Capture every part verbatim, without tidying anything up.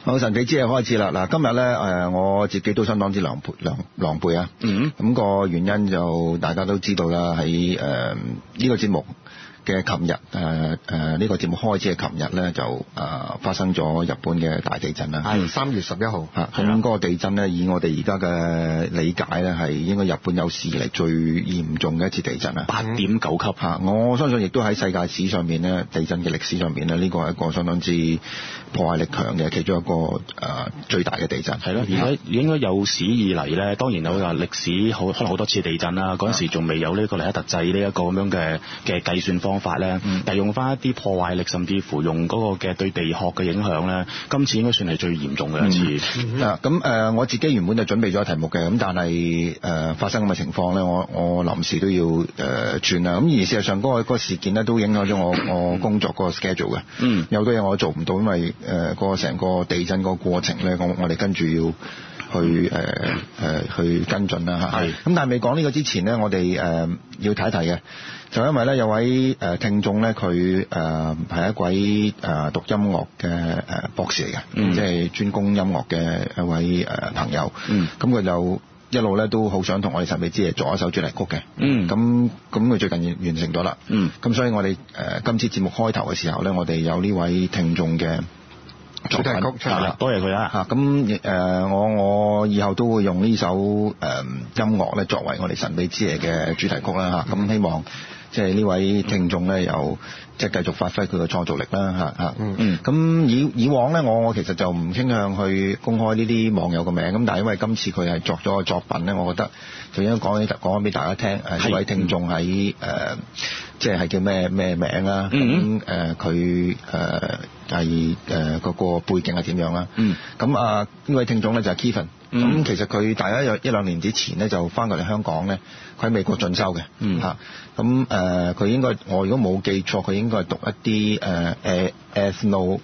好，神秘之夜開始啦！嗱，今日咧誒，我自己都相當之狼狽狼狼狽啊！嗯，咁個原因就大家都知道啦，喺誒呢個節目嘅琴日誒誒呢個節目開始嘅琴日咧，就誒、呃、發生咗日本嘅大地震啦。 係三月十一號嚇，咁嗰個地震咧，以我哋而家嘅理解咧，係應該日本有史以嚟最嚴重嘅一次地震啊！ 八點九級嚇，我相信亦都喺世界史上面咧，地震嘅歷史上面咧，呢個係一個相當之破壞力強嘅其中一個誒、呃、最大嘅地震。 係咯，而家應該有史以嚟咧，當然有話歷史好可能好多次地震啦。嗰陣時仲未有呢個黎克特制呢一個咁樣嘅嘅計算方法咧，嗯、但係用翻一啲破壞力，甚至乎用嗰個嘅對地殼嘅影響咧，今次應該算係最嚴重嘅一次。 啊、嗯，咁、嗯、誒、呃、我自己原本就準備咗題目嘅，咁但係誒、呃、發生咁嘅情況咧，我我臨時都要誒、呃、轉啦。咁而事實上嗰、那個嗰、那個事件咧，都影響咗我我工作嗰個 schedule 嘅。嗯，有好多嘢我做唔到，因為誒、呃嗰個成個地震嗰個過程咧，我我哋跟住要去誒誒、呃、去跟進啦嚇。係。咁但係未講呢個之前咧，我哋誒、呃、要睇一睇嘅，就因為咧有位誒聽眾咧，佢誒係一位誒讀音樂嘅誒博士嚟嘅，嗯、即係專攻音樂嘅一位誒朋友。嗯。咁佢就一路咧都好想同我哋神秘之夜作一首主題曲嘅。嗯。咁咁佢最近完成咗啦。嗯。咁所以我哋誒、呃、今次節目開頭嘅時候咧，我哋有呢位聽眾嘅主題曲出嚟啦， 多謝佢啊！ 嚇咁誒，我我以後都會用呢首誒、呃、音樂咧作為我哋神秘之夜嘅主題曲啦嚇。咁、啊、希望即係呢位聽眾咧，又即係繼續發揮佢嘅創造力啦嚇嚇。嗯嗯。咁以以往咧，我我其實就唔傾向去公開呢啲網友嘅名，咁但係因為今次佢係作咗個作品咧，我覺得就應該講起講俾大家聽。誒呢位聽眾喺誒即係係叫咩咩名啦？咁誒佢誒係誒嗰個背景係點樣啦？嗯。咁啊呢位聽眾咧就係 Kevin。咁、嗯、其實佢大家有一兩年之前咧就翻過嚟香港咧，佢喺美國進修嘅。嗯。嚇。咁誒佢應該我如果冇記錯，佢應該係讀一啲誒誒 ethno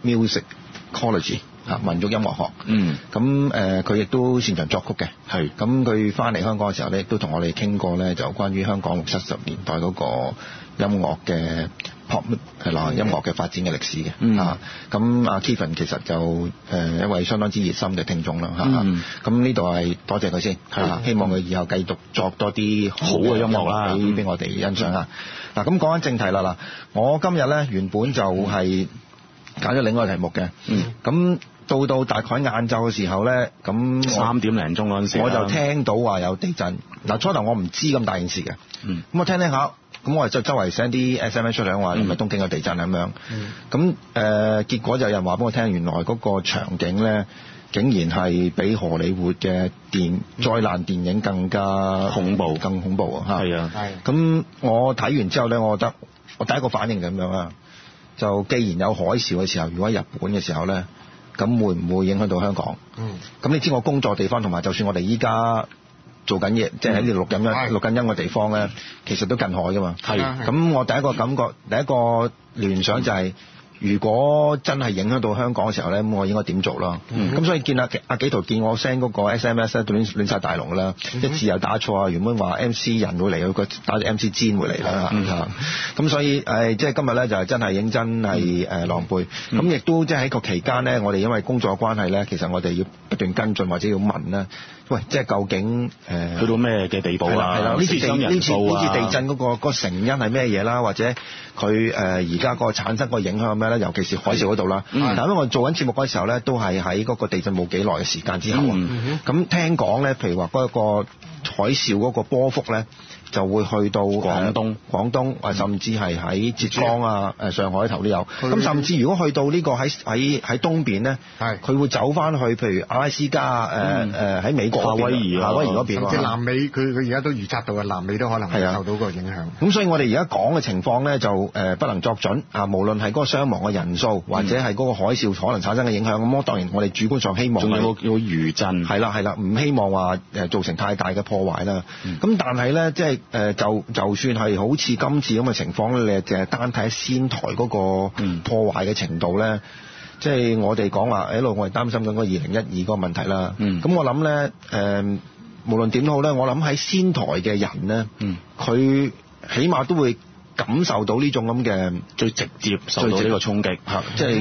musicology 嚇民族音樂學。嗯。咁誒佢亦都擅長作曲嘅。係。咁佢翻嚟香港嘅時候咧，亦都同我哋傾過咧，就關於香港六七十年代嗰個音樂嘅 pop 係流行音樂嘅發展嘅歷史嘅。嗯。啊，咁阿 Kevin 其實就誒、呃、一位相當之熱心嘅聽眾啦。嚇、嗯。咁呢度係多謝佢先。係。希望佢以後繼續作多啲好嘅音樂啦，俾俾我哋欣賞下。嗱、嗯，咁講翻正題啦。嗱，我今日咧原本就係揀咗另外一個題目嘅。嗯。咁到到大概晏晝嘅時候咧，咁三點零鐘嗰陣時， 我就聽到話有地震。嗱，初頭我唔知咁大件事嘅。嗯。咁我聽聽下。咁我就周圍 send 啲 S M S 出嚟話，因為東京有地震咁樣。咁誒、呃，結果就有人話俾我聽，原來嗰個場景咧，竟然係比荷里活嘅電災難電影更加恐怖，更恐怖啊！係啊，係。咁我睇完之後咧，我覺得我第一個反應就咁樣啊，就既然有海嘯嘅時候，如果喺日本嘅時候咧，咁會唔會影響到香港？嗯。咁你知我工作地方同埋，就算我哋依家做緊嘢，即係喺呢度錄緊音、錄緊音嘅地方咧，其實都近海噶嘛。係。咁我第一個感覺，第一個聯想就係、是，如果真係影響到香港嘅時候咧，咁我應該點做咯？咁、嗯、所以見阿阿紀陶見我 send 嗰個 S M S 咧，亂亂曬大龍啦，嗯、一次又打錯啊！原本話 M C 人會嚟，佢打咗 M C 尖會嚟啦嚇。咁所以誒、呃，即係今日咧就係真係認真係誒狼狽。咁、嗯、亦都即係喺個期間咧，我哋因為工作嘅關係咧，其實我哋要不斷跟進或者要問啦。喂，即係究竟誒、呃、去到咩嘅地步啊？ 係啦，呢次地呢次呢次地震嗰、嗰個嗰個成因係咩嘢啦？或者佢誒而家個產生個影響係咩咧？尤其是海嘯嗰度啦。嗯、但係因為我做緊節目嗰時候咧，都係喺嗰個地震冇幾耐嘅時間之後啊。咁、嗯嗯、聽講咧，譬如話嗰個海嘯嗰個波幅咧，就會去到廣東、廣東啊，甚至係喺浙江啊、誒上海頭都有。咁甚至如果去到呢個喺喺喺東邊咧，係佢會走翻去，譬如阿拉斯加啊、誒誒喺美國夏威夷、夏威夷嗰邊， 甚至南美，佢佢而家都預測到嘅南美都可能係受到個影響。 咁所以我哋而家講嘅情況咧，就誒不能作準啊！無論係嗰個傷亡嘅人數，或者係嗰個海嘯可能產生嘅影響，咁我當然我哋主觀上希望仲有個餘震， 係啦係啦，唔希望話誒造成太大嘅破壞啦。咁、嗯、但係咧，即係誒就就算係好似今次咁嘅情況咧，你淨係單睇仙台嗰個破壞嘅程度咧，嗯、即係我哋講話一路我哋擔心緊嗰二零一二嗰個問題啦。咁、嗯、我諗咧誒，無論點都好咧，我諗喺仙台嘅人咧，佢、嗯、起碼都會感受到呢種咁嘅最直接受到呢個衝擊嚇，即係。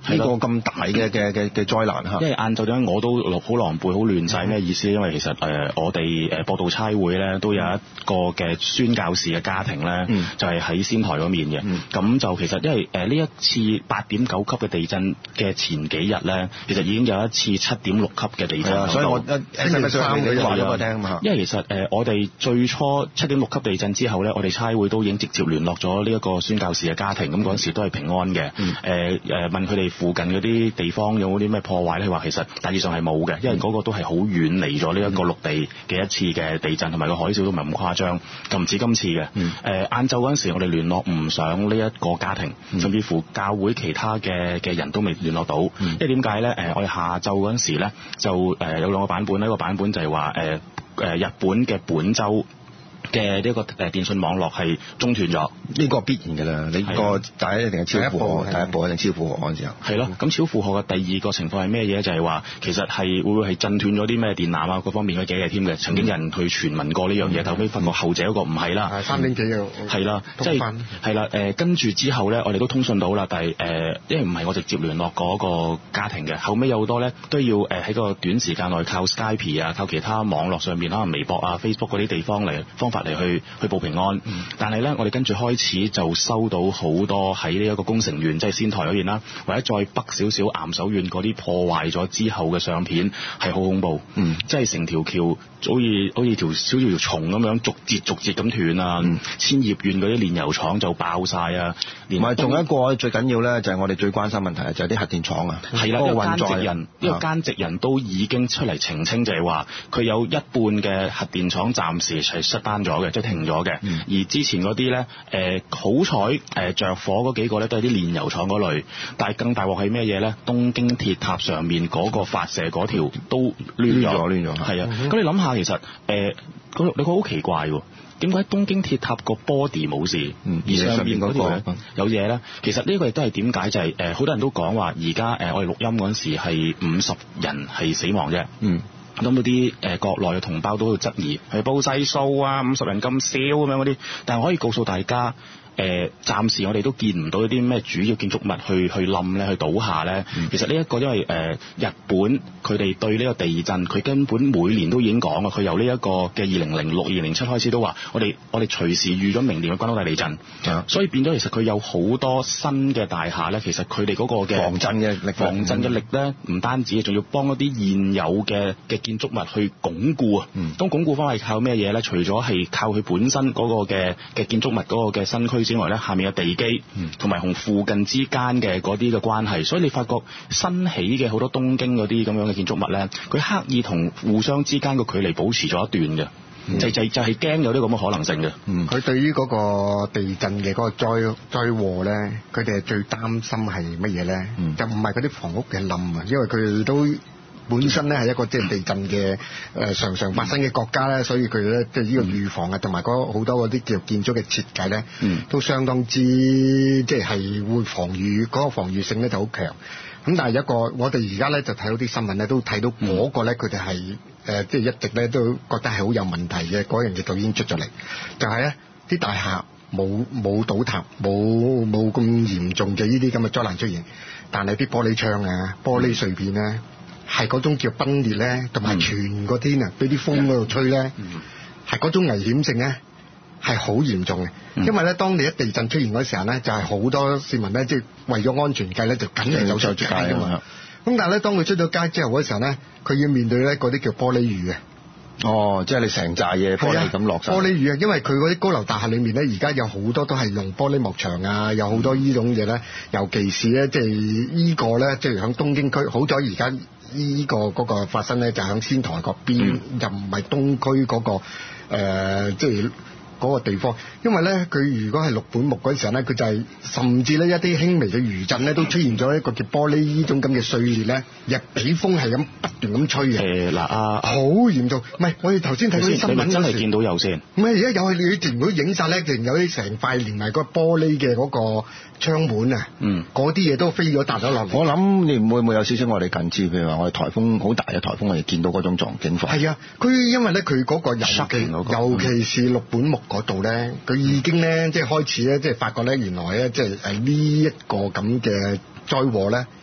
呢個咁大嘅嘅嘅嘅災難嚇。 因為晏晝點解我都好狼狽、好亂晒咩意思？因為其實誒、呃、我哋誒播道差會咧都有一個嘅宣教士嘅家庭咧，嗯、就係喺仙台嗰面嘅。咁、嗯、就其實因為誒呢一次八點九級嘅地震嘅前幾日咧，其實已經有一次七點六級嘅地震。 啊、所以我一星期三你話咗我聽嘛。 因為其實誒、呃、我哋最初七點六級地震之後咧，我哋差會都已經直接聯絡咗呢一個宣教士嘅家庭。咁嗰陣時都係平安嘅。誒誒、嗯呃、問佢哋附近嗰啲地方有冇啲咩破壞咧？佢話其實大致上係冇嘅，因為嗰個都係好遠離咗呢一個陸地嘅一次嘅地震，同埋個海嘯都唔係咁誇張，就唔似今次嘅。誒晏晝嗰陣時，我哋聯絡唔上呢一個家庭，嗯、甚至乎教會其他嘅嘅人都未聯絡到。嗯、因為點解咧？誒我哋下晝嗰陣時咧，就誒有兩個版本，一個版本就係話誒誒日本嘅本州嘅呢個誒電信網絡係中斷咗， 呢個必然㗎啦。你個第一定係超負荷，第一步一定超負荷嗰陣時候。 係咯，咁超負荷嘅第二個情況係咩嘢？就係話其實係會唔會係震斷咗啲咩電纜啊各方面嘅嘢添嘅？曾經有人去傳聞過呢樣嘢，後尾發覺後者嗰個唔係啦。 係三點幾嘅。 係啦，即係係啦誒，跟住之後咧，我哋都通訊到啦，但係誒，因為唔係我直接聯絡嗰個家庭嘅，後尾有好多咧都要誒喺個短時間內靠 Skype 啊，靠其他網絡上面可能微博啊、Facebook 嗰啲地方嚟方法嚟去去報平安。嗯、但係咧，我哋跟住開始就收到好多喺呢一個工程園，即係仙台嗰邊啦，或者再北少少岩手縣嗰啲破壞咗之後嘅相片，係好恐怖。嗯，即係成條橋好似好似條小條蟲咁樣逐節逐節咁斷啊！嗯、千葉縣嗰啲煉油廠就爆晒啊！ 唔係，仲有一個最緊要咧，就係我哋最關心問題就係啲核電廠啊。 係啦，呢個奸直人，呢個奸直人都已經出嚟澄清，就係話佢有一半嘅核電廠暫時係失單咗嘅，即係停咗嘅。嗯、而之前嗰啲咧，誒好彩誒着火嗰幾個咧，都係啲煉油廠嗰類。但係更大鑊係咩嘢咧？東京鐵塔上面嗰個發射嗰條都亂咗，亂咗。係啊，咁你諗下，其實誒，你覺得好奇怪喎？點解東京鐵塔個 body 冇事，嗯、而上面嗰條有嘢咧？其實呢個亦都係點解就係誒好多人都講話，而家誒我哋錄音嗰陣時係五十人係死亡啫。嗯。咁嗰啲誒國內嘅同胞都會質疑係報細數啊，五十人咁少咁樣嗰啲，但係可以告訴大家。誒、呃，暫時我哋都見唔到一啲咩主要建築物去去冧咧，去倒下咧。嗯、其實呢一個因為誒、呃、日本佢哋對呢個地震，佢根本每年都已經講啊，佢由呢一個嘅二零零六、二零零七開始都話，我哋我哋隨時預咗明年嘅關東大地震。嗯、所以變咗其實佢有好多新嘅大廈咧，其實佢哋嗰個嘅防震嘅力， 防震嘅力咧，唔單止，仲要幫一啲現有嘅嘅建築物去鞏固啊。嗯。咁鞏固方法係靠咩嘢咧？除咗係靠佢本身嗰個嘅嘅建築物嗰個嘅新區之外咧，下面嘅地基，同埋同附近之間嘅嗰啲嘅關係，所以你發覺新起嘅好多東京嗰啲咁樣嘅建築物咧，佢刻意同互相之間嘅距離保持咗一段嘅、嗯，就就就係驚有啲咁嘅可能性嘅。嗯， 佢對於嗰個地震嘅嗰個災災禍咧，佢哋係最擔心係乜嘢咧？嗯、就唔係嗰啲房屋嘅冧啊，因為佢哋都本身咧係一個即係地震嘅誒、呃、常常發生嘅國家咧，所以佢咧即係呢個預防啊，同埋嗰好多嗰啲叫建築嘅設計咧，嗯、都相當之即係係會防禦嗰、嗰個防禦性咧就好強。咁但係有一個我哋而家咧就睇到啲新聞咧，都睇到嗰個咧佢哋係誒即係一直咧都覺得係好有問題嘅嗰樣嘢就已經出咗嚟，就係咧啲大廈冇冇倒塌，冇冇咁嚴重嘅呢啲咁嘅災難出現，但係啲玻璃窗啊、玻璃碎片咧。係嗰種叫崩裂咧，同埋全個天啊，俾啲風嗰度吹咧，係嗰、嗯、種危險性咧係好嚴重嘅。嗯、因為咧，當你一地震出現嗰時候咧，就係、是、好多市民咧，即係為咗安全計咧，就緊係走上出街㗎嘛。咁但係咧，當佢出咗街之後嗰時候咧，佢要面對咧嗰啲叫玻璃雨嘅。哦，即係你成扎嘢玻璃咁落晒。玻璃雨啊，因為佢嗰啲高樓大廈裏面咧，而家有好多都係用玻璃幕牆啊，有好多呢種嘢咧。尤其是咧，即係依個咧，即係響東京區，好在而家。依、這個嗰、那個發生咧就喺仙台嗰邊，嗯、又唔係東區嗰、那個、呃、即係嗰個地方。因為咧，佢如果係六本木嗰陣時候咧，佢就係、是、甚至咧一啲輕微嘅餘震咧，都出現咗一個叫玻璃呢種咁嘅碎裂咧，日比風係咁不斷咁吹嘅。誒嗱啊，好嚴重。唔係，我哋頭先睇到啲新聞嗰時，真係見到有先。唔係，而家有你你如果影晒咧，淨有啲成塊連埋個玻璃嘅嗰個窗門啊，嗯，嗰啲嘢都飛咗搭咗落嚟。我諗你唔會唔會有少少我哋近似，譬如話我哋颱風好大嘅颱風，我哋見到嗰種狀境況。係啊，佢因為咧佢嗰個尤其、那個、尤其是六本木嗰度咧，佢已經咧、嗯、即係開始咧，即係發覺咧原來咧即係誒呢一個咁嘅災禍咧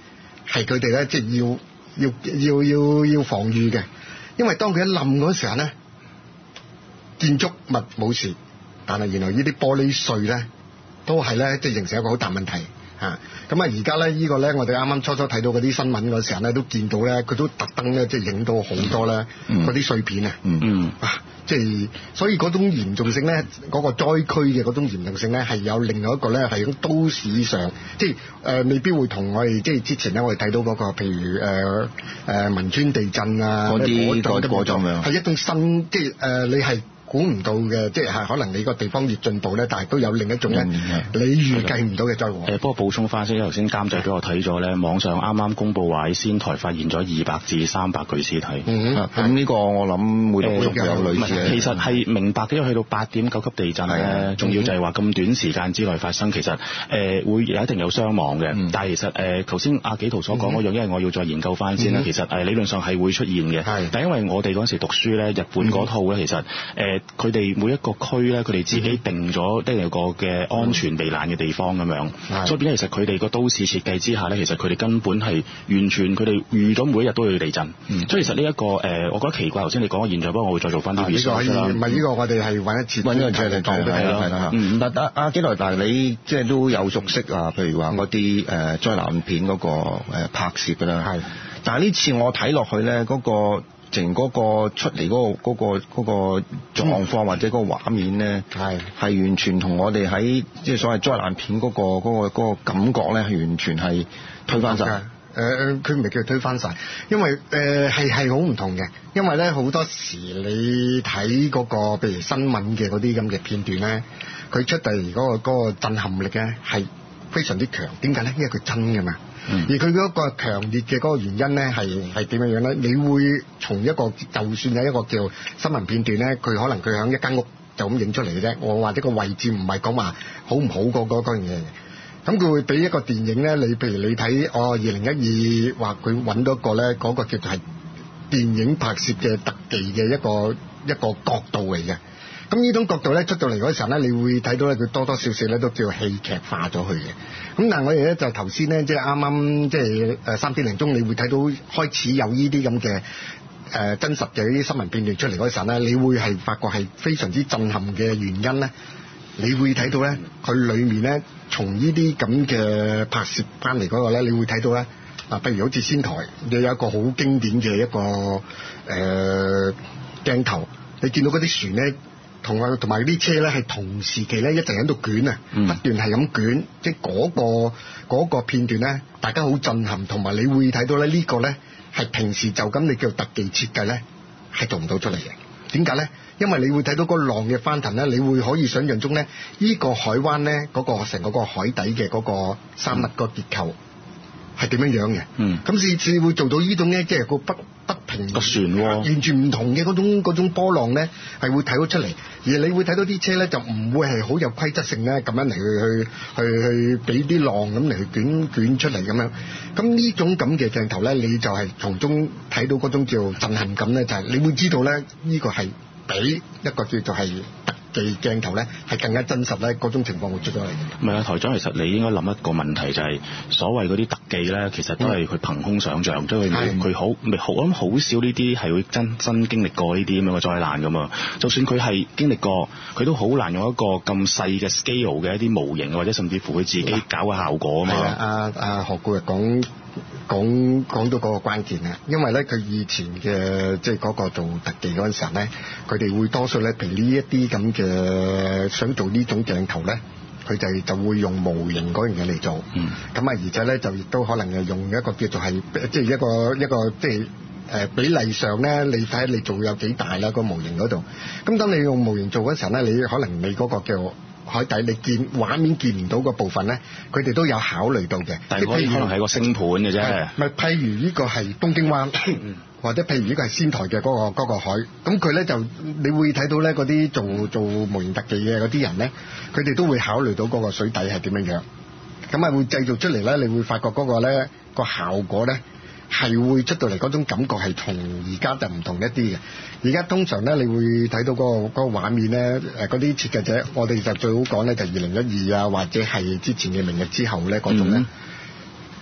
係佢哋咧即係要要要要要防禦嘅，因為當佢一冧嗰時候咧，建築物冇事，但係原來呢啲玻璃碎咧都係咧即係形成一個好大問題嚇。咁啊而家咧呢個咧我哋啱啱初初睇到嗰啲新聞嗰時候咧都見到咧佢都特登咧即係影到好多咧嗰啲碎片啊， 嗯嗯啊即係所以嗰種嚴重性咧，嗰、嗰個災區嘅嗰種嚴重性咧係有另外一個咧係喺都市上，即係誒、呃、未必會同我哋即係之前咧我哋睇到嗰、嗰個譬如誒誒汶川地震啊嗰啲嗰嗰種樣係一種新即係誒、呃、你係估唔到嘅，即係可能你個地方越進步咧，但係都有另一種咧、嗯、你預計唔到嘅災禍。 誒不過補充翻先，頭先監製俾我睇咗咧，網上啱啱公佈話喺仙台發現咗二百至三百具屍體。 嗯， 咁呢個我諗每度都有類似嘅。 其實係明白嘅，因為去到八點九級地震咧，仲要就係話咁短時間之內發生，其實誒、呃、會有一定有傷亡嘅、嗯。但係其實誒頭先阿紀陶所講嗰樣，因為我要再研究翻先啦、嗯。其實誒理論上係會出現嘅。但係因為我哋嗰陣時讀書咧，日本嗰套咧，其實誒佢哋每一個區咧，佢哋自己定咗都有個嘅安全避難嘅地方咁樣，所以變其實佢哋個都市設計之下咧，其實佢哋根本係完全佢哋預咗每一日都要地震。嗯、所以其實呢、這、一個誒、呃，我覺得奇怪。頭先你講嘅現象，不過我會再做翻啲 research 啦。 唔係呢個，我哋係揾一次揾一個出嚟講俾你咯。係啦，嗯，但阿阿紀陶，但係你即係都有熟悉啊，譬如話嗰啲誒災難片嗰個誒拍攝㗎啦。係，但係呢次我睇落去咧，嗰、那個。成嗰個出嚟嗰、嗰個嗰、嗰個嗰個狀況或者嗰個畫面咧，係係完全同我哋喺即係所謂災難片嗰、嗰個嗰、嗰個嗰個感覺咧，係完全係推翻晒。誒、 呃，佢唔係叫推翻晒，因為誒係係好唔同嘅。因為咧好多時你睇嗰、嗰個譬如新聞嘅嗰啲咁嘅片段咧，佢出嚟嗰、嗰個嗰個震撼力咧係非常之強。點解咧？因為佢真㗎嘛。嗯、而佢嗰個強烈嘅嗰個原因咧，係係點樣樣咧？你會從一個就算有一個叫新聞片段咧，佢可能佢喺一間屋就咁影出嚟嘅啫，我或者個位置唔係講話好唔好嗰嗰嗰樣嘢。咁佢會俾一個電影咧，你譬如你睇哦二零一二，話佢揾到一個咧，嗰、嗰個叫做係電影拍攝嘅特技嘅一個一個角度嚟嘅。咁呢種角度咧出到嚟嗰時候咧，你會睇到咧佢多多少少咧都叫戲劇化咗去嘅。咁但係我哋咧就頭先咧即係啱啱即係誒三點零鐘，你會睇到開始有呢啲咁嘅誒真實嘅呢啲新聞片段出嚟嗰時候咧，你會係發覺係非常之震撼嘅原因咧。你會睇到咧佢裡面咧從呢啲咁嘅拍攝翻嚟嗰個咧，你會睇到咧啊，譬如好似仙台，你有一個好經典嘅一個誒、呃、鏡頭，你見到嗰啲船咧。同啊，同埋啲車咧係同時期咧一直喺度捲啊，不斷係咁捲，即係嗰個嗰個片段咧，大家好震撼，同埋你會睇到咧呢個咧係平時就咁你叫特技設計咧係做唔到出嚟嘅。點解咧？因為你會睇到個浪嘅翻騰咧，你會可以想像中咧，呢個海灣咧嗰個成個個海底嘅嗰個山脈個結構係點樣樣嘅？嗯，咁先至會做到呢種咧，即係個不不平個漩渦，完全唔同嘅嗰種嗰種波浪咧，係會睇到出嚟。而你會睇到啲車咧，就唔會係好有規則性咧，咁樣嚟去去去去俾啲浪咁嚟去捲捲出嚟咁樣。咁呢種咁嘅鏡頭咧，你就係從中睇到嗰種叫震撼感咧，就係你會知道咧，呢個係比一個叫做係特技鏡頭咧係更加真實咧，嗰種情況會出咗嚟。 唔係啊，台長，其實你應該諗一個問題，就係所謂嗰啲特技咧，其實都係佢憑空想像，即係佢佢好咪好，我諗好少呢啲係會真真經歷過呢啲咁樣嘅災難噶嘛。就算佢係經歷過，佢都好難用一個咁細嘅 scale 嘅一啲模型，或者甚至乎佢自己搞嘅效果啊嘛。係啊，阿阿何故又講講講到嗰個關鍵啊，因為咧佢以前嘅即係嗰個做特技嗰陣時候咧，佢哋會多數咧，譬如呢一啲咁嘅想做呢種鏡頭咧，佢就就會用模型嗰樣嘢嚟做。嗯。咁啊，而且咧就亦都可能係用一個叫做係即係一個一個即係誒比例上咧，你睇下你做有幾大啦個模型嗰度。咁當你用模型做嗰陣咧，你可能你嗰個叫海底你見畫面見唔到個部分咧，佢哋都有考慮到嘅。 但係可能係個星盤嘅啫。 咪譬如呢個係東京灣，或者譬如呢個係仙台嘅嗰個嗰個海，咁佢咧就你會睇到咧嗰啲做做模型特技嘅嗰啲人咧，佢哋都會考慮到嗰個水底係點樣樣，咁啊會製造出嚟咧，你會發覺嗰個咧個效果咧係會出到嚟嗰種感覺係同而家就唔同一啲嘅。而家通常咧，你會睇到嗰個嗰個畫面咧，誒嗰啲設計者，我哋就最好講咧就二零一二啊，或者係之前嘅明日之後咧嗰種咧，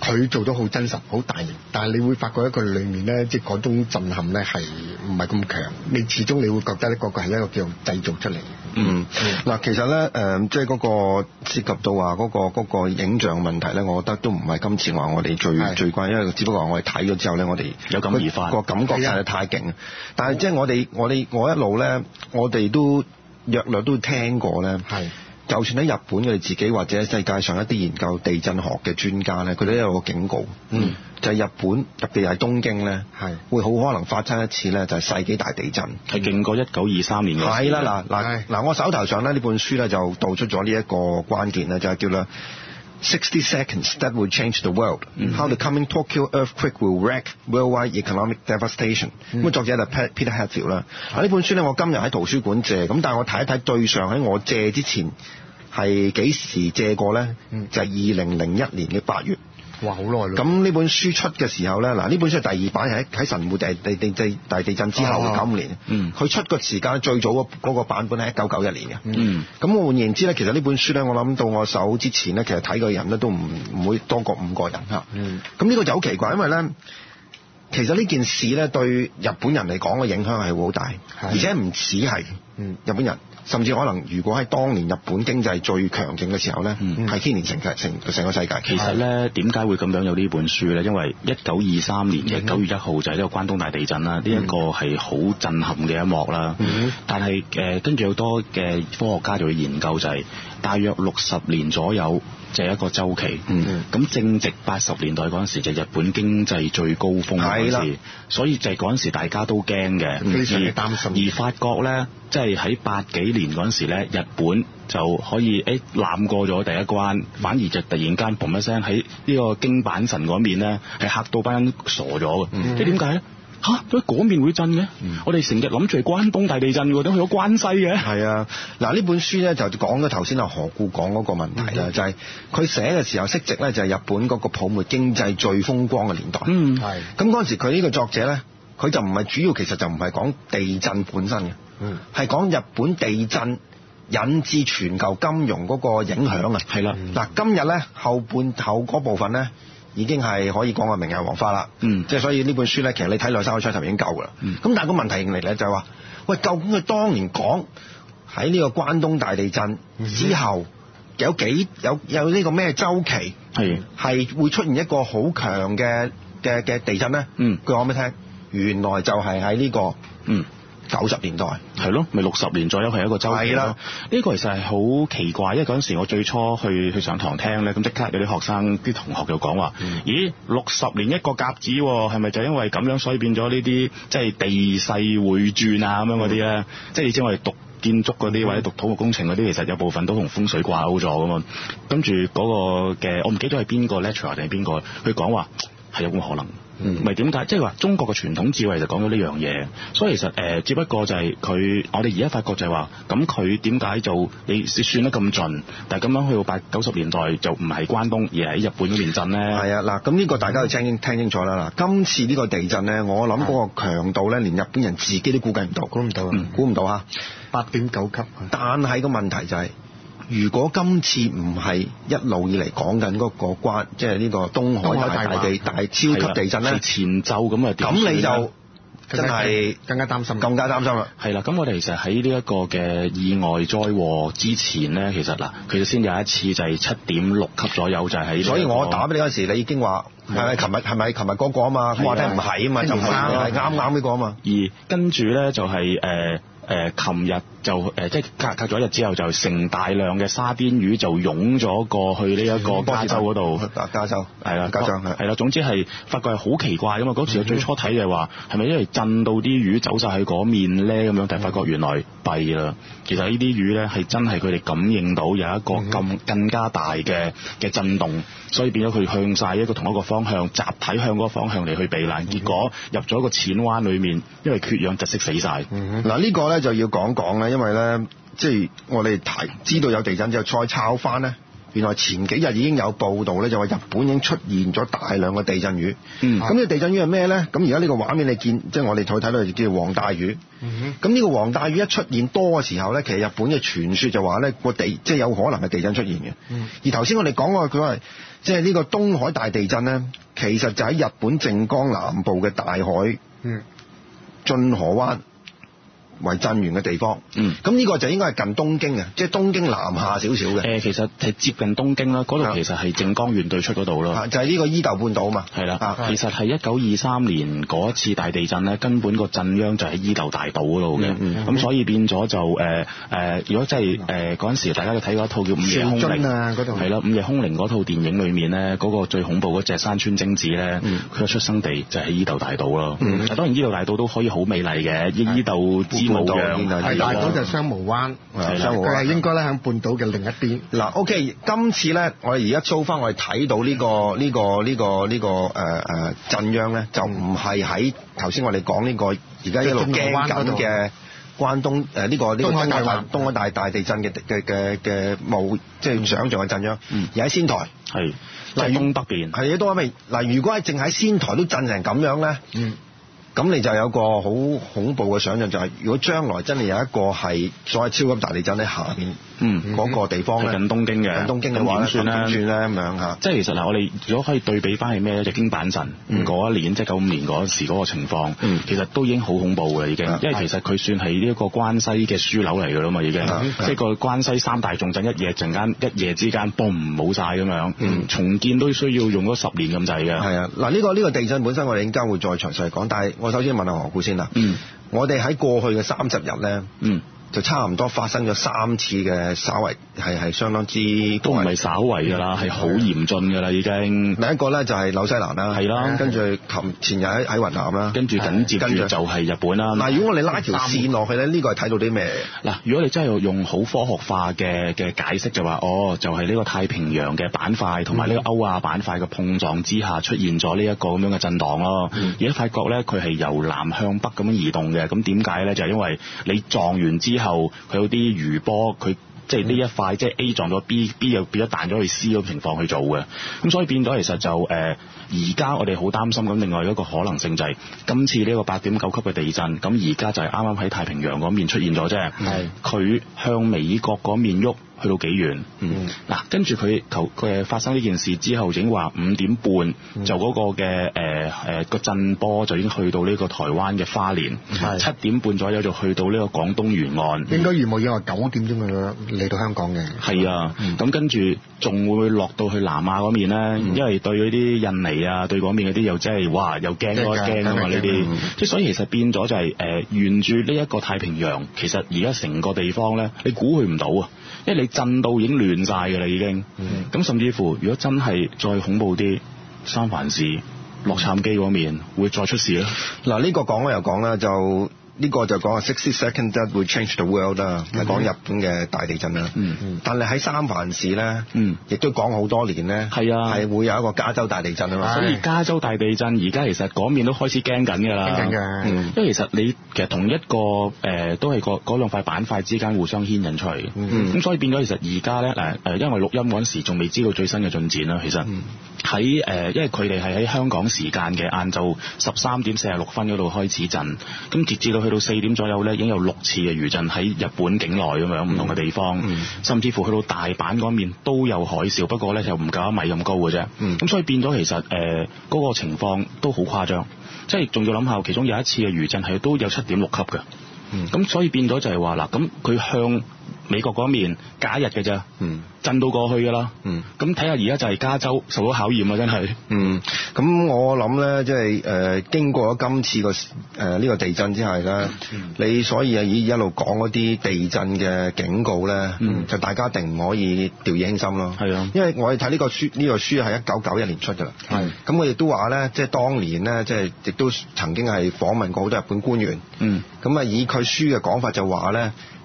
佢做到好真實、好大型，但係你會發覺一個裏面咧，即係嗰種震撼咧係唔係咁強。你始終你會覺得呢個個係一個叫做製造出嚟。 嗯，嗱、嗯，其實咧誒、呃，即係嗰個涉及到話嗰、嗰個嗰個影像問題咧，我覺得都唔係今次話我哋最最關，因為只不過我哋睇咗之後咧，我哋有感而發， 個感覺實在太勁。但係即係我哋我哋我一路咧，我哋都約略都聽過咧。係。就算喺日本佢哋自己或者世界上一啲研究地震學嘅專家咧，佢哋都有個警告，嗯，就係日本特別係東京咧，係會好可能發生一次咧，就係世紀大地震， 係勁過一九二三年嘅。 係啦，嗱嗱嗱，我手頭上咧呢本書咧就道出咗呢一個關鍵咧，就係叫啦sixty seconds that will change the world、嗯、how the coming Tokyo earthquake will wreck worldwide economic devastation。咁、嗯、作者就 Peter Hatfield 啦。嗱呢本書咧，我今日喺圖書館借，咁但係我睇一睇對上喺我借之前係幾時借過咧？嗯、就係二零零一年嘅八月。 哇，好耐咯！ 咁呢本書出嘅時候咧，嗱呢本書係第二版，喺喺神戶地地地地大地震之後嘅九五年。嗯。佢出個時間最早嗰個版本係一九九一年嘅。嗯。咁我換言之咧，其實呢本書咧，我諗到我手之前咧，其實睇嘅人咧都唔唔會多過五個人嚇。嗯。咁呢個就好奇怪，因為咧，其實呢件事咧對日本人嚟講嘅影響係會好大，而且唔止係嗯日本人。甚至可能，如果喺當年日本經濟最強勁嘅時候咧，係、嗯、牽連成成成個世界。 其實咧，點解會咁樣有呢本書咧？因為一九二三年嘅九月一號就係呢個關東大地震啦，呢、嗯、一、這個係好震撼嘅一幕啦。嗯、但係誒，跟住好多嘅科學家就會研究就係、是、大約六十年左右就係一個週期。咁、嗯、正值八十年代嗰陣時，就係日本經濟最高峰嗰陣時，所以就係嗰陣時大家都驚嘅， 非常之擔心。 而發覺咧，即係喺八幾年嗰陣時咧，日本就可以誒攬過咗第一關，反而就突然間砰一聲喺呢個京阪神嗰面咧，係嚇到班人傻咗嘅。即係點解咧？嚇，點解嗰面會震嘅？嗯、我哋成日諗住係關東大地震喎，點去咗關西嘅？ 係啊，嗱呢本書咧就講咗頭先阿何故講嗰個問題啦、嗯，就係、是、佢寫嘅時候，適值咧就係日本嗰個泡沫經濟最風光嘅年代。嗯，係。咁嗰陣時佢呢個作者咧，佢就唔係主要，其實就唔係講地震本身嘅，嗯，係講日本地震引致全球金融嗰個影響啊。係啦，嗱、嗯、今日咧後半後嗰部分咧。已經係可以講話明日黃花啦，嗯，即係所以呢本書咧，其實你睇兩三個章頭已經夠噶啦，嗯，咁但係個問題嚟咧就係話，喂，究竟佢當年講喺呢個關東大地震之後、嗯、有幾有有呢個咩週期係係會出現一個好強嘅嘅嘅地震咧？嗯，佢講俾你聽，原來就係喺呢個嗯。九十年代係咯，咪六十年左右係一個週期咯。呢、這個其實係好奇怪，因為嗰陣時我最初去去上堂聽咧，咁即刻有啲學生啲同學就講話、嗯：咦，六十年一個甲子，係咪就因為咁樣所以變咗呢啲即係地勢會轉啊咁樣嗰啲咧？即係你知我哋讀建築嗰啲、嗯、或者讀土木工程嗰啲，其實有部分都同風水掛鈎咗噶嘛。跟住嗰個嘅，我唔記得係邊個 lecturer 定係邊個，佢講話係有咁可能。唔係點解？即係話中國嘅傳統智慧就講咗呢樣嘢，所以其實誒、呃，只不過就係佢，我哋而家發覺就係話，咁佢點解就你算得咁盡，但係咁樣去到八九十年代就唔係關東，而係喺日本嗰邊震咧？係啊，嗱，咁呢個大家要聽聽清楚啦。嗱，今次呢個地震咧，我諗嗰個強度咧，連日本人自己都估計唔到，估唔到，估唔到嚇， 八點九級。 但係個問題就係、是。如果今次唔係一路以嚟講緊嗰個關，即係呢個東海大大地大超級地震咧， 前奏咁啊， 咁你就真係更加擔心， 更加擔心啦。 係啦，咁我哋其實喺呢一個嘅意外災禍之前咧，其實嗱，其實先有一次就係七點六級左右，就係喺、這個。所以我打俾你嗰時，你已經話係咪琴日係咪琴日嗰個啊嘛？咁我聽唔係啊嘛，就唔係啱啱呢個啊嘛。而跟住咧就係、是、誒。呃誒，琴日就誒、呃，即係隔隔咗一日之後，就成大量嘅沙甸魚就湧咗過去呢一個加州嗰度。加州係啦，加州係啦。總之係發覺係好奇怪㗎嘛。嗰時我最初睇就係話，係咪因為震到啲魚走晒去嗰面咧咁樣？但係發覺原來弊啦。其實呢啲魚咧係真係佢哋感應到有一個咁更加大嘅嘅震動，所以變咗佢向晒一個同一個方向，集體向嗰個方向嚟去避難。結果入咗一個淺灣裏面，因為缺氧窒息死晒。 嗱呢個咧就要講講咧，因為咧即係我哋提知道有地震之後，再抄翻咧， 原來前幾日已經有報道咧，就話日本已經出現咗大量嘅地震魚。 嗯， 咁呢個地震魚係咩咧？咁而家呢個畫面你見，即係我哋睇睇到就叫做黃帶魚。 嗯咁呢個黃帶魚一出現多嘅時候咧，其實日本嘅傳說就話咧個地即係有可能係地震出現嘅。 嗯， 而頭先我哋講過佢話，即係呢個東海大地震咧，其實就喺日本靜岡南部嘅大海。 嗯， 進河灣為震源嘅地方， 嗯， 咁呢個就應該係近東京嘅，即係東京南下少少嘅。 誒，其實係接近東京啦，嗰度其實係靜岡縣對出嗰度咯。 就係、是、呢個伊豆半島嘛。 係啦、 啊， 其實係一九二三年嗰一次大地震咧，根本個震央就喺伊豆大島嗰度嘅。咁、嗯嗯、所以變咗就誒誒、呃，如果真係誒嗰陣時大家都睇過一套叫《午夜凶鈴》 啊，嗰度係啦，《午夜凶鈴》嗰套電影裏面咧，嗰、那個最恐怖嗰隻山川貞子咧，佢、嗯、嘅出生地就喺伊豆大島咯。嗯，當然伊豆大島都可以好美麗嘅，伊豆之母樣。 係大島就係雙毛灣，佢係應該咧喺半島嘅另一邊。 嗱 ，OK， 今次咧，我哋而家租翻我哋睇到呢、這個呢、這個呢、這個呢、這個誒誒震央咧，就唔係喺頭先我哋講呢個而家一路驚緊嘅關東誒呢、呃這個呢、這個東海大東海大大地震嘅嘅嘅嘅冇即係想像嘅震央，嗯、而喺仙台係嗱東北邊係東北邊嗱，如果係淨喺仙台都震成咁樣咧。嗯咁你就有個好恐怖嘅想像，就係、是、如果將來真係有一個係所謂超級大地震喺下邊，嗯，嗰、那個地方咧， 近東京嘅， 近東京嘅話咧，點算咧？點算咧？咁樣嚇， 即係其實嗱，我哋如果可以對比翻係咩咧？就京阪神嗰、嗯、一年，即係九五年嗰時嗰個情況、嗯，其實都已經好恐怖嘅已經，因為其實佢算係呢一個關西嘅樞紐嚟㗎啦嘛，已經，即係個關西三大重鎮一夜陣間一夜之間嘣冇晒咁樣、嗯，重建都需要用咗十年咁滯嘅。 係啊，嗱、這、呢個呢、這個地震本身我哋應該會再詳細講，但係我首先問下何故先啦。嗯，我哋喺過去嘅三十日咧，嗯。就差唔多發生咗三次嘅稍為係係相當之都唔係稍為㗎啦，係好嚴峻㗎啦已經。 第一個咧就係紐西蘭啦， 係啦， 跟住琴前日喺喺雲南啦， 跟住緊接住就係日本啦。 嗱，如果我哋拉條線落去咧，呢、呢個係睇到啲咩？ 嗱，如果你真係用好科學化嘅嘅解釋就話，哦，就係呢個太平洋嘅板塊同埋呢個歐亞板塊嘅碰撞之下出現咗呢一個咁樣嘅震盪咯。而家發覺咧，佢係由南向北咁樣移動嘅，咁點解咧？就係、是、因為你撞完之後，佢有啲餘波，佢即係呢一塊，即係 A 撞咗 B，B 又變咗彈咗去 C 嗰個情況去做嘅，咁所以變咗其實就誒，而家我哋好擔心咁，另外一個可能性就係今次呢個八點九級嘅地震，咁而家就係啱啱喺太平洋嗰面出現咗啫，係佢向美國嗰面喐。去到幾遠？嗯，嗱，跟住佢頭佢發生呢件事之後，已經話五點半、嗯、就嗰個嘅誒誒個震波就已經去到呢個台灣嘅花蓮，七點半左右就去到呢個廣東沿岸。 應該如無意外九點鐘佢嚟到香港嘅。係啊，咁、嗯、跟住仲會落到去南亞嗰面咧、嗯，因為對嗰啲印尼啊，對嗰邊嗰啲又真係哇，又驚多驚啊嘛呢啲，即係所以其實變咗就係、是、誒、呃、沿住呢一個太平洋，其實而家成個地方咧，你估佢唔到啊，因為你震到已經亂晒㗎啦，已經。咁、嗯、甚至乎，如果真係再恐怖啲，三藩市洛杉磯嗰面會再出事咧。 嗱、嗯，呢個講咧又講啦，就呢、這個就講啊，sixty second that will change the world 啦，係講日本嘅大地震啦。嗯嗯。但係喺三藩市咧，嗯，亦都講好多年咧，係啊，係會有一個加州大地震啊嘛。 所以加州大地震而家其實嗰面都開始驚緊㗎啦。驚緊㗎。嗯。因為其實你其實同一個誒、呃、都係個嗰兩塊板塊之間互相牽引出嚟。嗯。咁所以變咗其實而家咧誒誒，因為錄音嗰陣時仲未知道最新嘅進展啦。其實喺誒、呃，因為佢哋係喺香港時間嘅晏晝十三點四十六分嗰度開始震，咁截至到去到四點左右咧，已經有六次嘅餘震喺日本境內咁樣唔同嘅地方、嗯，甚至乎去到大阪嗰面都有海嘯，不過咧就唔夠一米咁高嘅啫。咁、嗯、所以變咗其實誒嗰、呃那個情況都好誇張，即係仲要諗下，其中有一次嘅餘震係都有七點六級嘅。咁、嗯、所以變咗就係話嗱，咁佢向美國嗰面假日嘅啫，嗯，震到過去㗎啦，嗯，咁睇下而家就係加州受到考驗啊，真係，嗯， 咁我諗咧，即係誒經過咗今次個誒呢個地震之後咧、嗯，你所以啊以一路講嗰啲地震嘅警告咧、嗯，就大家一定唔可以掉以輕心咯，係啊，因為我哋睇呢個書呢、呢個書係一九九一年出㗎啦，係，咁我亦都話咧，即係當年咧，即係亦都曾經係訪問過好多日本官員，嗯，咁啊以佢書嘅講法就話咧。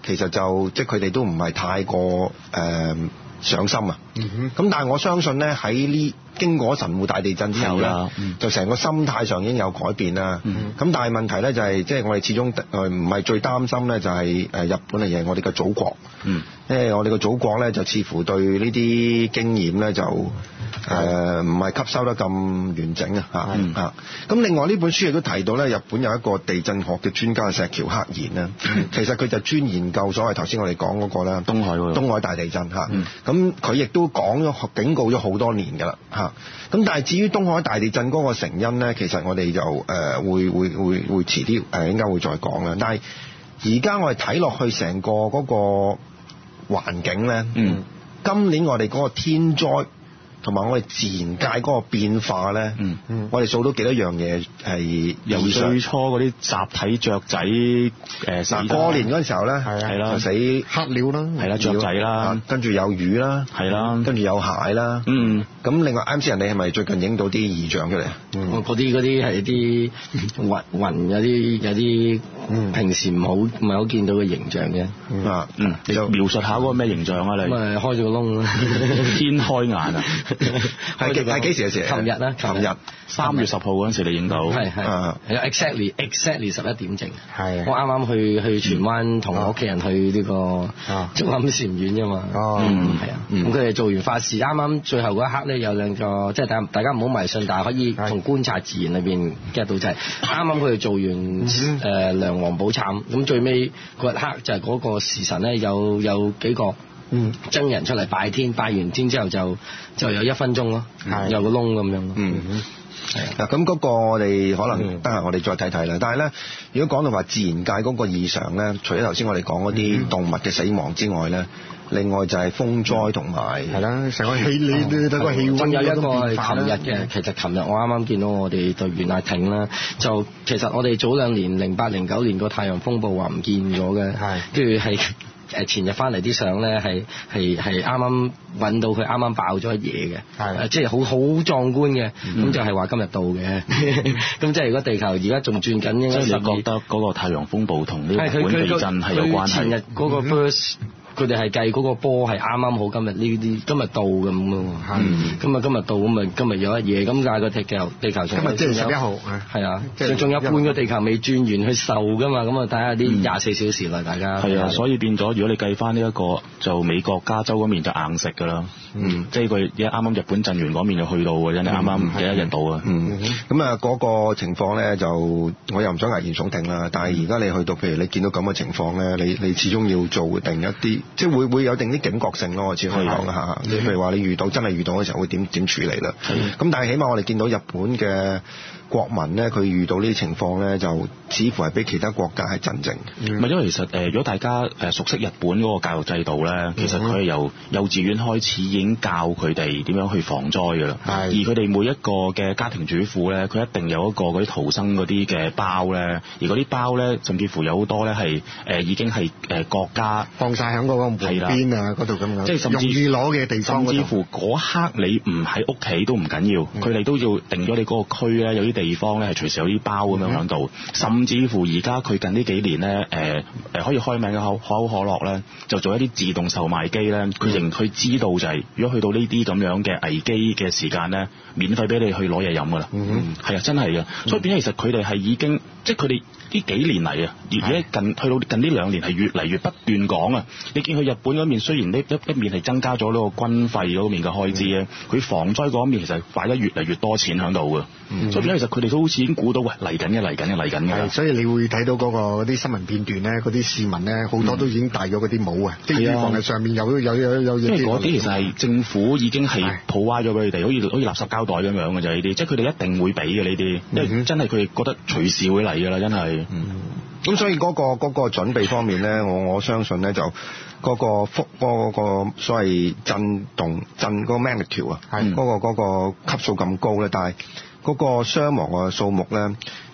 其實就即係佢哋都唔係太過誒、呃、上心啊。咁、 嗯、 但係我相信咧喺呢經過神戶大地震之後咧，嗯、就成個心態上已經有改變啦。咁、嗯、但係問題咧就係即係我哋始終誒唔係最擔心咧就係誒日本嘅嘢，我哋嘅祖國。嗯，因為我哋嘅祖國咧就似乎對呢啲經驗咧就誒唔係吸收得咁完整啊嚇嚇。咁另外呢本書亦都提到咧，日本有一個地震學嘅專家石橋克彥啦，嗯、其實佢就專研究所謂頭先我哋講嗰個啦，東海東海大地震嚇。咁佢亦都講咗警告咗好多年㗎啦嚇。咁但係至於東海大地震嗰個成因咧，其實我哋就誒、呃、會會會會遲啲誒應該會再講啦。但係而家我哋睇落去成個嗰個環境咧，嗯，今年我哋嗰個天災同埋我哋自然界嗰個變化咧，嗯嗯，我哋數到幾多樣嘢係由最初嗰啲集體雀仔誒，嗱、呃、過年嗰陣時候咧，係啊，係啦，死黑鳥啦， 係啦，雀仔啦， 跟住有魚啦，係啦，跟住有蟹啦，嗯，咁另外 M C 人你係咪最近影到啲異象出嚟啊？ 嗯，嗰啲嗰啲係啲雲雲有啲有啲平時唔好唔係好見到嘅形象嘅， 啊，嗯，你描述下嗰個咩形象啊？你咁啊開咗個窿啦， 天開眼啊！ 係幾係幾時嘅事？ 琴日啦，琴日三月十號嗰陣時你影到， 係係係 exactly exactly 十一點正， 係我啱啱去去荃灣同我屋企人去呢個竹林禪院啫嘛，嗯係啊，咁佢哋做完法事，啱啱最後嗰一刻咧有兩個，即係大大家唔好迷信，但係可以從觀察自然裏邊 get 到就係啱啱佢哋做完誒梁皇寶懺，咁最尾嗰一刻就係嗰個時辰咧有有幾個。嗯，僧人出嚟拜天，拜完天之後就就有一分鐘咯，有個窿咁樣咯。嗯， 係嗱，咁嗰個我哋可能得閒我哋再睇睇啦。但係咧，如果講到話自然界嗰個異常咧，除咗頭先我哋講嗰啲動物嘅死亡之外咧，另外就係風災同埋係啦，成個氣你你睇個氣温仲有一個係琴日嘅，其實琴日我啱啱見到我哋隊員阿挺啦，就其實我哋早兩年零八零九年個太陽風暴話唔見咗嘅，係跟住係。誒前日翻嚟啲相咧係係係啱啱揾到佢啱啱爆咗一嘢嘅，係即係好好壯觀嘅，咁、嗯、就係話今日到嘅，咁即係如果地球而家仲轉緊，應該即係你覺得嗰個太陽風暴同呢個日本地震係有關係？ 前日嗰個 burst。佢哋係計嗰個波係啱啱好今日呢啲今日到咁喎，今日今日到咁咪今日有一嘢，咁但係個地球地球上今日即係十一號，係啊，仲有半個地球未轉完去受㗎嘛，咁啊睇下啲廿四小時啦，大家係啊，所以變咗如果你計翻呢一個就美國加州嗰面就硬食㗎啦，嗯，即係佢一啱啱日本震完嗰面就去到嘅，真係啱啱幾一日到啊， 嗯，咁啊嗰個情況咧就我又唔想危言聳聽啦，但係而家你去到譬如你見到咁嘅情況咧，你你始終要做定一啲。即係會會有定啲警覺性咯，我只可以講下。你譬如話你遇到真係遇到嘅時候會點點處理啦。咁但係起碼我哋見到日本嘅國民咧，佢遇到呢啲情況咧，就似乎係比其他國家係鎮靜。唔、 嗯、係因為其實誒、呃，如果大家誒熟悉日本嗰個教育制度咧，其實佢係由幼稚園開始已經教佢哋點樣去防災㗎啦。而佢哋每一個嘅家庭主婦咧，佢一定有一個嗰啲逃生嗰啲嘅包咧，而嗰啲包咧，甚至乎有好多咧係誒已經係誒國家放晒喺嗰個門邊啊嗰度咁樣，即係容易攞嘅地方。 甚至乎嗰刻你唔喺屋企都唔緊要，佢哋、嗯、都要定咗你嗰個區咧，有啲地方咧係隨時有啲包咁樣喺度，嗯、甚至乎而家佢近呢幾年咧，誒、呃、誒可以開名嘅可口可樂咧，就做一啲自動售賣機咧，佢仍佢知道就係、是、如果去到呢啲咁樣嘅危機嘅時間咧，免費俾你去攞嘢飲噶啦，係、嗯、啊，真係嘅，嗯、所以變咗其實佢哋係已經，即係佢哋呢幾年嚟啊，而家近去到近呢兩年係越嚟越不斷講啊，你見佢日本嗰面雖然呢一一面係增加咗呢個軍費嗰面嘅開支咧，佢、嗯、防災嗰面其實花得越嚟越多錢喺度嘅，嗯、所以變咗其實佢哋都好似已經估到喂嚟緊嘅嚟緊嘅嚟緊嘅， 所以你會睇到嗰、嗰個啲新聞片段咧，嗰啲市民咧好多都已經戴咗嗰啲帽啊，即係預防係上面有有有有因為嗰啲其實係政府已經係鋪歪咗俾佢哋，好似好似垃圾膠袋咁樣嘅就係呢啲，即係佢哋一定會俾嘅呢啲，因為真係佢哋覺得隨時會嚟㗎啦，真係。 嗯，咁所以嗰、嗰個嗰、嗰個準備方面咧，我我相信咧就嗰個幅嗰、嗰個所謂震動震嗰個 magnitude 啊，係嗰個嗰個級數咁高咧，但係嗰個傷亡嘅數目咧，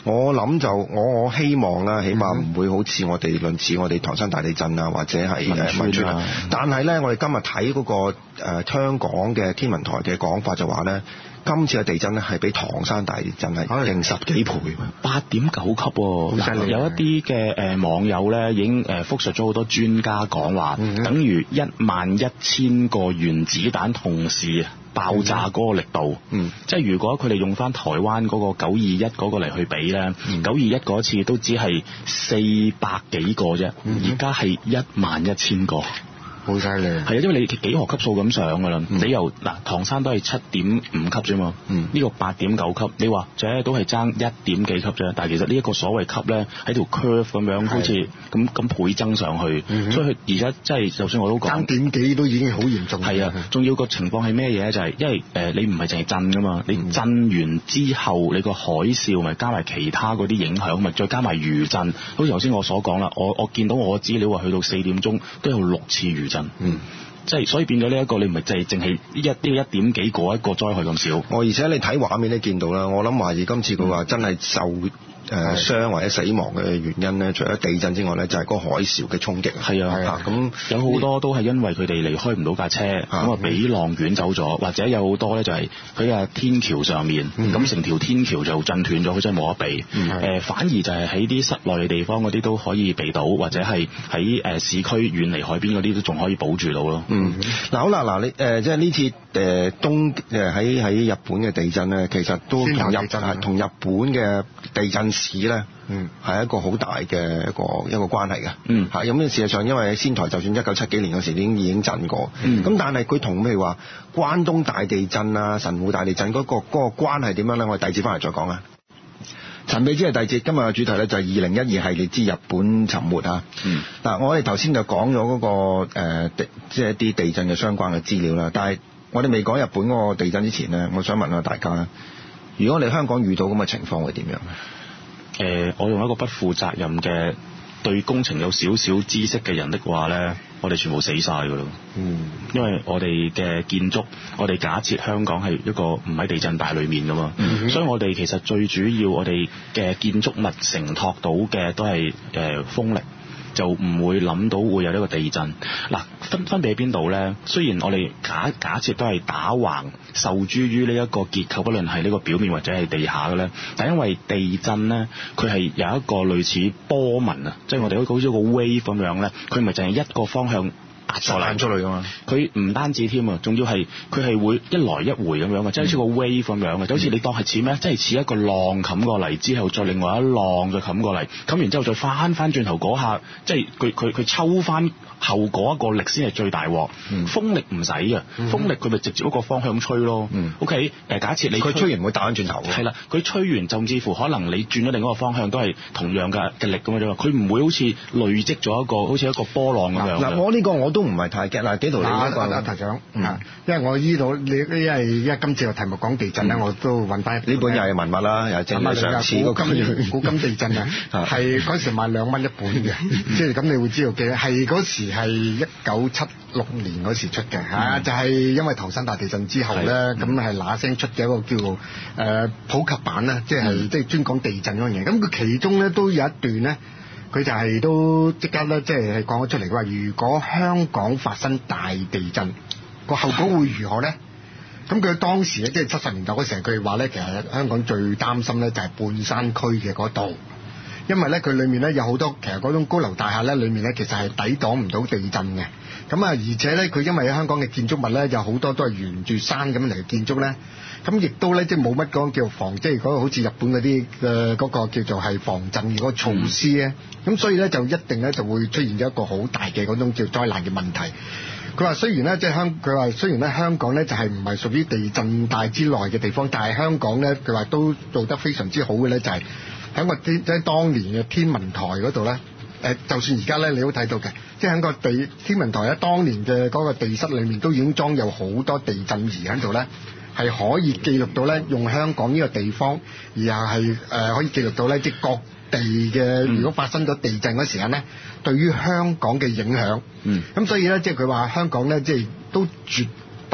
我諗就我我希望啦，起碼唔會好似我哋類似我哋唐山大地震啊，或者係誒汶川啊。但係咧，我哋今日睇嗰個誒、呃、香港嘅天文台嘅講法就話咧，今次嘅地震咧係比唐山大地震係勁十幾倍， 八點九級喎、啊。有一啲嘅誒網友咧已經誒復述咗好多專家講話，嗯、等於一萬一千個原子彈同時爆炸嗰個力度，嗯，即係如果佢哋用翻台灣嗰個九二一嗰個嚟去比咧，九二一嗰次都只係四百幾個啫，而家係一萬一千個。 好犀利， 係啊，因為你幾何級數咁上㗎啦、嗯，你由嗱唐山都係七點五級啫嘛，嗯，呢、這個八點九級，你話即係都係爭一點幾級啫，但係其實呢一個所謂級咧喺條 curve 咁樣，好似咁咁倍增上去，嗯、所以佢而家即係就算我都講爭點幾都已經好嚴重， 係啊，仲要個情況係咩嘢咧？就係、是、因為誒、呃、你唔係淨係震㗎嘛，你震完之後你個海嘯咪加埋其他嗰啲影響，咪再加埋餘震，好似頭先我所講啦，我我見到我資料話去到四點鐘都有六次餘震。 嗯， 即係所以變咗呢一個，你唔係就係淨係一呢個一點幾個一個災害咁少。 我而且你睇畫面都見到啦，我諗懷疑今次佢話真係受誒傷或者死亡嘅原因咧，除咗地震之外咧，就係、是、嗰個海嘯嘅衝擊。 係啊，咁、啊、有好多都係因為佢哋離開唔到架車，咁啊俾浪捲走咗，或者有好多咧就係佢嘅天橋上面，咁、嗯、成條天橋就震斷咗，佢真係冇得避。誒、嗯呃，反而就係喺啲室內嘅地方嗰啲都可以避到，或者係喺誒市區遠離海邊嗰啲都仲可以保住到咯。 嗯，嗱好啦，嗱你誒即係呢次誒東誒喺喺日本嘅地震咧，其實都同日係同日本嘅地震史咧，嗯，係一個好大嘅一個一個關係嘅，嗯，嚇咁事實上，因為仙台就算一九七幾年嗰時已經已經震過，嗯，咁但係佢同譬如話關東大地震啊、神戶大地震嗰、嗰個嗰、嗰個關係點樣咧？我哋第二節翻嚟再講啊。神秘之夜第二節，今日嘅主題咧就係二零一二系列之日本沉沒啊。嗯，嗱我哋頭先就講咗嗰個誒地，即係一啲地震嘅相關嘅資料啦。但係我哋未講日本嗰個地震之前咧，我想問下大家，如果你香港遇到咁嘅情況會點樣？ 誒、呃，我用一個不負責任嘅對工程有少少知識嘅人的話咧，我哋全部死晒㗎咯。嗯，因為我哋嘅建築，我哋假設香港係一個唔喺地震帶裏面㗎嘛、嗯，所以我哋其實最主要我哋嘅建築物承托到嘅都係誒、呃、風力。就唔會諗到會有呢個地震。嗱，分分別喺邊度咧？雖然我哋假假設都係打橫受諸於呢一個結構，不論係呢個表面或者係地下嘅咧，但因為地震咧，佢係有一個類似波紋啊，即係我哋好似一個 wave 咁樣咧，佢唔係淨係一個方向壓出嚟出嚟㗎嘛。佢唔單止添啊，仲要係佢係會一來一回咁樣嘅，即係好似個 wave 咁樣嘅，就好似你當係似咩？即係似一個浪冚過嚟之後，再另外一浪再冚過嚟，冚完之後再翻翻轉頭嗰下，即係佢佢佢抽翻後嗰一個力先係最大鑊、嗯。風力唔使嘅，風力佢咪直接一個方向吹咯。嗯、OK，誒假設你佢吹完唔會打翻轉頭嘅。 係啦，佢吹完甚至乎可能你轉咗另一個方向都係同樣嘅嘅力咁樣啫嘛。佢唔會好似累積咗一個好似一個波浪咁樣。嗱，我呢個我都唔係太驚。嗱，幾圖你呢個阿台長，嗯，因為我依度你因為因為今次個題目講地震咧、嗯，我都揾翻呢本又係文物啦，又係正係上次嗰個古今古今地震啊，係嗰時賣兩蚊一本嘅，即係咁你會知道嘅，係嗰時係一九七六年嗰時出嘅嚇、嗯，就係、是、因為唐山大地震之後咧，咁係嗱聲出嘅一個叫做誒、呃、普及版啦，即係即係專講地震嗰樣嘢，咁佢其中咧都有一段咧。佢就係都即刻咧，即係講咗出嚟。佢話：如果香港發生大地震，個後果會如何咧？咁佢當時咧，即係七十年代嗰時候，佢話咧，其實香港最擔心咧就係半山區嘅嗰度，因為咧佢裡面咧有好多其實嗰種高樓大廈咧，裡面咧其實係抵擋唔到地震嘅。咁啊，而且咧佢因為香港嘅建築物咧有好多都係沿住山咁嚟建築咧。咁亦都咧，即係冇乜講叫防，即係嗰個好似日本嗰啲嘅嗰個叫做係防震嘅嗰個措施咧。咁、嗯、所以咧就一定咧就會出現咗一個好大嘅嗰種叫災難嘅問題。佢話雖然咧即係香，佢話雖然咧香港咧就係唔係屬於地震帶之內嘅地方，但係香港咧佢話都做得非常之好嘅咧，就係喺個即係當年嘅天文台嗰度咧。誒，就算而家咧，你都睇到嘅，即係喺個地天文台咧，當年嘅嗰個地室裏面都已經裝有好多地震儀喺度咧。係可以記錄到咧，用香港呢個地方，而又係誒可以記錄到咧，即係各地嘅如果發生咗地震嗰時間咧，對於香港嘅影響。嗯。咁所以咧，即係佢話香港咧，即係都絕不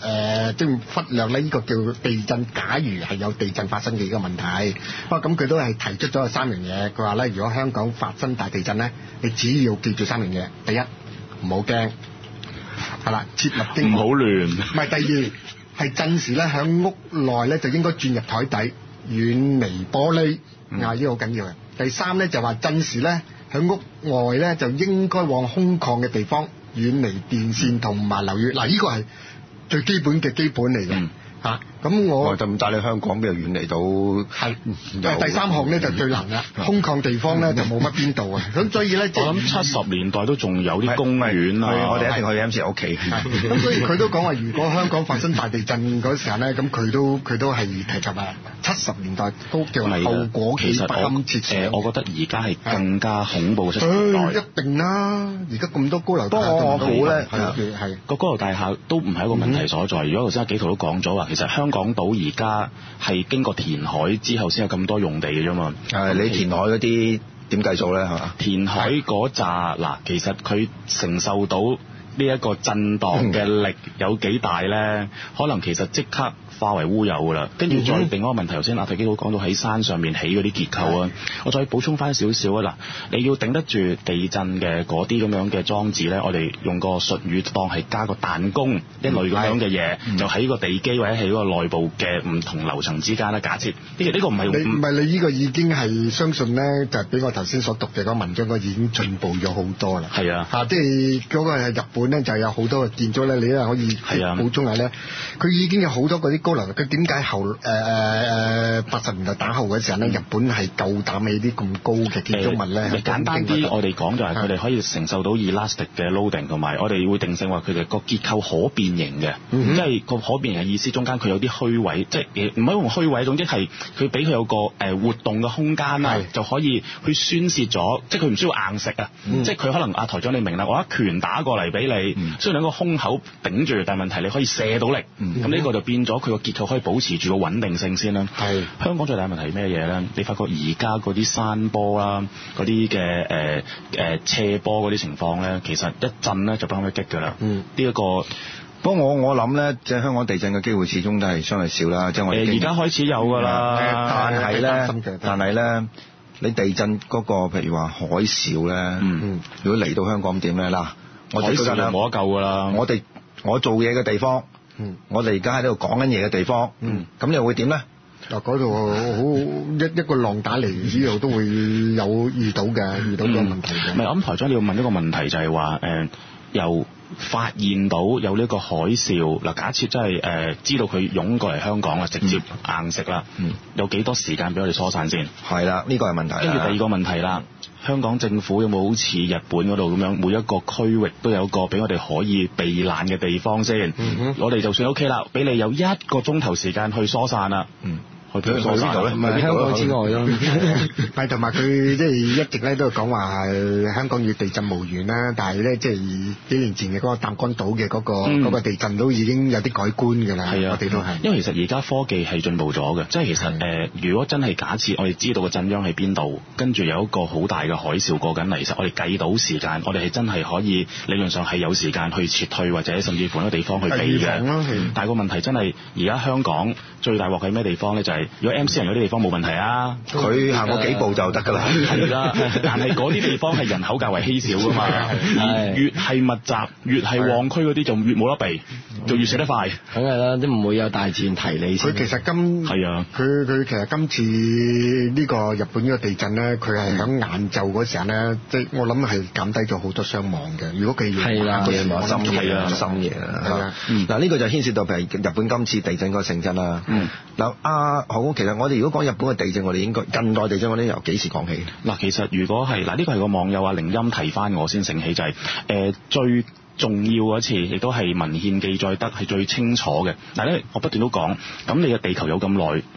誒即係忽略咧呢個叫地震，假如係有地震發生嘅呢個問題。不過咁佢都係提出咗三樣嘢，佢話咧如果香港發生大地震咧，你只要記住三樣嘢，第一唔好驚，係啦，切勿驚， 唔好亂。 唔係，第二係震時咧喺屋內咧就應該轉入台底，遠離玻璃，啊呢個好緊要嘅。第三咧就話震時咧喺屋外咧就應該往空曠嘅地方，遠離電線同埋樓宇。嗱，呢個係最基本嘅基本嚟嘅嚇。咁我就唔帶你香港邊度遠離到係。第三項咧就最難啦，空曠地方咧就冇乜邊度啊。咁所以咧， 我諗七十年代都仲有啲公園啊， 我哋一定去 M C 屋企。 咁所以佢都講話，如果香港發生大地震嗰時候咧，咁佢都佢都係提及啊，七十年代都叫後果幾不堪設想。 誒，我覺得而家係更加恐怖嘅七十年代。 一定啦，而家咁多高樓大廈， 我估咧係個高樓大廈都唔係一個問題所在。如果頭先阿紀陶都講咗話，其實香港島而家係經過填海之後先有咁多用地嘅啫嘛。 誒，你填海嗰啲點計數咧？係嘛？ 填海嗰扎嗱，其實佢承受到呢一個震盪嘅力有幾大咧？可能其實即刻化為烏有㗎啦。跟住再另外一個問題，頭先阿肥基佬講到喺山上面起嗰啲結構啊，我再補充翻少少啊嗱，你要頂得住地震嘅嗰啲咁樣嘅裝置咧，我哋用個術語當係加個彈弓一類咁樣嘅嘢，嗯、就喺個地基或者喺嗰個內部嘅唔同樓層之間咧。假設呢、呢個呢、呢個唔係你唔係你呢個已經係相信咧，就係、是、比我頭先所讀嘅嗰文章，我已經進步咗好多啦。係啊，嚇即係嗰個日本咧就有好多嘅建築咧，你咧可以補充下咧，佢已經有好多嗰啲高樓。佢點解後誒誒八十年代打後嘅時候咧，日本係夠膽起啲咁高嘅建築物咧？ 呃、簡單啲，我哋講就係佢哋可以承受到 elastic 嘅 loading， 同埋我哋會定性話佢哋個結構可變形嘅，即係個可變形嘅意思，中間佢有啲虛位，即係唔係用虛位，總之係佢俾佢有個誒活動嘅空間啦，就可以去宣泄咗，即係佢唔需要硬食啊，嗯、即係佢可能阿台長你明啦，我一拳打過嚟俾你，嗯、雖然兩個胸口頂住，但係問題你可以射到力，咁呢、嗯、個就變咗佢個結構可以保持住個穩定性先啦。係香港最大問題係咩嘢咧？你發覺而家嗰啲山坡啦，嗰啲嘅誒誒斜坡嗰啲情況咧，其實一震咧就不堪一擊㗎啦。嗯，呢、這、一個不過我我諗咧，即係香港地震嘅機會始終都係相對少啦。即係我哋而家開始有㗎啦、 嗯，但係咧，但係咧，你地震嗰、那個譬如話海嘯咧，嗯，如果嚟到香港點咧？嗱，我海嘯就冇得救㗎啦。 我哋我做嘢嘅地方。嗯，我哋而家喺度講緊嘢嘅地方，嗯，咁你又會點咧？ 嗱，嗰度好一一個浪打嚟，呢度都會有遇到嘅，遇到個問題嘅。 唔係、嗯，咁台長你要問一個問題就係話，誒、呃，由發現到有呢個海嘯，嗱，假設真係誒知道佢湧過嚟香港啦，直接硬食啦，嗯，有幾多時間俾我哋疏散先？ 係啦，呢個係問題。 跟住第二個問題啦。香港政府有冇好似日本嗰度咁樣，每一個區域都有個俾我哋可以避難嘅地方先？嗯、哼我哋就算 OK 啦，俾你有一個鐘頭時間去疏散啦。嗯。去邊度咧？ 唔係香港之外咯，係同埋佢即係一直咧都講話香港與地震無緣啦。但係咧即係幾年前嘅嗰個淡江島嘅嗰個嗰個地震都已經有啲改觀㗎啦。係啊，我哋都係。 因為其實而家科技係進步咗嘅，即係其實誒，如果真係假設我哋知道個震央喺邊度，跟住有一個好大嘅海嘯過緊嚟，其實我哋計到時間，我哋係真係可以理論上係有時間去撤退或者甚至乎一個地方去避嘅。但係個問題真係而家香港最大鑊係咩地方咧？就係如果 M C 人嗰啲地方冇問題啊， 佢行過幾步就得㗎啦。 係啦，但係嗰啲地方係人口較為稀少㗎嘛，而越係密集、越係旺區嗰啲就越冇得避，就越死得快。 梗係啦，都唔會有大自然提你先。 佢其實今係啊，佢佢其實今次呢個日本呢個地震咧，佢係喺晏晝嗰時候咧，即係我諗係減低咗好多傷亡嘅。如果佢係啦， 夜晚深夜啊，深夜啊，嗱呢個就牽涉到譬如日本今次地震嗰個性質啦。嗱阿好，其實我哋如果講日本嘅地震，我哋應該近代地震，我哋由幾時講起？ 嗱，其實如果係嗱，呢個係個網友啊靈音提翻我先醒起，就係、是、誒、呃、最重要嗰次，亦都係文獻記載得係最清楚嘅。但係咧，我不斷都講，咁你嘅地球有咁耐，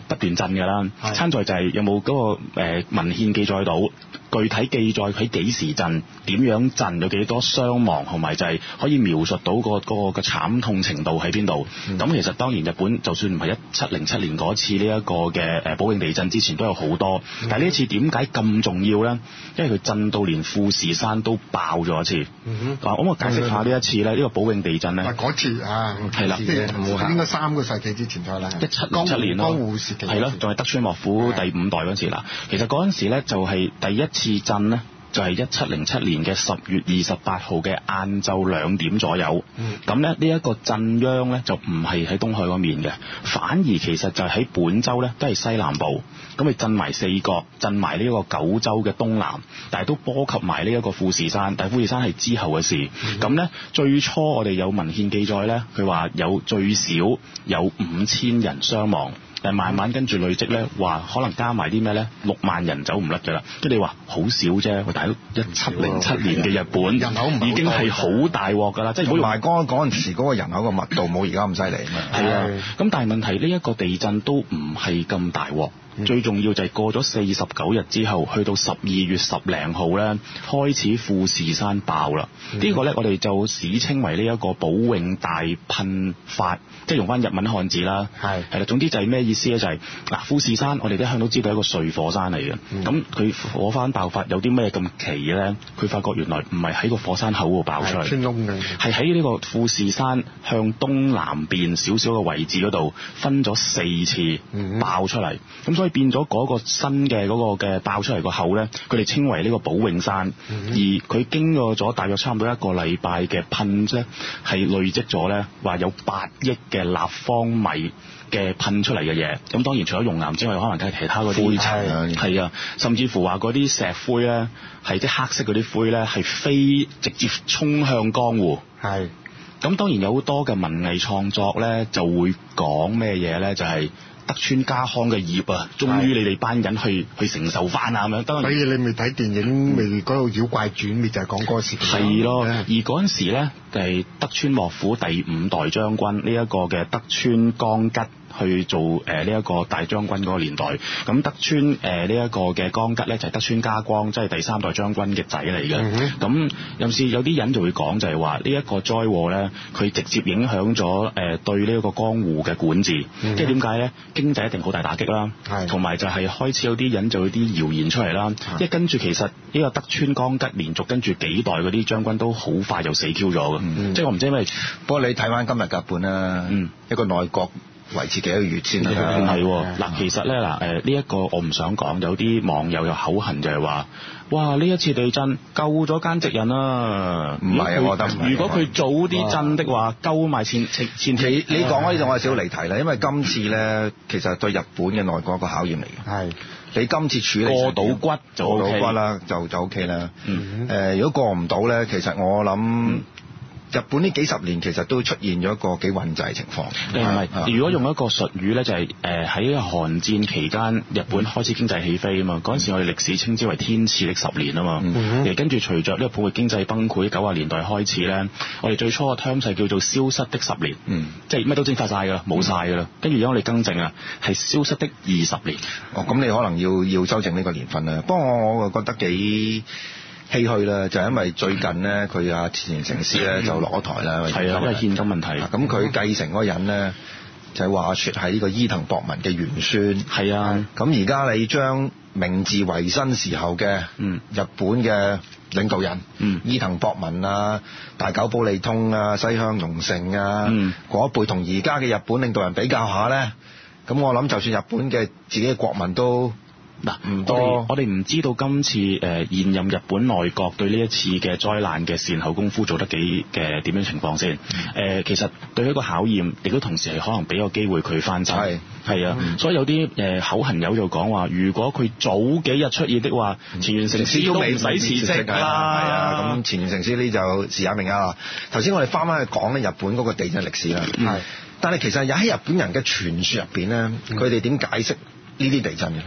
不斷震㗎啦。參在就係有冇嗰、那個誒、呃、文獻記載到，具體記載喺幾時震，點樣震，有幾多傷亡，同埋就係可以描述到、那個、那個嘅、那個、慘痛程度喺邊度。咁、嗯、其實當然日本就算唔係一七零七年嗰次呢一個嘅誒寶永地震之前都有好多，嗯、但係呢一次點解咁重要咧？因為佢震到連富士山都爆咗一次。嗯哼，咁我解釋下呢一次咧，呢、這個寶永地震咧。 嗰次啊，係啦，應該三個世紀之前咗啦，一七零七年咯，江戶時期係咯，仲係德川幕府第五代嗰陣時啦。其實嗰陣時咧就係第一次震咧，就係一七零七年嘅十月二十八號嘅晏晝兩點左右。咁咧呢一個震央咧就唔係喺東海嗰面嘅，反而其實就係喺本州咧都係西南部。咁佢震埋四國，震埋呢一個九州嘅東南，但係都波及埋呢一個富士山。但係富士山係之後嘅事。咁咧、嗯、最初我哋有文獻記載咧，佢話有最少有五千人傷亡。但慢慢跟住累積咧，話可能加埋啲咩咧，六萬人走唔甩㗎啦。跟住你話好少啫，喂，大佬一七零七年嘅日本人口已經係好大鑊㗎啦，即係同埋嗰嗰陣時嗰個人口嘅密度冇而家咁犀利啊嘛。係啊，咁但係問題呢一個地震都唔係咁大鑊。最重要就係過咗四十九日之後，去到十二月十零號咧，開始富士山爆啦。嗯、個呢個咧我哋就史稱為呢一個寶永大噴發，即係用翻日文漢字啦。係係啦，總之就係咩意思咧？就係、是、嗱，富士山我哋一向都知道係一個睡火山嚟嘅。咁佢、嗯、火山爆發有啲咩咁奇咧？佢發覺原來唔係喺個火山口度爆出嚟，穿窿嘅，係喺呢個富士山向東南邊少少嘅位置嗰度分咗四次爆出嚟。咁、嗯、所以變咗嗰個新嘅嗰個嘅爆出嚟個口咧，佢哋稱為呢個寶永山。嗯、而佢經過咗大約差唔多一個禮拜嘅噴咧，係累積咗咧話有八億嘅立方米嘅噴出嚟嘅嘢。咁當然除咗熔岩之外，可能梗係其他嗰啲灰塵，係啊，甚至乎話嗰啲石灰咧，係啲黑色嗰啲灰咧，係飛直接衝向江湖。係。咁當然有好多嘅文藝創作咧，就會講咩嘢咧？就係、是。德川家康嘅業啊，終於你哋班人去去承受翻啊咁樣。當然，所以你咪睇電影，咪嗰度妖怪傳，咪就係講嗰個時期。係咯，而嗰陣時咧，就係德川幕府第五代將軍呢一個嘅德川綱吉去做誒呢一個大將軍嗰個年代。咁德川誒呢一個嘅綱吉咧，就係德川家光，即係第三代將軍嘅仔嚟嘅。咁有時有啲人就會講就係話呢一個災禍咧，佢直接影響咗誒對呢一個江戶嘅管治。即係點解咧？經濟一定好大打擊啦，同埋就係開始有啲人就有啲謠言出嚟啦。因為跟住其實呢個德川綱吉連續跟住幾代嗰啲將軍都好快就死 Q 咗嘅。嗯、即係我唔知咩，不過你睇翻今日嘅日本啦，嗯、一個內閣維持幾個月先啦。係喎，嗱其實咧嗱誒呢一個我唔想講，有啲網友有口痕就係話。哇！呢一次地震救咗奸直人啊！唔係啊，我覺得唔係。如果佢早啲震的話，救埋前前前期。你講開呢度我有少少離題啦，因為今次咧其實對日本嘅內閣一個考驗嚟嘅。係。你今次處理過到骨就 OK，過到骨啦，就就 OK 啦。嗯。誒，如果過唔到咧，其實我諗。嗯日本呢幾十年其實都出現咗一個幾混滯情況。唔係、嗯，如果用一個術語咧，就係誒喺韓戰期間，日本開始經濟起飛啊嘛。嗰陣、嗯、時我哋歷史稱之為天賜的十年啊嘛。嗯、其實跟住隨着呢個泡沫經濟崩潰，九十年代開始咧，我哋最初嘅 term 係叫做消失的十年。嗯。即係乜都蒸發晒㗎啦，冇晒㗎啦。跟住而家我哋更正啊，係消失的二十年。哦，咁你可能要要修正呢個年份啦。不過我我覺得幾唏噓啦，就係、因為最近咧，佢阿前城師咧就落咗台啦。係啊，因為現金問題。咁佢繼承嗰個人咧，就係話説係呢個伊藤博文嘅玄孫。係啊。咁而家你將明治維新時候嘅日本嘅領導人，嗯、伊藤博文啊、大久保利通啊、西鄉隆盛啊，嗰、嗯、一輩同而家嘅日本領導人比較下咧，咁我諗就算日本嘅自己嘅國民都。嗱，唔多，我哋唔知道今次誒、呃、現任日本內閣對呢一次嘅災難嘅善後功夫做得幾嘅點樣情況先？誒、嗯呃，其實對一個考驗，亦都同時係可能俾個機會佢翻身。係係啊，嗯、所以有啲誒、呃、口痕友就講話，如果佢早幾日出現的話，前原誠司都未使辭職啦。係啊，咁前原誠司呢就時也命啊。頭先我哋翻返去講咧日本嗰個地震歷史啦。係、嗯，但係其實有喺日本人嘅傳說入邊咧，佢哋點解釋呢啲地震嘅？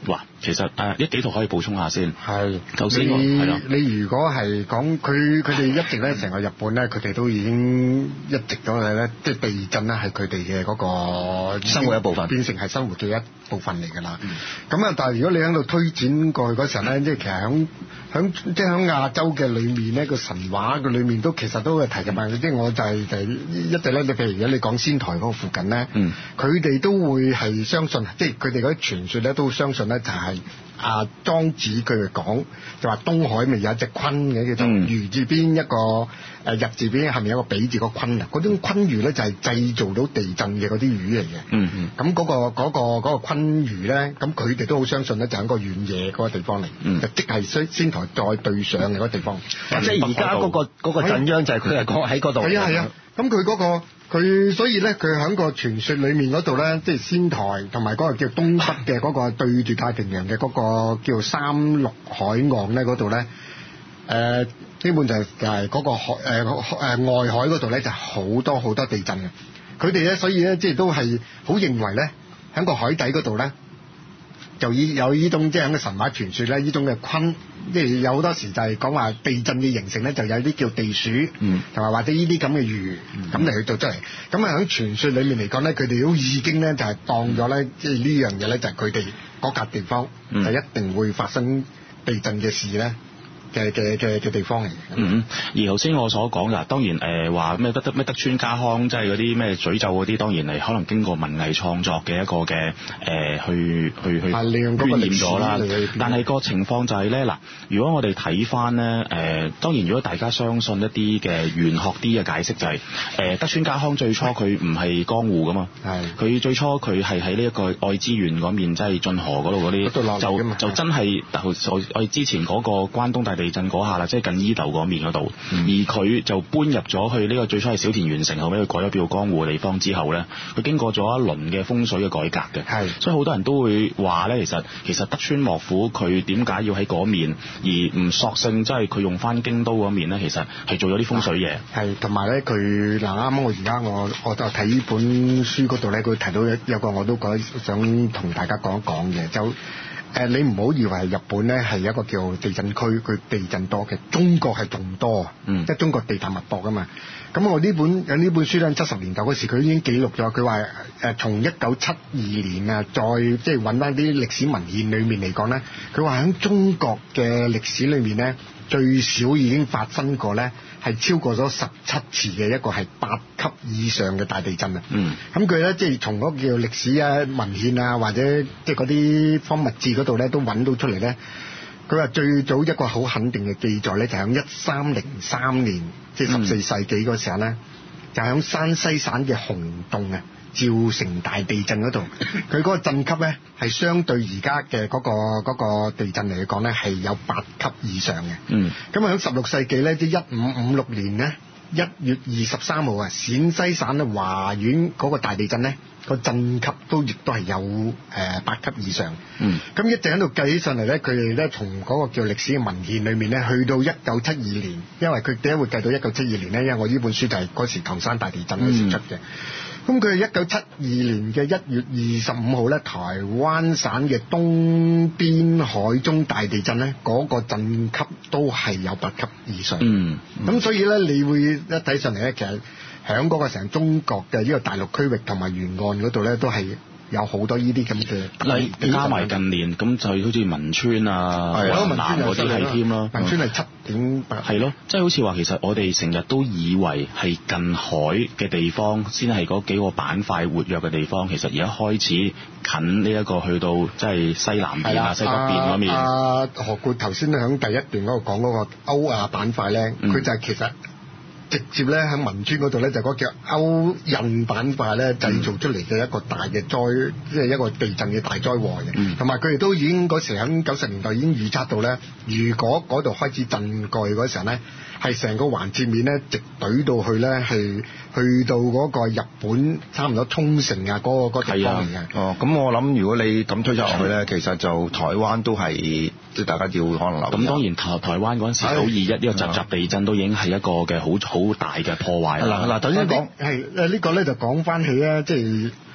哇，其實誒一幾圖可以補充下先。 係， 頭先你係咯。 你如果係講佢佢哋一直咧成個日本咧，佢哋都已經一直都係咧，即係地震咧係佢哋嘅嗰個生活一部分， 變成係生活嘅一部分嚟㗎啦。咁啊、嗯，但係如果你喺度推展過去嗰時候咧，即係其實響響即係響亞洲嘅裏面咧個神話嘅裏面都其實都係提及埋，即係我就係就係一直咧，你譬如如果你講仙台嗰個附近咧， 嗯， 佢哋都會係相信，即係佢哋嗰啲傳說咧都相信咧就係、是。啊，莊子佢哋講就話東海咪有一隻鯤嘅，叫做魚字邊一個誒日字邊下面有一個比字個鯤啊，嗰種鯤魚咧就係製造到地震嘅嗰啲魚嚟嘅。嗯嗯。咁嗰、嗰個嗰、嗰個嗰、嗰個鯤魚咧，咁佢哋都好相信咧，就喺個遠野嗰個地方嚟，嗯、就即係仙仙台再對上嘅嗰個地方。 嗯、即係而家嗰個嗰個震央就係佢係講喺嗰度。 係啊係啊，咁佢嗰個。佢所以咧，佢喺個傳說裏面嗰度咧，即係仙台同埋嗰個叫東北嘅嗰個對住太平洋嘅嗰個叫三陸海岸咧嗰度咧，誒、呃、基本就係就係嗰個海誒誒、呃、外海嗰度咧就好多好多地震嘅。佢哋咧所以咧即係都係好認為咧喺個海底嗰度咧就以有呢種即係喺個神話傳說咧呢種嘅鯤。即係有好多時就係講話地震嘅形成咧，就有啲叫地鼠，嗯，同埋或者呢啲咁嘅魚，咁嚟去做出嚟。咁啊喺傳說裡面嚟講咧，佢哋都已經咧就係當咗咧，即係呢樣嘢咧就係佢哋嗰笪地方就一定會發生地震嘅事咧。嘅嘅嘅嘅地方嚟嘅。 嗯，而頭先我所講㗎，當然誒話咩德德咩德川家康，即係嗰啲咩詛咒嗰啲，當然係可能經過文藝創作嘅一個嘅誒、呃、去去去渲染咗啦。但係個情況就係咧嗱，如果我哋睇翻咧誒，當然如果大家相信一啲嘅玄學啲嘅解釋就係、是、誒、呃、德川家康最初佢唔係江戶㗎嘛，係佢最初佢係喺呢一個愛知縣嗰面，即係進河嗰度嗰啲，就就真係我我之前嗰個關東大地震嗰下啦，即係近伊豆嗰面嗰度，嗯、而佢就搬入咗去呢個最初係小田原城，後尾佢改咗叫江戶嘅地方之後咧，佢經過咗一輪嘅風水嘅改革嘅，係，所以好多人都會話咧，其實其實德川幕府佢點解要喺嗰面，而唔索性即係佢用翻京都嗰面咧，其實係做咗啲風水嘢，係，同埋咧佢嗱啱啱我而家我我就睇呢本書嗰度咧，佢提到有有個我都覺得想同大家講一講嘅就。誒、呃，你唔好以為日本咧係一個叫地震區，佢地震多嘅，中國係仲多啊，嗯、即係中國地大物博噶嘛。咁我呢本有呢本書咧，七十年代嗰時佢已經記錄咗，佢話誒從一九七二年啊，再即係揾翻啲歷史文獻裏面嚟講咧，佢話喺中國嘅歷史裏面咧，最少已經發生過咧係超過咗十七次嘅一個係八級以上嘅大地震啊。嗯，咁佢咧即係從嗰個叫歷史啊文獻啊或者即係嗰啲方物志嗰度咧都揾到出嚟咧。佢話最早一個好肯定嘅記載咧，就喺一三零三年，即係十四世紀嗰時候咧，嗯、就喺山西省嘅洪洞啊，造成大地震嗰度，佢嗰個震級咧係相對而家嘅嗰個嗰個地震嚟講咧係有八級以上嘅。嗯，咁啊喺十六世紀咧，即係一五五六年咧一月二十三號啊，陝西省咧華縣嗰個大地震咧。個震級都亦都係有誒八、呃、級以上，嗯，咁一直喺度計起上嚟咧，佢哋咧從嗰個叫歷史嘅文獻裏面咧，去到一九七二年，因為佢點解會計到一九七二年咧？因為我呢本書就係嗰時唐山大地震嗰時出嘅，咁佢係一九七二年嘅一月二十五號咧，台灣省嘅東邊海中大地震咧，嗰、那個震級都係有八級以上，嗯，咁、嗯、所以咧，你會一睇上嚟咧，其實。喺嗰個成中國嘅呢個大陸區域同埋沿岸嗰度咧，都係有好多呢啲咁嘅。你加埋近年咁就好似汶川啊、雲南嗰啲係添咯。 汶川係七點八。 係咯，即係好似話其實我哋成日都以為係近海嘅地方先係嗰幾個板塊活躍嘅地方，其實而家開始近呢一個去到即係西南邊啊、西北邊嗰面。 阿何冠頭先喺第一段嗰度講嗰個歐亞板塊咧，佢、嗯、就係其實。直接咧喺汶川嗰度咧就嗰個叫歐印板塊咧製造出嚟嘅一個大嘅災，即係一個地震嘅大災禍嘅。同埋佢哋都已經嗰時喺九十年代已經預測到咧，如果嗰度開始震過去嗰時候咧，係成個環節面咧直懟到去咧係去到嗰個日本差唔多沖繩啊嗰個嗰地方嚟嘅。 哦，咁我諗如果你咁推測落去咧，其實就台灣都係即係大家要可能留意。 咁當然台台灣嗰陣時九二一呢個集集地震都已經係一個嘅好好大嘅破壞啦。 嗱嗱，頭先講係誒呢個咧就講翻起咧，即係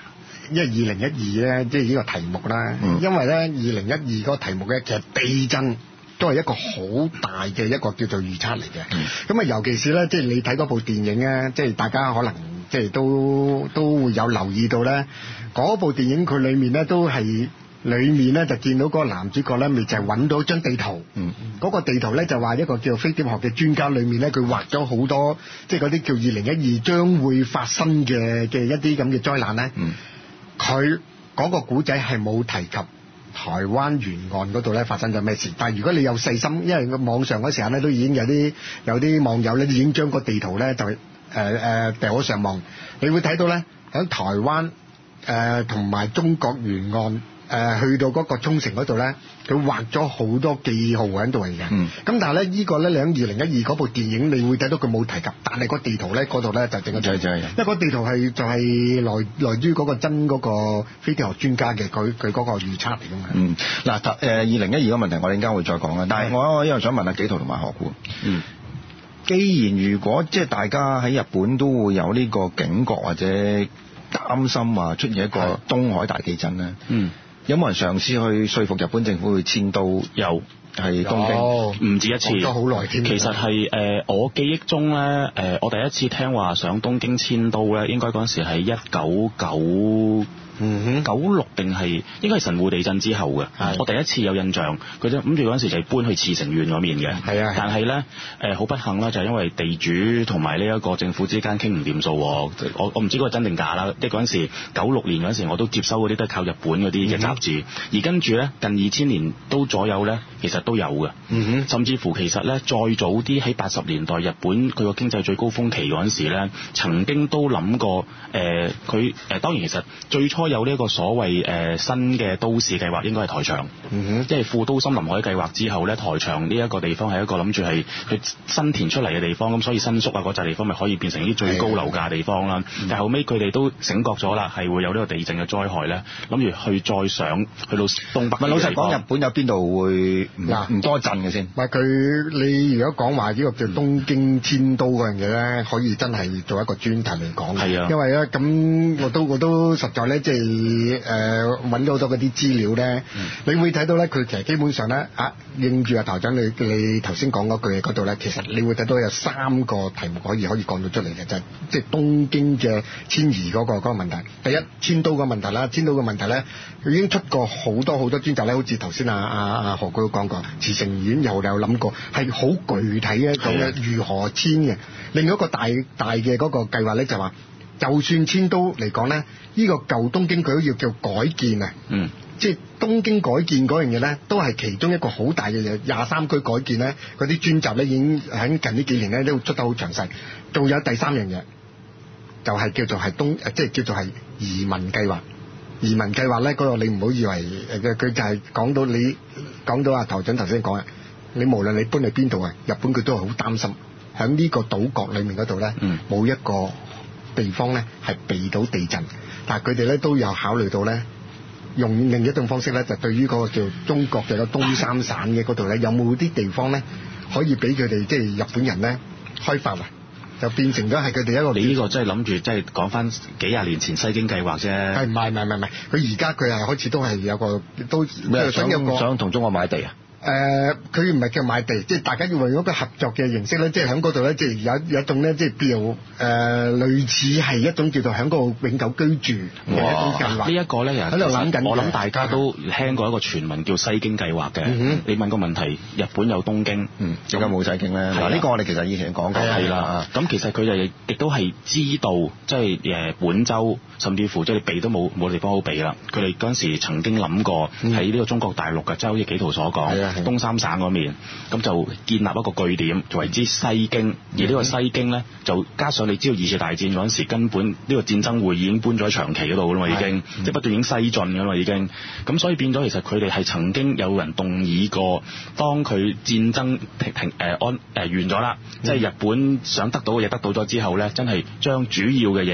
因為二零一二咧，即係呢個題目啦。嗯、因為咧，二零一二嗰個題目咧，其實地震都係一個好大嘅一個叫做預測嚟嘅。咁啊、嗯，尤其是咧，即係你睇嗰部電影咧，即係大家可能即係都都會有留意到咧，嗰部電影佢裡面咧都係。裏面咧就見到嗰個男主角咧，咪就係揾到張地圖。嗯，嗰個地圖咧就話一個叫飛碟學嘅專家，裏面咧佢畫咗好多，即係嗰啲叫二零一二將會發生嘅嘅一啲咁嘅災難咧。嗯，佢嗰個古仔係冇提及台灣沿岸嗰度咧發生咗咩事。但係如果你有細心，因為個網上嗰時候咧都已經有啲有啲網友咧已經將個地圖咧就誒誒掉咗上網，你會睇到咧喺台灣誒同埋中國沿岸。誒、呃、去到嗰個沖繩嗰度咧，佢畫咗好多記號喺度嚟嘅。嗯。咁但係咧，呢個咧，你喺二零一二嗰部電影，你會睇到佢冇提及，但係個地圖咧嗰度咧就整咗出嚟。就係因為個地圖係就係來來於嗰個真嗰個飛碟學專家嘅佢佢嗰個預測嚟㗎嘛。嗯。嗱，誒二零一二個問題，我哋陣間會再講啦。但係我我因為想問下紀陶同埋何故。嗯。既然如果即係大家喺日本都會有呢個警覺或者擔心話出現一個東海大地震咧。嗯。有冇人嘗試去說服日本政府去遷都？有，係東京，唔止一次，講咗好耐添。其實係誒、呃，我記憶中咧，誒、呃，我第一次聽話上東京遷都咧，應該嗰陣時係一九九。嗯哼，九六定係應該係神戶地震之後嘅。係，我第一次有印象，佢就諗住嗰陣時就係搬去茨城縣嗰面嘅。係啊，但係咧誒好不幸啦，就係因為地主同埋呢一個政府之間傾唔掂數。我我唔知嗰個真定假啦。即係嗰陣時九六年嗰陣時，我都接收嗰啲都係靠日本嗰啲嘅雜誌。嗯、而跟住咧近二千年都左右咧，其實都有嘅。嗯哼，甚至乎其實咧再早啲喺八十年代日本佢個經濟最高峰期嗰陣時咧，曾經都諗過誒佢誒當然其實最初。有呢一個所謂誒、呃、新嘅都市計劃，應該係台場，嗯、哼即係副都心臨海計劃之後咧，台場呢一個地方係一個諗住係佢新填出嚟嘅地方，咁所以新宿啊嗰笪地方咪可以變成啲最高樓價地方啦。嗯、但係後尾佢哋都醒覺咗啦，係會有呢個地震嘅災害咧，諗住去再上去到東北。老實講，日本有邊度會嗱唔多震嘅先？唔係佢，你如果講話呢個叫東京遷都嗰樣嘢咧，可以真係做一個專題嚟講嘅。係啊，因為咧咁我都我都實在咧即係。誒揾咗好多嗰啲資料咧，嗯、你會睇到咧，佢其實基本上咧啊，應住阿頭長你你頭先講嗰句嗰度咧，其實你會睇到有三個題目可以可以講到出嚟嘅，就係即係東京嘅遷移嗰個嗰個問題。第一，遷都嘅問題啦，遷都嘅問題咧，佢已經出過好多好多專集咧，好似頭先阿阿阿何居都講過，茨城縣又有諗過，係好具體嘅講嘅如何遷嘅。另外一個大大嘅嗰個計劃咧就話。就算遷都嚟講咧，呢、呢個舊東京佢都要叫改建啊，嗯，即係東京改建嗰樣嘢咧，都係其中一個好大嘅嘢。廿三區改建咧，嗰啲專集咧已經喺近呢幾年咧都出得好詳細。仲有第三樣嘢，就係、係、叫做係東，即係叫做係移民計劃。移民計劃咧，嗰、嗰個你唔好以為誒，佢就係講到你講到阿頭長頭先講啊，你無論你搬去邊度啊，日本佢都係好擔心喺呢個島國裡面嗰度咧，冇、嗯、一個地方咧係避到地震，但係佢哋咧都有考慮到咧，用另一種方式咧，就對於嗰個叫中國嘅個東三省嘅嗰度咧，有冇啲地方咧可以俾佢哋即係日本人咧開發啊？就變成咗係佢哋一個。你呢個真係諗住即係講翻幾廿年前西京計劃啫。係唔係唔係唔係，佢而家佢係開始都係有個都咩想有個想同中國買地啊？誒，佢唔係叫買地，即係大家要為嗰個合作嘅形式咧，即係喺嗰度咧，即係有有一種咧，即係譬如誒類似係一種叫做喺嗰度永久居住嘅一種計劃。呢一個咧，其實我諗大家都聽過一個傳聞叫西京計劃嘅。你問個問題，日本有東京，嗯，點解冇西京咧？嗱，呢個我哋其實以前講過係啦。咁其實佢就亦都係知道，即係誒本州，甚至乎即係你避都冇冇地方好避啦。佢哋嗰陣時曾經諗過喺呢個中國大陸嘅，即係好似紀陶所講。東三省嗰面，咁就建立一個據點，就為之西京。而呢個西京咧，就加上你知道二次大戰嗰陣時，根本呢個戰爭會已經搬咗喺長崎嗰度啦嘛，已經，嗯、即係不斷已經西進噶啦嘛，已經。咁所以變咗，其實佢哋係曾經有人動議過，當佢戰爭停停誒安誒完咗啦，嗯、即係日本想得到嘅嘢得到咗之後咧，真係將主要嘅嘢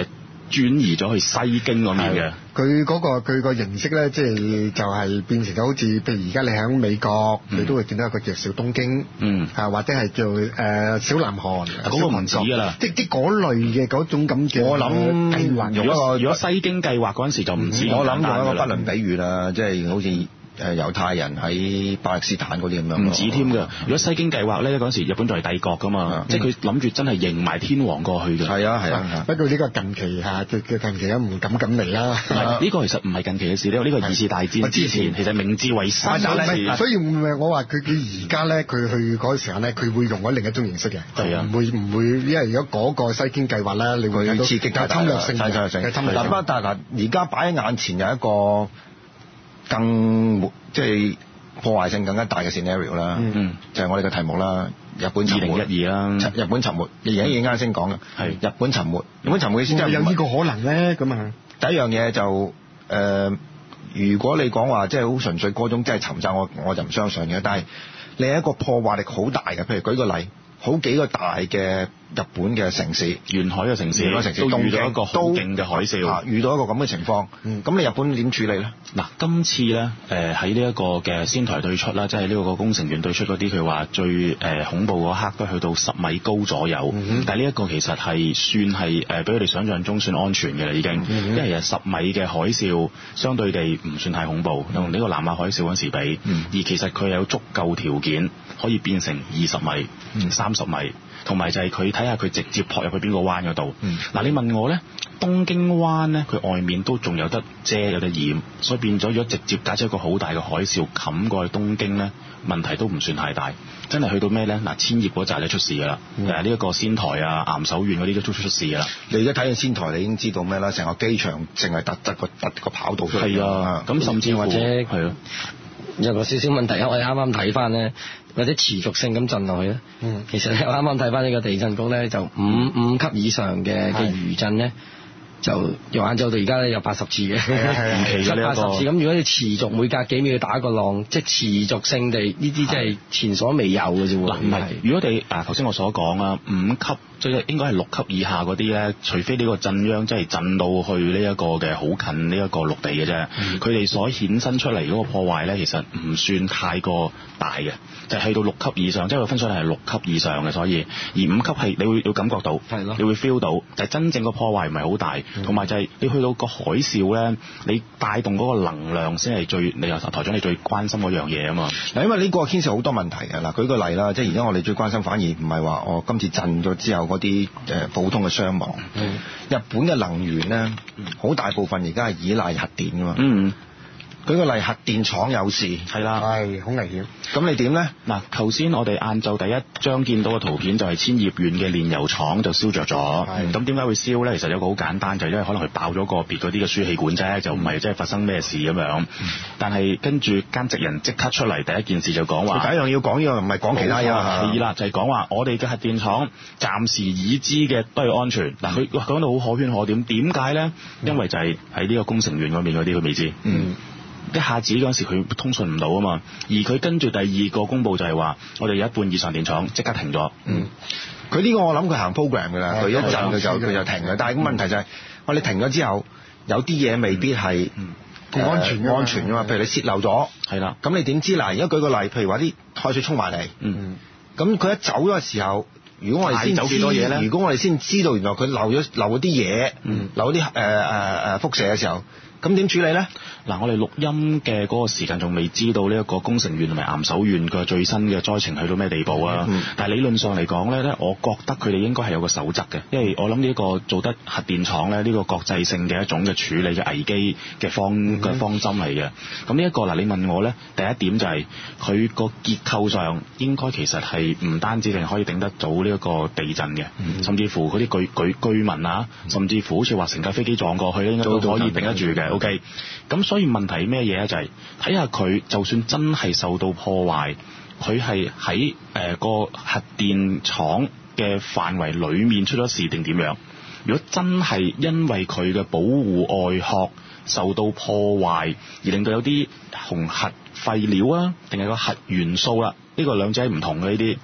轉移咗去西京嗰面嘅。 佢嗰、嗰個佢個形式咧，即係就係、是、變成咗好似，譬如而家你喺美國，嗯、你都會見到一個叫小東京，嗯，啊或者係叫誒、呃、小南韓，嗰、 嗰個唔止㗎啦， 即即嗰類嘅嗰種咁嘅。我諗計劃， 如果如果西京計劃嗰陣時就唔止、嗯， 我諗用一個不倫比喻啦，即係好似誒猶太人喺巴勒斯坦嗰啲咁樣。 唔止添㗎，如果西京計劃咧嗰陣時日本仲係帝國㗎嘛，嗯、即係佢諗住真係迎埋天皇過去嘅。 係啊係啊， 不過呢個近期嚇嘅嘅近期都唔敢咁嚟啦。 呢、呢個其實唔係近期嘅事，呢、呢個二次大戰之前其實明治維新嗰陣時。 所以唔係我話佢佢而家咧，佢去嗰時候咧，佢會用咗另一種形式嘅，就唔會唔會，因為如果嗰個西京計劃咧，你會刺激有侵略性嘅， 有侵略性。嗱不過但係嗱，而家擺喺眼前有一個更即係破壞性更加大嘅 scenario 啦，嗯，就係、是、我哋嘅題目啦，日本沉沒二零一二啦， 日本沉沒，而家已經啱先講嘅，係日本沉沒，日本沉沒嘅先真係有呢個可能咧，咁啊， 第一樣嘢就誒、呃，如果你講話即係好純粹嗰種即係沉舟，我我就唔相信嘅，但係你係一個破壞力好大嘅，譬如舉個例，好幾個大嘅日本嘅城市， 沿海嘅城市， 城市都遇到一個好勁嘅海嘯， 啊，遇到一個咁嘅情況，咁、嗯、你日本點處理咧？ 嗱，今次咧，誒喺呢一個嘅仙台對出啦，即係呢個工程員對出嗰啲，佢話最誒、呃、恐怖嗰刻都去到十米高左右，嗯、但係呢一個其實係算係誒比佢哋想象中算安全嘅啦，已經，嗯、因為十米嘅海嘯相對地唔算太恐怖，同呢個南亞海嘯嗰時比，嗯、而其實佢有足夠條件可以變成二十米、三十米。同埋就係佢睇下佢直接撲入去邊個灣嗰度。嗱、嗯，你問我咧，東京灣咧，佢外面都仲有得遮有得掩，所以變咗如果直接假設一個好大嘅海嘯冚過去東京咧，問題都唔算太大。真係去到咩咧？嗱，千葉嗰扎就出事㗎啦。誒呢一個仙台啊、岩手縣嗰啲都都出事㗎啦。 你而家睇緊仙台，你已經知道咩啦？成個機場淨係突突個突個跑道出嚟。 係啊，咁甚至或者係咯。 有個少少問題，我哋啱啱睇翻咧，或者持續性咁震落去咧。嗯，其實我啱啱睇翻呢個地震局咧，就五五級以上嘅嘅餘震咧，就由晏晝到而家咧有八十次嘅，七八十次。咁如果你持續每隔幾秒要打一個浪，即係持續性地呢啲，真係前所未有嘅啫喎。 嗱，唔係，如果你啊頭先我所講啊，五級。即係應該係六級以下嗰啲咧，除非呢個震央真係震到去呢一個嘅好近呢一個陸地嘅啫，佢、嗯、哋所衍生出嚟嗰個破壞咧，其實唔算太過大嘅，就係、是、去到六級以上，即係個分水嶺係六級以上嘅，所以而五級係你會要感覺到，係咯，你會 feel 到，就係、是、真正個破壞唔係好大，同、嗯、埋就係你去到個海嘯咧，你帶動嗰個能量先係最，你又台長你最關心嗰樣嘢啊嘛。 嗱，因為呢個牽涉好多問題嘅，嗱，舉個例啦，即係而家我哋最關心反而唔係話我今次震咗之後嗰啲誒普通嘅傷亡，嗯、日本嘅能源咧，好大部分而家係依賴核電㗎嘛。嗯，舉個例，核電廠有事，係啦， 係好危險。 咁你點咧？ 嗱，頭先我哋晏晝第一張見到嘅圖片就係千葉縣嘅煉油廠就燒着咗。咁點解會燒咧？其實有個好簡單，就係、因為可能佢爆咗個別嗰啲嘅輸氣管啫，就唔係即係發生咩事咁樣。嗯、但係跟住間職人即刻出嚟，第一件事就講話， 第一樣要講呢個唔係講其他嘢係啦，就係講話我哋嘅核電廠暫時已知嘅都係安全。嗱、嗯，佢講到好可圈可點，點解咧？因為就係喺呢個工程員嗰邊嗰啲佢未知。嗯。一下子嗰陣時佢通訊唔到啊嘛，而佢跟住第二個公佈就係話，我哋有一半以上電廠即刻停咗。嗯， 佢呢個我諗佢行 program 㗎啦，佢一陣佢就佢就停㗎。但係個問題就係、是，我、嗯、哋停咗之後，有啲嘢未必係、嗯呃、安全安全㗎嘛。譬如你泄漏咗，係啦，咁你點知嗱？而家舉個例，譬如話啲海水衝埋嚟，嗯，咁佢一走咗嘅時候，如果我哋先走幾多嘢咧？如果我哋先知道原來佢漏咗漏咗啲嘢，嗯，漏啲誒誒誒輻射嘅時候。咁點處理咧？ 嗱，我哋錄音嘅嗰個時間仲未知道呢一個宮城縣同埋岩手縣嘅最新嘅災情去到咩地步啊！嗯、但係理論上嚟講咧，我覺得佢哋應該係有個守則嘅，因為我諗呢一個做得核電廠咧，呢、呢個國際性嘅一種嘅處理嘅危機嘅方嘅、嗯、方針嚟嘅。咁呢一個嗱，你問我咧，第一點就係佢個結構上應該其實係唔單止淨可以頂得到呢一個地震嘅，嗯、甚至乎嗰啲居居居民啊，甚至乎好似話成架飛機撞過去咧，應該都可以頂得住嘅。OK，咁所以問題咩嘢咧？就係睇下佢就算真係受到破壞，佢係喺誒個核電廠嘅範圍裡面出咗事定點樣？如果真係因為佢嘅保護外殼受到破壞，而令到有啲紅核廢料啊，定係個核元素啦，呢個兩者係唔同嘅呢啲。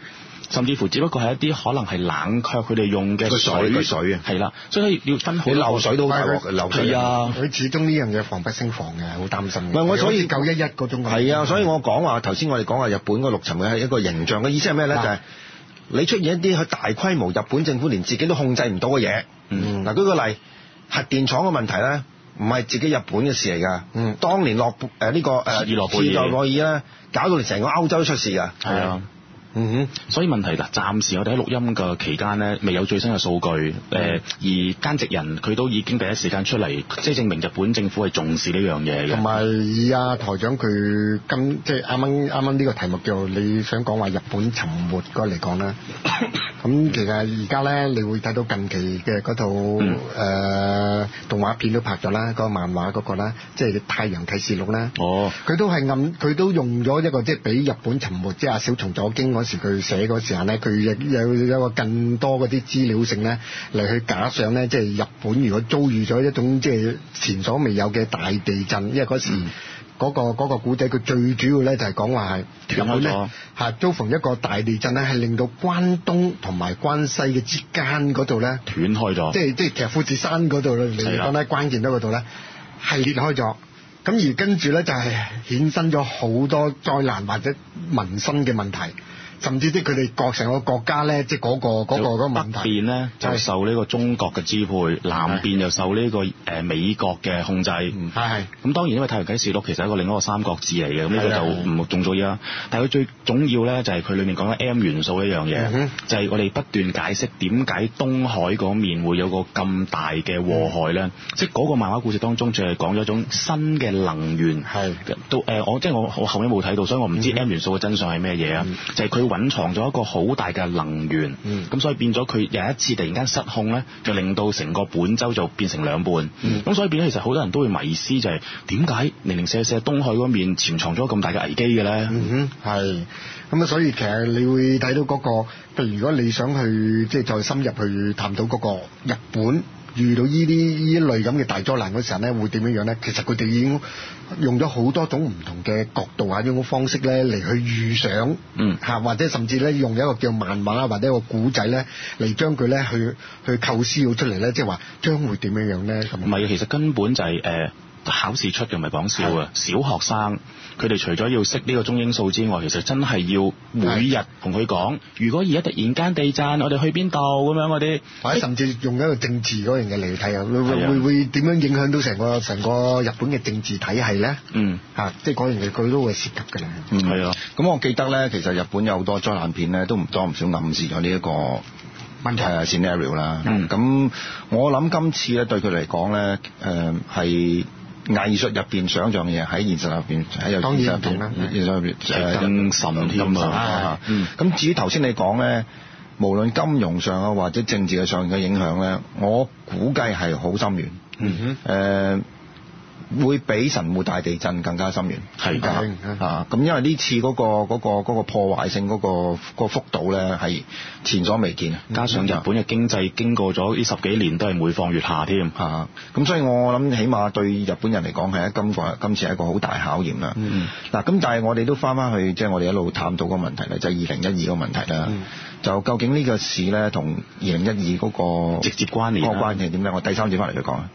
甚至乎只不過係一啲可能係冷卻佢哋用嘅水水啊， 係啦，所以要分好。 你漏水都好大鑊，漏水啊！ 佢始終呢樣嘢防不勝防嘅，好擔心。 唔係我所以九一一嗰種係啊，所以我講話頭先我哋講話日本嗰陸沉嘅係一個形象嘅意思係咩咧？就係你出現一啲佢大規模日本政府連自己都控制唔到嘅嘢。嗯，嗱舉個例，核電廠嘅問題咧，唔係自己日本嘅事嚟㗎。嗯，當年諾誒呢個誒切爾諾貝爾咧，搞到你成個歐洲都出事㗎。 係啊。 嗯哼， 所以問題嗱，暫時我哋喺錄音嘅期間呢，未有最新嘅數據。誒、嗯，而菅直人佢都已經第一時間出嚟，即係證明日本政府係重視呢樣嘢嘅。 同埋以阿台長佢今即係啱啱啱啱呢個題目叫你想講話日本沉沒嗰嚟講啦。咁其實而家咧，你會睇到近期嘅嗰套誒、嗯呃、動畫片都拍咗啦，嗰、嗰個漫畫嗰個啦，即係《太陽啟示錄》啦。哦，佢都係暗，佢都用咗一個即係俾日本沉沒，即係阿小松左京嗰時佢寫嗰時候咧，佢亦有有一個更多嗰啲資料性咧嚟去假想咧，即係日本如果遭遇咗一種即係前所未有嘅大地震，因為嗰時。嗯嗰、那個嗰個古仔，佢最主要咧就係講話係日本咧係遭逢一個大地震咧，係令到關東同埋關西嘅之間嗰度咧斷開咗， 即係即係其實富士山嗰度嚟講咧，關鍵嗰度咧係裂開咗，咁而跟住咧就係衍生咗好多災難或者民生嘅問題。甚至啲佢哋各成個國家咧，即係嗰個嗰個嗰個問題。 北邊咧就受呢個中國嘅支配，南邊又受呢個誒美國嘅控制。係係。咁當然因為《太陽啟示錄》其實係一個另一個三國志嚟嘅，咁呢個就唔重要啦。但係佢最重要咧就係佢裡面講緊 M 元素一樣嘢，嗯、就係我哋不斷解釋點解東海嗰面會有個咁大嘅禍害咧。嗯、即係嗰個漫畫故事當中，就係講咗一種新嘅能源。係。到誒、呃、我即係我我後尾冇睇到，所以我唔知 M 元素嘅真相係咩嘢啊？就係佢隱藏咗一個好大嘅能源，咁、嗯、所以變咗佢有一次突然間失控咧，就令到成個本州就變成兩半。咁、嗯、所以變咗其實好多人都會迷思，就係點解零零舍舍東海嗰面潛藏咗咁大嘅危機嘅咧？ 嗯哼，係。咁啊，所以其實你會睇到嗰、那個，譬如如果你想去即係再深入去探討嗰個日本遇到呢啲呢一類咁嘅大災難嗰時候咧，會點樣樣咧？其實佢哋已經用咗好多種唔同嘅角度啊，種方式咧嚟去預想，嗯嚇，或者甚至咧用一個叫漫畫或者一個古仔咧嚟將佢咧去去構思到出嚟咧，即係話將會點樣樣咧？咁唔係，其實根本就係、是、誒、呃、考試出嘅，唔係講笑啊！小學生佢哋除咗要識呢個中英數之外，其實真係要每日同佢講，如果而家突然間地震，我哋去邊度咁樣嗰啲， 或者甚至用一個政治嗰樣嘢嚟睇啊，會會會會點樣影響到成個成個日本嘅政治體系咧？嗯，嚇，即係嗰樣嘢佢都會涉及嘅啦。 嗯，係啊。咁我記得咧，其實日本有好多災難片咧，都唔多唔少暗示咗呢一個問題啊 scenario 啦。嗯。咁我諗今次咧對佢嚟講咧，誒係。藝術入邊想像嘅嘢喺現實入邊喺有現實入邊啦，現實入邊誒更甚添啊！咁至於頭先你講咧，無論金融上啊或者政治嘅上嘅影響咧，我估計係好深遠。嗯哼，誒、呃。會比神戶大地震更加深遠，係㗎啊！咁因為呢次嗰、嗰個嗰、嗰個嗰個破壞性嗰、嗰個嗰個幅度咧係前所未見啊！ 加上日本嘅經濟經過咗呢十幾年都係每況愈下添嚇，咁所以我諗起碼對日本人嚟講係一今個今次係一個好大考驗啦。嗱、嗯，咁但係我哋都翻翻去即係、就是、我哋一路探討個問題咧，就係二零一二個問題啦。嗯、就究竟呢個事咧同二零一二嗰個直接關聯， 嗰個關係係點咧？我第三節翻嚟再講啊！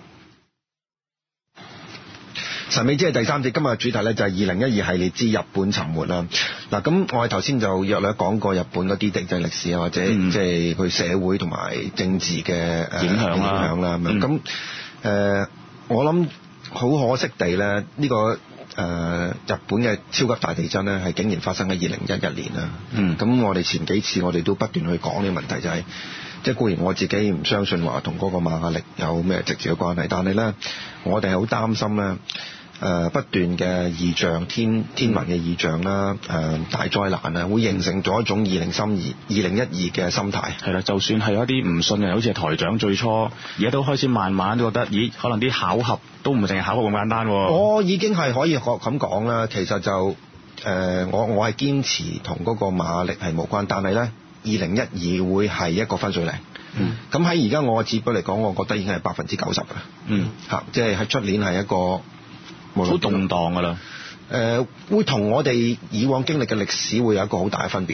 神秘之夜第三節，今日嘅主題咧就係二零一二系列之日本沉沒啦。嗱，咁我哋頭先就約略講過日本嗰啲地震歷史啊，或者即係佢社會同埋政治嘅影響啦。 影響啦咁樣。咁、嗯、誒，我諗好可惜地咧，呢、呢個誒、呃、日本嘅超級大地震咧，係竟然發生喺二零一一年啦。嗯。咁我哋前幾次我哋都不斷去講呢個問題，就係、是。即係固然我自己唔相信話同嗰個馬雅曆有咩直接嘅關係，但係咧，我哋係好擔心咧，誒、呃、不斷嘅異象、天天文嘅異象啦，誒、呃、大災難啊，會形成咗一種二零三二、二零一二嘅心態。係啦，就算係有一啲唔信嘅，好似係台長最初，而家都開始慢慢都覺得，咦，可能啲巧合都唔係淨係巧合咁簡單。我已經係可以咁講啦，其實就誒、呃、我我係堅持同嗰個馬雅曆係無關，但係咧。二零一二會係一個分水嶺，咁喺而家我嘅指標嚟講，我覺得已經係百分之九十㗎，嗯，嚇，即係喺出年係一個好動盪㗎啦，誒、呃，會同我哋以往經歷嘅歷史會有一個好大嘅分別咯，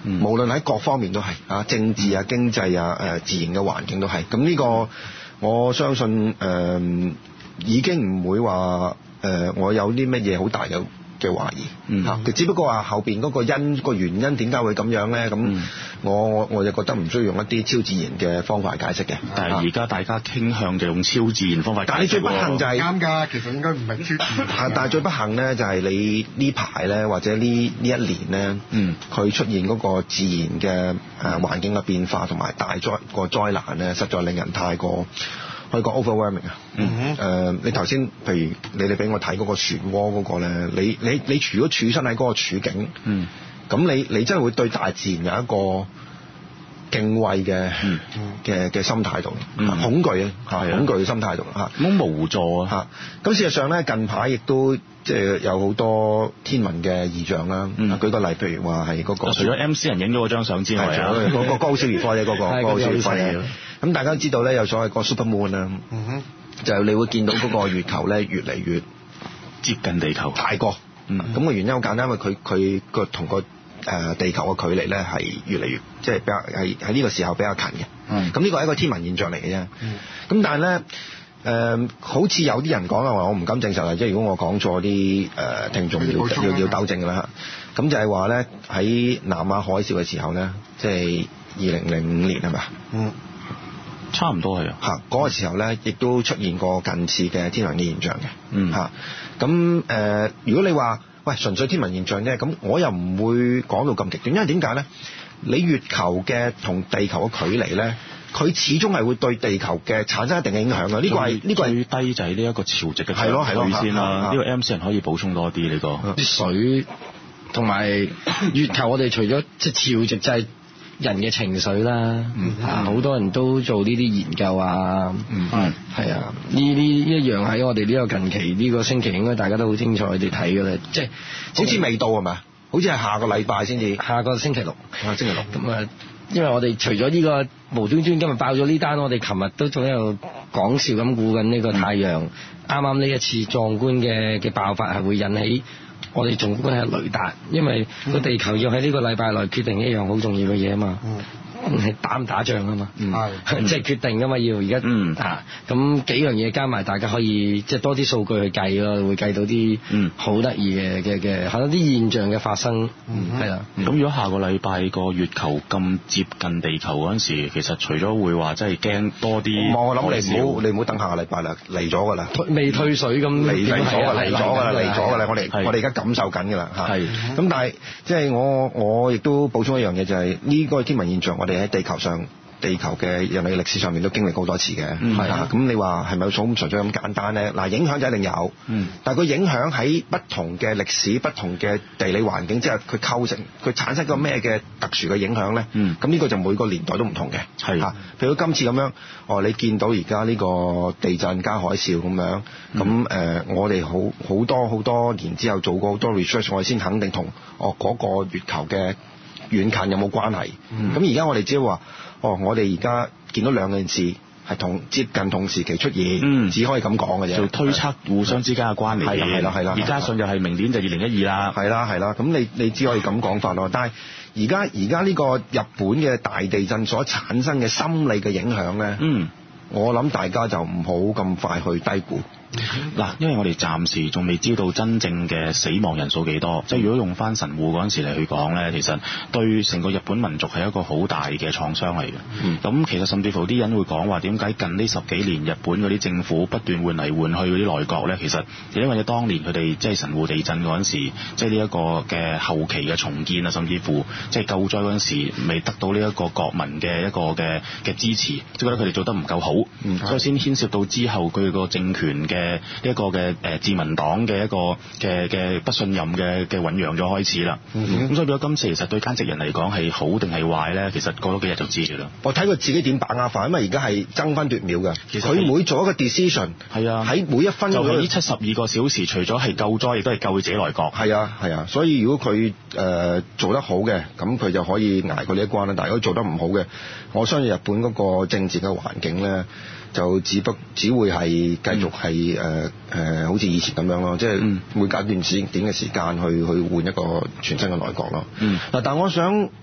嗯、無論喺各方面都係啊，政治啊、經濟啊、誒自然嘅環境都係。咁呢個我相信誒、呃、已經唔會話誒、呃、我有啲乜嘢好大嘅嘅懷疑，嗯嚇，只不過話後邊嗰個因個原因點解會咁樣咧？咁、嗯、我我我就覺得唔需要用一啲超自然嘅方法去解釋嘅。 但係而家大家傾向就用超自然方法解釋。但係你最不幸就係啱㗎，其實應該唔係超自然。 啊，但係最不幸咧就係你呢排咧或者呢呢一年咧，嗯，佢出現嗰個自然嘅誒環境嘅變化同埋大災個災難咧，實在令人太過。可以講 overwhelming 啊，嗯哼，誒、呃，你頭先譬如你哋俾我睇嗰個漩渦嗰個咧，你你你如果處身喺嗰個處境，嗯，咁你你真係會對大自然有一個敬畏嘅嘅嘅心態度，嗯、恐懼啊，嚇，恐懼嘅心態度嚇， 好無助啊嚇。咁事實上咧，近排亦都即係有好多天文嘅異象啦。嗯、舉個例，譬如話係嗰個， 除咗 M C 人影咗嗰張相之外啊， 嗰、嗰個高燒熱科嘅嗰個高燒熱科。咁大家都知道咧，有所謂個 super moon 啦，嗯哼，就你會見到嗰個月球咧越嚟越接近地球， 大個。嗯，咁個原因好簡單，因為佢佢個同個誒地球嘅距離咧係越嚟越即係比較係喺呢個時候比較近嘅。嗯，咁呢個係一個天文現象嚟嘅啫。嗯，咁但係咧誒，好似有啲人講啊，我唔敢證實啦，即係如果我講錯啲誒聽眾要要要糾正㗎啦嚇。咁就係話咧喺南亞海嘯嘅時候咧，即係二零零五年係咪啊？嗯。 差唔多係啊， 嚇嗰個時候咧，亦都出現過近似嘅天文嘅現象嘅， 嗯嚇咁誒。如果你話喂純粹天文現象咧，咁我又唔會講到咁極端，因為點解咧？你月球嘅同地球嘅距離咧，佢始終係會對地球嘅產生一定嘅影響嘅。呢個係呢個係最低就係呢一個潮汐嘅係咯係咯先啦。呢個 M C 人可以補充多啲呢個啲水同埋月球，我哋除咗即係潮汐就係人嘅情緒啦，好、嗯、多人都做呢啲研究啊，嗯，係啊，呢呢一樣喺我哋呢個近期呢、呢個星期應該大家都好清楚你哋睇㗎啦，即係好似未到係咪？好似係下個禮拜先至， 下個星期六， 下星期六。 咁啊，因為我哋除咗呢個無端端今日爆咗呢單，我哋琴日都仲喺度講笑咁估緊呢個太陽啱啱呢一次壯觀嘅嘅爆發係會引起。我哋仲估係雷達，因為個地球要喺呢個禮拜內決定一樣好重要嘅嘢啊嘛。嗯係打唔打仗啊嘛，係、嗯、即係決定噶嘛，要而家、嗯、啊咁幾樣嘢加埋，大家可以即係多啲數據去計咯，會計到啲好得意嘅嘅嘅，係咯啲現象嘅發生，係啦。 咁、嗯、如果下個禮拜個月球咁接近地球嗰陣時，其實除咗會話真係驚多啲， 我諗你唔好你唔好等下個禮拜啦，嚟咗㗎啦， 未退水咁嚟嚟咗㗎，嚟咗㗎啦，嚟咗㗎啦，我哋我哋而家感受緊㗎啦嚇。係咁，但係即係我我亦都補充一樣嘢，就係呢個天文現象，我哋喺地球上，地球嘅人類歷史上面都經歷好多次嘅，係、嗯、啊。咁你話係咪好咁純粹咁簡單咧？嗱，影響就一定有，嗯。但係佢影響喺不同嘅歷史、不同嘅地理環境之下，佢構成佢產生個咩嘅特殊嘅影響咧？嗯。咁呢個就每個年代都唔同嘅，係嚇。譬如今次咁樣，哦，你見到而家呢個地震加海嘯咁樣，咁、嗯、誒、呃，我哋好好多好多年之後做過好多 research，我哋先肯定同哦嗰、那個月球嘅遠近有冇關係。咁而家我哋只係話。哦，我哋而家見到兩件事係同接近同時期出現，嗯、只可以咁講嘅啫。 做推測互相之間嘅關聯，係啦係啦係啦。而加上就係明年就二零一二啦， 係啦係啦。咁你你只可以咁講法咯。但係而家而家呢個日本嘅大地震所產生嘅心理嘅影響咧，嗯，我諗大家就唔好咁快去低估。 嗱，因為我哋暫時仲未知道真正嘅死亡人數幾多，即係如果用翻神戶嗰陣時嚟去講咧，其實對成個日本民族係一個好大嘅創傷嚟嘅。咁、嗯、其實甚至乎啲人會講話點解近呢十幾年日本嗰啲政府不斷換嚟換去嗰啲內閣咧，其實因為當年佢哋即係神戶地震嗰陣時，即係呢一個嘅後期嘅重建啊，甚至乎即係救災嗰陣時未得到呢一個國民嘅一個嘅嘅支持，即係覺得佢哋做得唔夠好，嗯、所以先牽涉到之後佢個政權嘅呢一個嘅誒自民黨嘅一個嘅嘅不信任嘅嘅醖釀咗開始啦。咁、嗯、所以變咗今次其實對菅直人嚟講係好定係壞咧？其實過多幾日就知嘅啦。 我睇佢自己點把握法，因為而家係爭分奪秒嘅。其實佢每做一個 decision，係啊，喺每一分鐘就呢七十二個小時，除咗係救災，亦都係救佢自己內閣。 係啊係啊，所以如果佢誒、呃、做得好嘅，咁佢就可以捱過呢一關啦。但係如果做得唔好嘅，我相信日本嗰個政治嘅環境咧，就只不只會係繼續係誒誒，好似以前咁樣咯，即係每隔一段時短嘅時間去去換一個全新嘅內閣咯。嗱、嗯，但係我想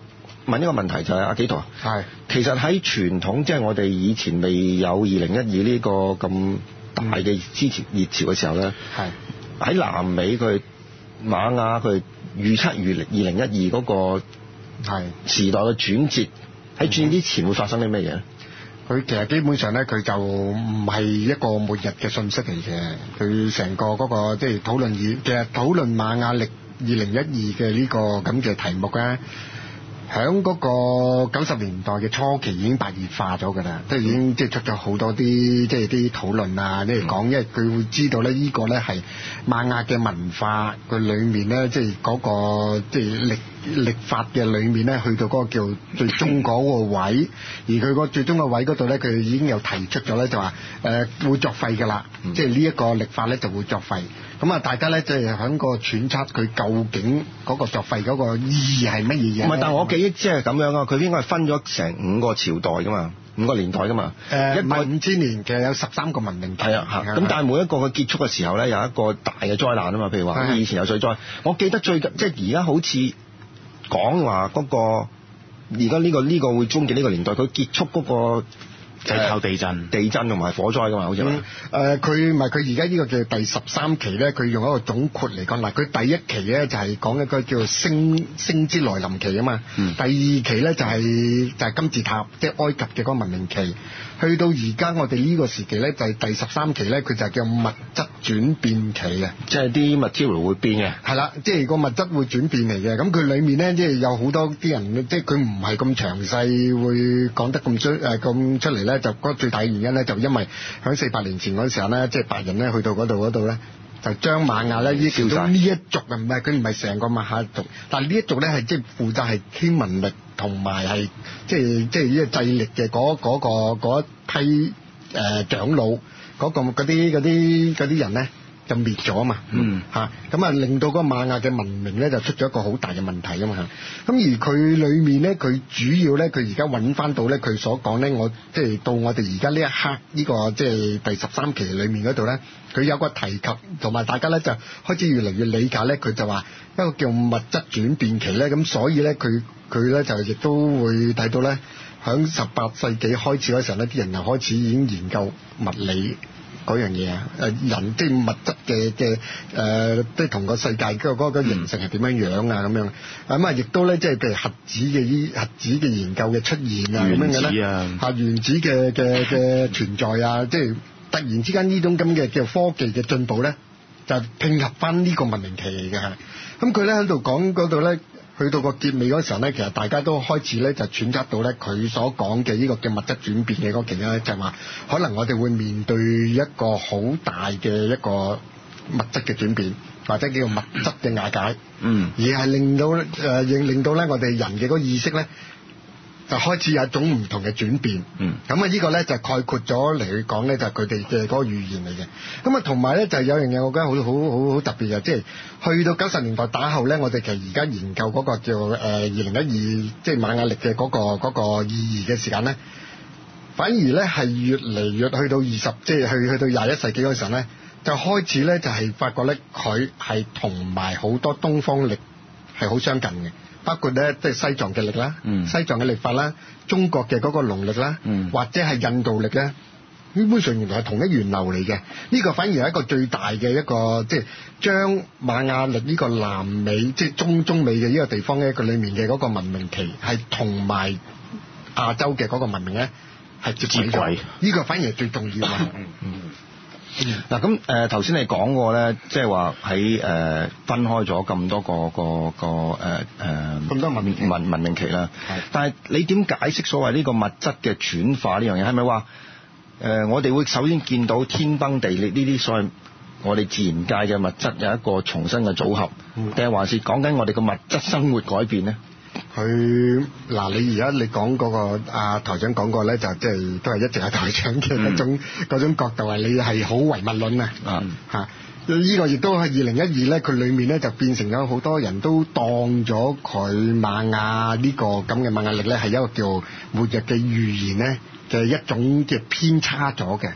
問一個問題就係阿紀陶， 係其實喺傳統即係我哋以前未有二零一二呢個咁大嘅支持熱潮嘅時候咧， 係喺南美佢瑪雅佢預測二零二零一二嗰個係時代嘅轉折，喺轉之前會發生啲咩嘢咧？ 佢其實基本上咧，佢就唔係一個末日嘅信息嚟嘅。佢成個嗰、那個即係討論以其實討論瑪雅歷二零一二嘅呢個咁嘅題目咧，響嗰個九十年代嘅初期已經白熱化咗㗎啦，即係已經即係出咗好多啲即係啲討論啊，即係講，因為佢會知道咧，呢個咧係瑪雅嘅文化佢裡面咧，即係嗰個即係歷歷法嘅裡面咧，去到嗰個叫最終嗰個位，而佢個最終個位嗰度咧，佢已經有提出咗咧，就話誒會作廢㗎啦，即係呢一個歷法咧就會作廢。咁啊，大家咧即係喺個揣測佢究竟嗰個作廢嗰個意義係乜嘢嘢？ 唔係，但係我記憶即係咁樣啊，佢應該係分咗成五個朝代㗎嘛，五個年代㗎嘛。誒、呃，一個五千年其實有十三個文明期。係啊，嚇。咁但係每一個嘅結束嘅時候咧，有一個大嘅災難啊嘛，譬如話以前有水災。我記得最即係而家好似講話嗰個而家呢個呢、呢個會終結呢個年代，佢結束嗰、嗰個。 就係靠地震、 地震同埋火災噶嘛，好似嘛。 誒，佢唔係佢而家呢個叫第十三期咧，佢用一個總括嚟講嗱，佢第一期咧就係講一個叫星星之來臨期啊嘛。嗯、第二期咧就係、是、就係、是、金字塔，即、就、係、是、埃及嘅嗰個文明期。去到而家我哋呢個時期咧，就係、是、第十三期咧，佢就係叫物質轉變期啊， 即係啲 material 會變嘅。係啦，即係個物質會轉變嚟嘅。咁佢裡面咧，即、就、係、是、有好多啲人，即係佢唔係咁詳細會講得咁出誒咁出嚟咧，就嗰最大原因咧，就因為喺四百年前嗰時候咧，即係白人咧去到嗰度嗰度咧，就將瑪雅咧呢叫做呢一族啊，唔係佢唔係成個瑪雅族，但係呢一族咧係即係負責係天文曆同埋係即係即係呢個祭曆嘅嗰嗰個嗰一批誒、呃、長老嗰、嗰個嗰啲嗰啲嗰啲人咧就滅咗啊嘛，嗯嚇，咁啊令到嗰個瑪雅嘅文明咧就出咗一個好大嘅問題啊嘛，咁而佢裡面咧佢主要咧佢而家揾翻到咧佢所講咧，我即係到我哋而家呢一刻呢、呢個即係第十三期裡面嗰度咧，佢有個提及同埋大家咧就開始越嚟越理解咧，佢就話一個叫物質轉變期咧，咁所以咧佢佢咧就亦都會睇到咧，響十八世紀開始嗰時候咧，啲人又開始已經研究物理嗰樣嘢啊，誒人即係物質嘅嘅誒，即係同個世界嗰個嗰個形成係點樣樣啊咁樣，咁啊亦都咧即係譬如核子嘅依核子嘅研究嘅出現啊咁樣嘅咧，嚇原子嘅嘅嘅存在啊，即係突然之間呢種咁嘅叫科技嘅進步咧，就拼合翻呢個文明期嚟嘅。咁佢咧喺度講嗰度咧。去到個結尾嗰時候咧，其實大家都開始咧就揣測到咧，佢所講嘅呢個嘅物質轉變嘅嗰期咧，就係話可能我哋會面對一個好大嘅一個物質嘅轉變，或者叫做物質嘅瓦解，嗯，而係令到誒、呃、令到咧我哋人嘅嗰個意識咧，就開始有一種唔同嘅轉變，嗯，咁啊呢個咧就概括咗嚟去講咧，就係佢哋嘅嗰個語言嚟嘅。咁啊同埋咧就係有樣嘢，我覺得好好好好特別嘅，即係去到九十年代打後咧，我哋其實而家研究嗰個叫誒二零一二，即係瑪雅歷嘅嗰個嗰個意義嘅時間咧，反而咧係越嚟越去到二十，即係去去到廿一世紀嗰陣咧，就開始咧就係發覺咧佢係同埋好多東方歷係好相近嘅。包括咧，即係西藏嘅歷啦，嗯、西藏嘅歷法啦，中國嘅嗰個農曆啦，嗯、或者係印度歷咧，基本上原來係同一源流嚟嘅。呢、這個反而係一個最大嘅一個，即係將瑪雅歷呢個南美，即係中中美嘅呢個地方嘅一個裡面嘅嗰個文明期，係同埋亞洲嘅嗰個文明咧係接軌咗。呢個反而係最重要嘅。 嗱咁誒頭先你講過咧，即係話喺誒分開咗咁多個個個誒誒咁多文明文文明期啦。但係你點解釋所謂呢個物質嘅轉化呢樣嘢？係咪話誒我哋會首先見到天崩地裂呢啲所謂我哋自然界嘅物質有一個重新嘅組合，定係還是講緊我哋嘅物質生活改變咧？ 佢嗱，你而家你講嗰、那個阿、啊、台長講過咧，就即係都係一直係台長嘅嗰種嗰、嗯、種角度，係你係好唯物論啊！嚇、嗯，呢、這個亦都係二零一二咧，佢裡面咧就變成咗好多人都當咗佢瑪雅呢個咁嘅瑪雅歷咧，係一個叫末日嘅預言咧嘅一種嘅偏差咗嘅。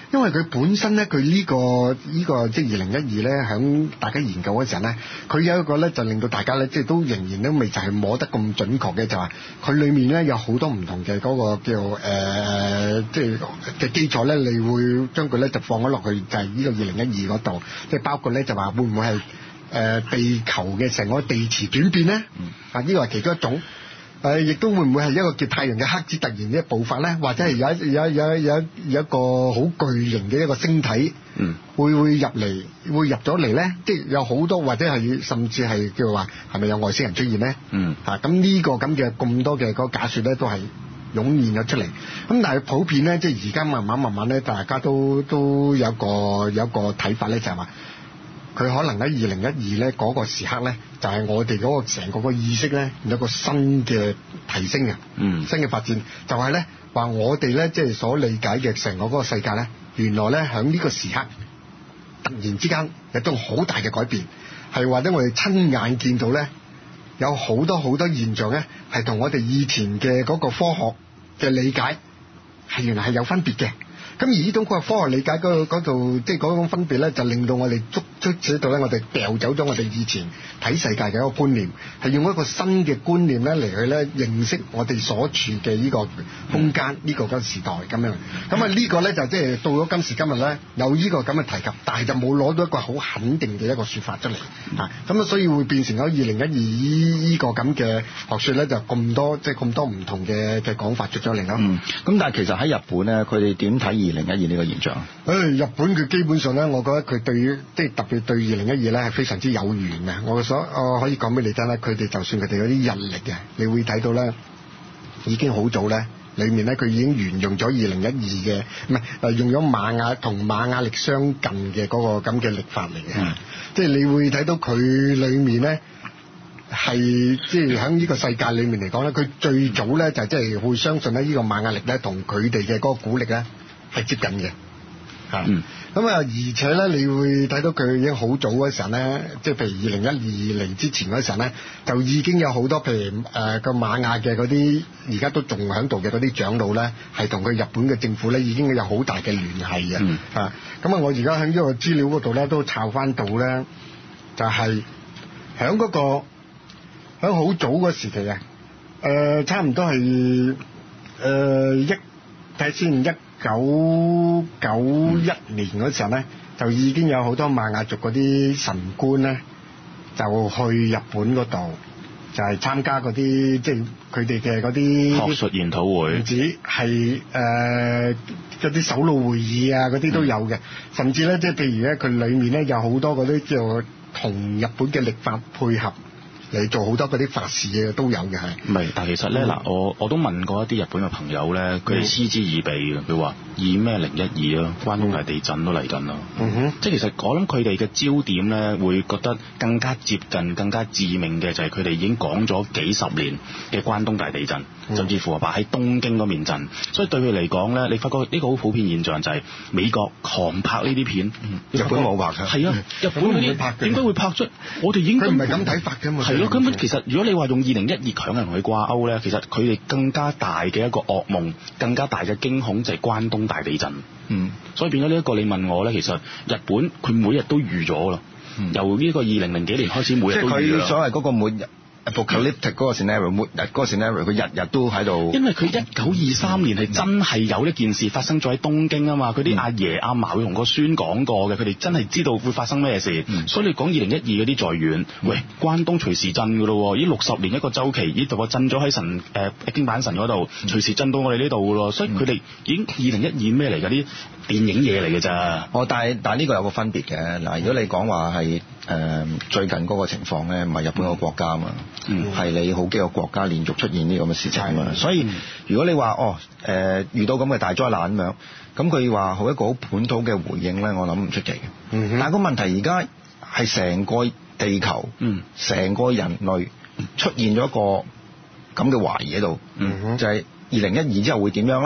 因為佢本身咧，佢呢、這個呢、這個即係二零一二咧，響大家研究嗰陣咧，佢有一個咧就令到大家咧，即係都仍然都未就係摸得咁準確嘅，就係佢裡面咧有好多唔同嘅嗰個叫誒、呃、即係嘅基礎咧，你會將佢咧就放咗落去，就係呢個二零一二嗰度，即係包括咧就話會唔會係誒、呃、地球嘅成個地磁轉變咧？嗯、啊，呢個係其中一種。誒，亦都會唔會係一個叫太陽嘅黑子突然嘅爆發咧？或者係有一有有有有一個好巨型嘅一個星體，嗯，會會入嚟，會入咗嚟咧？即係有好多，或者係甚至係叫話係咪有外星人出現咧？嗯，嚇咁呢個咁嘅咁多嘅嗰個假説咧，都係湧現咗出嚟。咁但係普遍咧，即係而家慢慢慢慢咧，大家都都有個有個睇法咧，就係話，佢可能喺二零一二咧嗰個時刻咧，就係、是、我哋嗰個成個個意識咧有個新嘅提升嘅，嗯，新嘅發展，就係咧話我哋咧即係所理解嘅成個嗰個世界咧，原來咧喺呢個時刻突然之間有種好大嘅改變，係或者我哋親眼見到咧有好多好多現象咧，係同我哋以前嘅嗰個科學嘅理解係原來係有分別嘅。咁而呢種佢科學理解嗰度，即係嗰種分別咧，就令到我哋捉捉喺度咧，我哋掉走咗我哋以前睇世界嘅一個觀念，係用一個新嘅觀念咧嚟去咧認識我哋所處嘅呢個空間，呢、嗯、個個時代咁樣。咁啊呢個咧就即係到咗今時今日咧，有呢個咁嘅提及，但係就冇攞到一個好肯定嘅一個説法出嚟嚇。咁啊，所以會變成咗二零一二呢個咁嘅學説咧，就咁多即係咁多唔同嘅嘅講法出咗嚟咯。 嗯，咁但係其實喺日本咧，佢哋點睇二零一二呢個現象？誒、 哎，日本佢基本上咧，我覺得佢對於即係特別對二零一二咧係非常之有緣嘅。我所我可以講俾你聽咧，佢哋就算佢哋嗰啲日曆嘅，你會睇到咧已經好早咧，裡面咧佢已經沿用咗二零一二嘅，唔係誒用咗瑪雅同瑪雅曆相近嘅嗰個咁嘅曆法嚟嘅。嗯、即係你會睇到佢裡面咧係即係喺呢個世界裡面嚟講咧，佢最早咧就即係會相信咧呢個瑪雅曆咧同佢哋嘅嗰個古曆咧係接近嘅。嚇，咁啊，而且咧，你會睇到佢已經好早嗰時候咧，即係譬如二零一二嚟之前嗰時候咧，就已經有好多譬如誒個瑪雅嘅嗰啲，而家都仲喺度嘅嗰啲長老咧，係同佢日本嘅政府咧已經有好大嘅聯繫嘅。嗯、啊，咁啊，我而家喺呢個資料嗰度咧都抄翻到咧，就係喺嗰個喺好早嗰時期啊，誒、呃、差唔多係誒、呃、一睇先一。九九一年嗰時候咧，就已經有好多瑪雅族嗰啲神官咧，就去日本嗰度，就係、是、參加嗰啲即係佢哋嘅嗰啲學術研討會，唔止係誒嗰啲首腦會議啊，嗰啲都有嘅，嗯、甚至咧即係譬如咧，佢裡面咧有好多嗰啲叫同日本嘅曆法配合。嚟做好多嗰啲法事嘅都有嘅係。 唔係，但係其實咧嗱、嗯，我我都問過一啲日本嘅朋友咧，佢哋嗤之以鼻嘅，佢話以咩零一二啊，關東大地震都嚟緊啦。嗯哼，即係其實我諗佢哋嘅焦點咧，會覺得更加接近、更加致命嘅就係佢哋已經講咗幾十年嘅關東大地震，嗯、甚至乎話喺東京嗰面震。所以對佢嚟講咧，你發覺呢個好普遍現象就係美國狂拍呢啲片， 嗯、日本冇拍嘅。係啊， 日本嗰啲點解會拍出？我哋已經佢唔係咁睇法嘅嘛。 咯，根本其實如果你話用二零一二強行去掛鈎咧，其實佢哋更加大嘅一個噩夢，更加大嘅驚恐就係關東大地震。嗯，所以變咗呢一個你問我咧，其實日本佢每日都預咗啦，嗯、由呢個二零零幾年開始每日都預啦。 即係佢所謂嗰個每日。apocalyptic 嗰個 scenario，每日嗰個 scenario，佢日日都喺度。 因為佢一九二三年係真係有一件事發生咗喺東京啊嘛，佢啲阿爺阿嫲會同個孫講過嘅，佢哋真係知道會發生咩事。嗯、所以你講二零一二嗰啲在遠，嗯、喂，關東隨時震㗎咯，依六十年一個週期，依度個震咗喺神誒京阪神嗰度，隨時震到我哋呢度㗎咯，所以佢哋已經二零一二咩嚟㗎？啲電影嘢嚟㗎咋。 哦，但係但係呢個有個分別嘅嗱，如果你講話係誒最近嗰個情況咧，唔係日本個國家啊嘛。係、嗯、你好幾個國家連續出現呢咁嘅事情啊嘛，所以如果你話哦誒、呃、遇到咁嘅大災難咁樣，咁佢話好一個好本土嘅回應咧，我諗唔出奇嘅。嗯、哼但係個問題而家係成個地球，成、嗯、個人類出現咗一個咁嘅懷疑喺度，嗯、哼就係二零一二之後會點樣咧？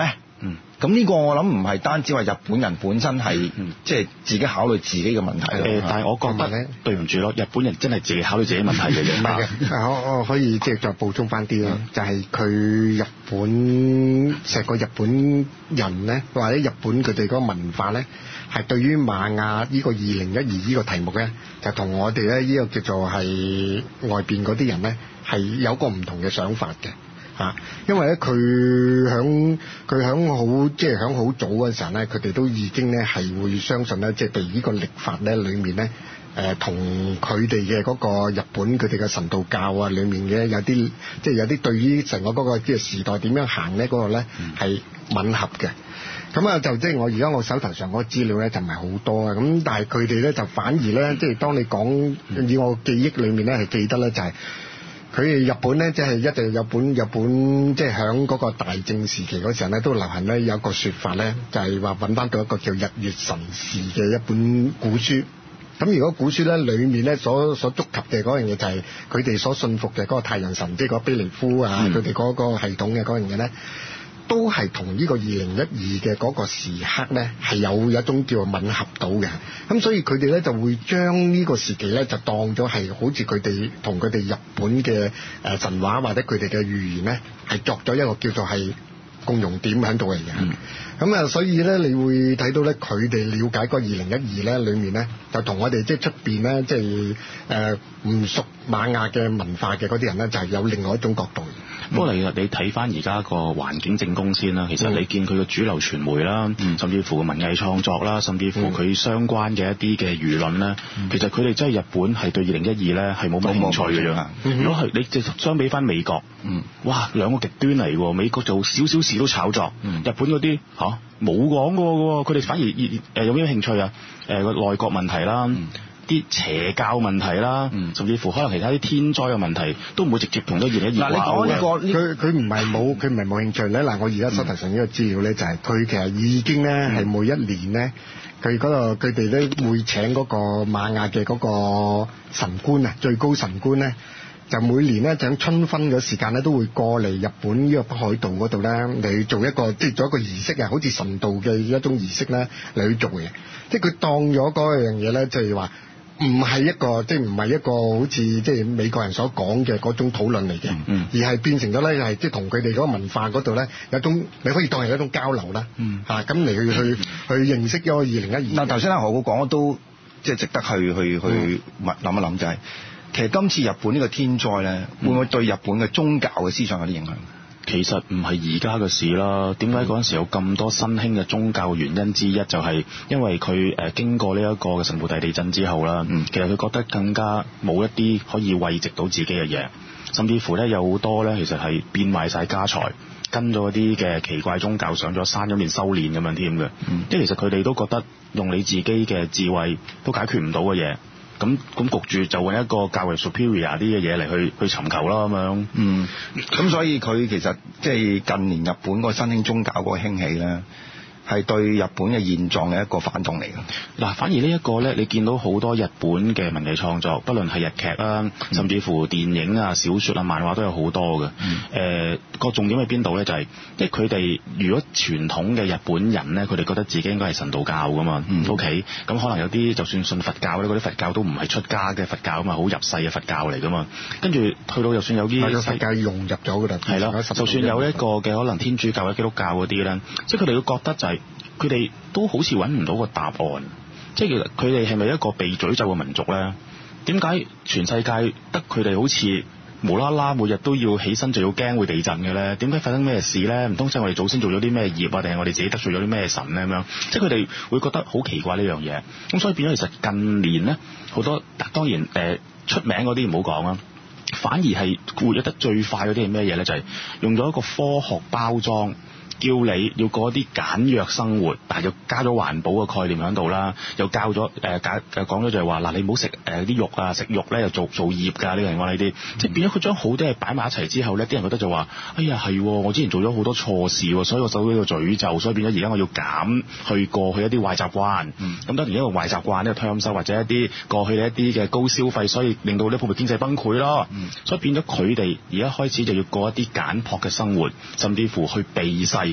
嗯，咁呢個我諗唔係單止話日本人本身係即係自己考慮自己嘅問題咯。 誒，但係我覺得咧，對唔住咯，日本人真係自己考慮自己問題嘅啫。 唔係嘅，我我可以即係再補充翻啲咯，就係佢日本成個日本人咧，或者日本佢哋嗰個文化咧，係對於瑪雅呢個二零一二呢個題目咧，就同我哋咧呢個叫做係外邊嗰啲人咧，係有個唔同嘅想法嘅。嚇，因為咧佢響佢響好即係響好早嗰陣時候咧，佢哋都已經咧係會相信咧，即係對呢個曆法咧裡面咧，誒同佢哋嘅嗰個日本佢哋嘅神道教啊裡面嘅有啲即係有啲對於成個嗰個即係時代點樣行咧嗰個咧係吻合嘅。咁啊就即係我而家我手頭上嗰個資料咧就唔係好多啊，咁但係佢哋咧就反而咧即係當你講以我記憶裡面咧係記得咧就係、是。佢哋日本咧，即係一直日本日本即係響嗰個大正時期嗰時候咧，都流行咧有一個説法咧，就係話揾翻到一個叫日月神事嘅一本古書。咁如果古書咧裡面咧所所觸及嘅嗰樣嘢就係佢哋所信服嘅嗰個太陽神，即係嗰個卑彌呼啊，佢哋嗰個系統嘅嗰樣嘢咧，都係同呢個二零一二嘅嗰個時刻咧係有一種叫做吻合到嘅，咁所以佢哋咧就會將呢個時期咧就當咗係好似佢哋同佢哋日本嘅誒神話或者佢哋嘅預言咧係作咗一個叫做係共融點喺度嚟嘅。咁啊、嗯，所以咧你會睇到咧佢哋了解嗰二零一二咧裡面咧就同我哋即係出邊咧即係誒唔熟瑪雅嘅文化嘅嗰啲人咧就係、是、有另外一種角度。 不過你你睇翻而家個環境正宮先啦，其實你見佢嘅主流傳媒啦，嗯、甚至乎文藝創作啦，甚至乎佢相關嘅一啲嘅輿論咧，嗯、其實佢哋真係日本係對二零一二咧係冇乜興趣嘅樣。如果係你即係相比翻美國，嗯、哇兩個極端嚟喎，美國做少少事都炒作，嗯、日本嗰啲嚇冇講過嘅喎，佢哋反而誒有咩興趣啊？誒個內閣問題啦。嗯啲邪教問題啦，嗯、甚至乎可能其他啲天災嘅問題都唔會直接同咗二零一二掛鈎嘅。 佢佢唔係冇佢唔係冇興趣咧。嗱，我而家手頭上呢個資料咧，就係佢其實已經咧係每一年咧，佢嗰個佢哋咧會請嗰個瑪雅嘅嗰個神官啊，最高神官咧，就每年咧喺春分嘅時間咧都會過嚟日本呢個北海道嗰度咧嚟做一個即係做一個儀式啊，好似神道嘅一種儀式咧嚟去做嘅。即係佢當咗嗰樣嘢咧，就係話。唔係一個即係唔係一個好似即係美國人所講嘅嗰種討論嚟嘅，嗯、而係變成咗咧係即係同佢哋嗰個文化嗰度咧有種你可以當係一種交流啦，嚇咁嚟去去去認識咗二零一二。 嗱頭先阿何故講都即係值得去去去諗一諗就係、是，其實今次日本呢個天災咧，會唔會對日本嘅宗教嘅思想有啲影響？ 其實唔係而家嘅事啦，點解嗰陣時有咁多新興嘅宗教？原因之一就係因為佢誒經過呢一個嘅神戶大地震之後啦，嗯、其實佢覺得更加冇一啲可以慰藉到自己嘅嘢，甚至乎咧有好多咧其實係變賣晒家財，跟咗一啲嘅奇怪宗教上咗山入面修煉咁樣添嘅，嗯、即係其實佢哋都覺得用你自己嘅智慧都解決唔到嘅嘢。咁咁焗住就揾一個較為 superior 啲嘅嘢嚟去去尋求啦咁樣。 嗯，咁所以佢其實即係近年日本個新興宗教嗰個興起咧，係對日本嘅現狀嘅一個反動嚟嘅。 嗱，反而呢一個咧，你見到好多日本嘅文藝創作，不論係日劇啦，甚至乎電影啊、小説啊、漫畫都有好多嘅。誒、嗯，個、呃、重點喺邊度咧？就係、是，即係佢哋如果傳統嘅日本人咧，佢哋覺得自己應該係神道教噶嘛。嗯、OK，咁可能有啲就算信佛教咧，嗰啲佛教都唔係出家嘅佛教啊嘛，好入世嘅佛教嚟噶嘛。跟住去到就算有啲佛教融入咗噶啦。係啦， 就算有一個嘅可能天主教或者基督教嗰啲咧，即係佢哋會覺得就係、是。佢哋都好似揾唔到個答案，即係其實佢哋係咪一個被詛咒嘅民族咧？點解全世界得佢哋好似無啦啦每日都要起身就要驚會地震嘅咧？點解發生咩事咧？唔通真係我哋祖先做咗啲咩業啊？定係我哋自己得罪咗啲咩神咧？咁樣，即係佢哋會覺得好奇怪呢樣嘢。咁所以變咗其實近年咧好多，當然誒、呃、出名嗰啲唔好講啦，反而係活躍得最快嗰啲係咩嘢咧？就係、是、用咗一個科學包裝。叫你要過一啲簡約生活，但係又加咗環保嘅概念喺度啦，又教咗誒教誒講咗就係話嗱，你唔好食誒啲肉啊，食肉咧又做做業㗎呢樣話呢啲，即係變咗佢將好多嘢擺埋一齊之後咧，啲人覺得就話：哎呀係，我之前做咗好多錯事，所以我受到呢個詛咒，所以變咗而家我要減去過去一啲壞習慣。咁、嗯、當然一個壞習慣呢個貪心或者一啲過去嘅一啲嘅高消費，所以令到呢部分經濟崩潰咯。嗯、所以變咗佢哋而家開始就要過一啲簡樸嘅生活，甚至乎去避世。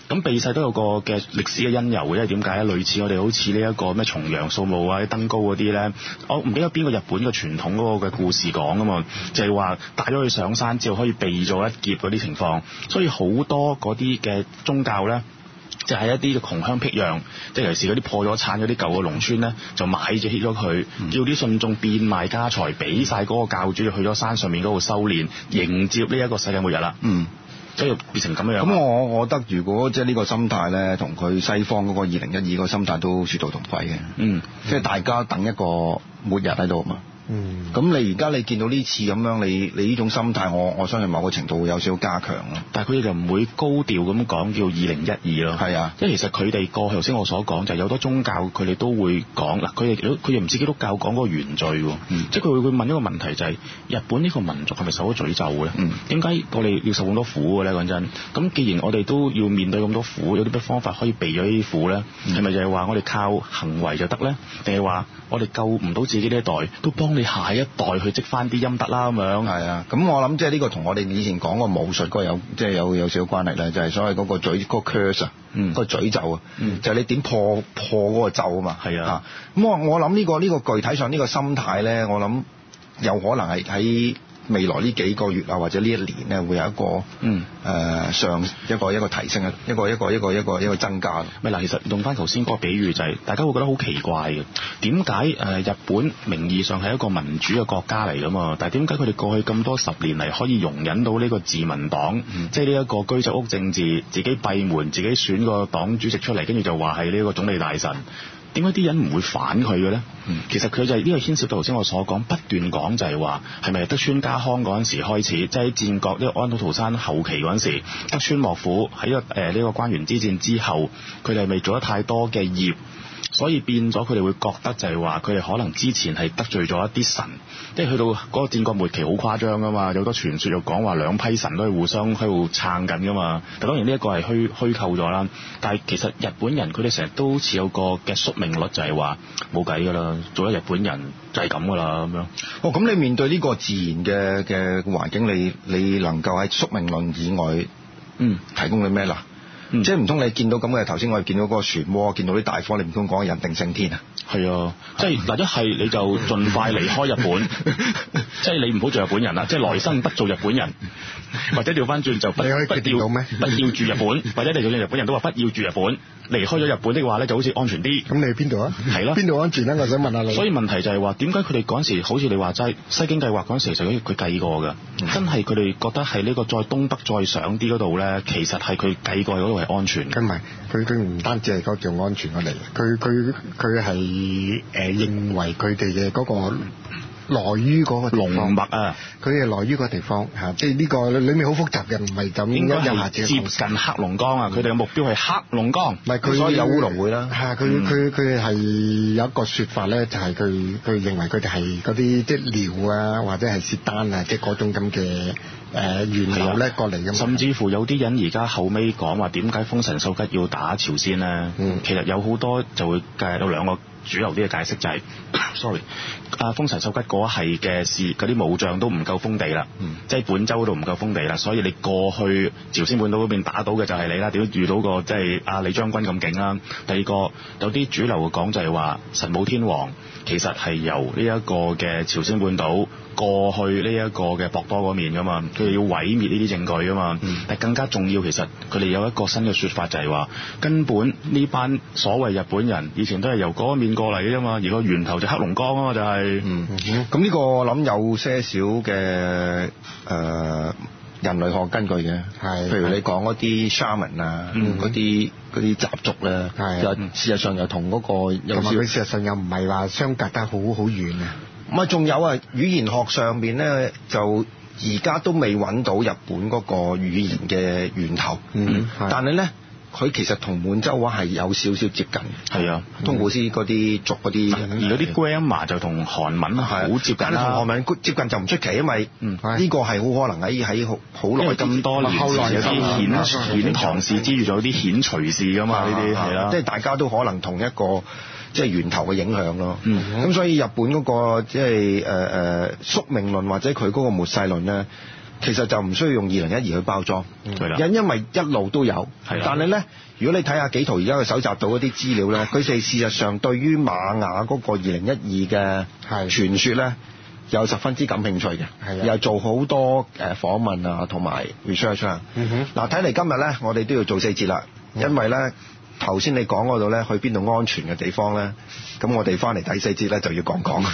咁避世都有個嘅歷史嘅因由嘅，因為點解咧？類似我哋好似呢一個咩重陽掃墓啊、登高嗰啲咧，我唔記得邊個日本嘅傳統嗰個嘅故事講啊嘛，就係話帶咗佢上山之後可以避咗一劫嗰啲情況，所以好多嗰啲嘅宗教咧。就係一啲嘅窮鄉僻壤，即係尤其是嗰啲破咗產嗰啲舊嘅農村咧，就買咗起咗佢，叫啲信眾變賣家財，俾晒嗰個教主，就去咗山上面嗰度修煉，迎接呢一個世界末日啦。嗯，所以變成咁樣。 咁我我覺得，如果即係呢個心態咧，同佢西方嗰個二零一二個心態都殊途同歸嘅。嗯，即係大家等一個末日喺度嘛。嗯，咁你而家你見到呢次咁樣，你你呢種心態，我我相信某個程度會有少少加強咯。 但係佢哋就唔會高調咁講叫二零一二咯。係啊，因為其實佢哋過去頭先我所講就係有好多宗教佢哋都會講嗱，佢哋佢哋唔知基督教講嗰個原罪喎。嗯、即係佢會問一個問題就係、是、日本呢個民族係咪受咗詛咒嘅咧？點解、嗯、我哋要受咁多苦嘅咧？講真，咁既然我哋都要面對咁多苦，有啲咩方法可以避咗呢啲苦咧？係咪、嗯、就係話我哋靠行為就得咧？定係話我哋救唔到自己呢一代，都幫你下一代去積翻啲陰德啦咁樣。 係啊，咁我諗即係呢個同我哋以前講個巫術嗰個有即係有有少少關係咧，就係、是、所謂嗰個詛嗰個 curse 啊，嗰個詛咒啊，嗯、就係你點破破嗰個咒啊嘛。係啊，咁我我諗呢個呢、呢個具體上呢個心態咧，我諗有可能係喺未來呢幾個月啊，或者呢一年咧，會有一個嗯誒、呃、上一個一個提升啊，一個一個一個一個一個增加。 咪嗱，其實用翻頭先嗰個比喻就係、是，大家會覺得好奇怪嘅，點解誒日本名義上係一個民主嘅國家嚟㗎嘛？但係點解佢哋過去咁多十年嚟可以容忍到呢個自民黨，嗯、即係呢一個居酒屋政治，自己閉門自己選個黨主席出嚟，跟住就話係呢個總理大臣？點解啲人唔會反佢嘅咧？嗯、其實佢就係呢個牽涉到頭先我所講，不斷講就係話係咪德川家康嗰陣時開始，即係喺戰國呢個安土桃山後期嗰陣時，德川幕府喺呢個誒呢個關原之戰之後，佢哋係咪做得太多嘅業？所以變咗佢哋會覺得就係話佢哋可能之前係得罪咗一啲神，即係去到嗰個戰國末期好誇張噶嘛，有好多傳說又講話兩批神都係互相喺度撐緊噶嘛。但當然呢一個係虛虛構咗啦。但係其實日本人佢哋成日都好似有個嘅宿命律，就係話冇計噶啦，做咗日本人就係咁噶啦咁樣。 哦，咁你面對呢個自然嘅嘅環境，你你能夠喺宿命論以外，嗯，提供你咩啦？嗯、即係唔通你見到咁嘅頭先我哋見到嗰個漩渦，見到啲大火，你唔通講人定勝天啊？係啊，即係嗱，一係你就盡快離開日本，即係你唔好做日本人啦，即係來生不做日本人，或者調翻轉就不不要不要住日本，或者你做日本人都話不要住日本。離開咗日本的話咧，就好似安全啲。 咁你去邊度啊？係咯，邊度安全咧？我想問下你。 所以問題就係話，點解佢哋嗰陣時，好似你話齋西京計劃嗰陣時，就佢計過㗎，嗯、真係佢哋覺得係呢個再東北再上啲嗰度咧，其實係佢計過嗰度係安全。 咁唔係，佢佢唔單止係嗰叫安全嗰嚟，佢佢佢係誒認為佢哋嘅嗰個。來於嗰個龍脈啊， 佢係來於個地方嚇，即係呢個裏面好複雜嘅，唔係咁應該係接近黑龍江啊！佢哋嘅目標係黑龍江， 唔係佢所以有烏龍會啦。 係佢佢佢係有一個説法咧，就係佢佢認為佢哋係嗰啲即係遼啊，或者係契丹啊，即係嗰種咁嘅誒源流咧過嚟嘅。 甚至乎有啲人而家後尾講話點解豐臣秀吉要打朝鮮咧？嗯、其實有好多就會計到兩個。主流啲嘅解釋就係、是、，sorry，啊豐臣秀吉嗰係嘅事，嗰啲武將都唔夠封地啦，嗯、即係本州嗰度唔夠封地啦，所以你過去朝鮮半島嗰邊打到嘅就係你啦，點都遇到個即係阿李將軍咁勁啦。第二個有啲主流嘅講就係話神武天皇其實係由呢一個嘅朝鮮半島過去呢一個嘅博多嗰面噶嘛，佢哋要毀滅呢啲證據噶嘛。嗯、但更加重要，其實佢哋有一個新嘅説法就係話，根本呢班所謂日本人以前都係由嗰面過嚟嘅啫嘛，而個源頭就黑龍江啊嘛，就係、是。嗯， 咁呢個我諗有些少嘅誒人類學根據嘅，係譬如你講嗰啲 shaman 啊，嗰啲嗰啲習俗咧，就事實上又同嗰個有少， 事實上又唔係話相隔得好好遠啊。 唔係，仲有啊，語言學上邊咧，就而家都未揾到日本嗰個語言嘅源頭。嗯，但係咧，佢其實同滿洲話係有少少接近。係啊，通古斯嗰啲族嗰啲， 而嗰啲 grammar 就同韓文好接近。 但係同韓文接近就唔出奇，因為呢個係好可能喺喺好好耐咁多年前有啲遣遣唐氏之餘，仲有啲遣隋氏噶嘛，呢啲係啦， 即係大家都可能同一個。即係源頭嘅影響咯，咁、嗯、所以日本嗰、那個即係誒誒宿命論或者佢嗰個末世論咧， 其實就唔需要用二零一二去包裝， 係啦、 因因為一路都有， 係啦但係咧，如果你睇下紀陶而家佢搜集到嗰啲資料咧，佢哋事實上對於瑪雅嗰個二零一二嘅傳說咧，有十分之感興趣嘅，又做好多誒訪問啊，同埋 research 啊。嗱，睇嚟今日咧，我哋都要做四節啦，因為咧頭先你講嗰度咧，去邊度安全嘅地方咧，咁我哋翻嚟第四節咧就要講講。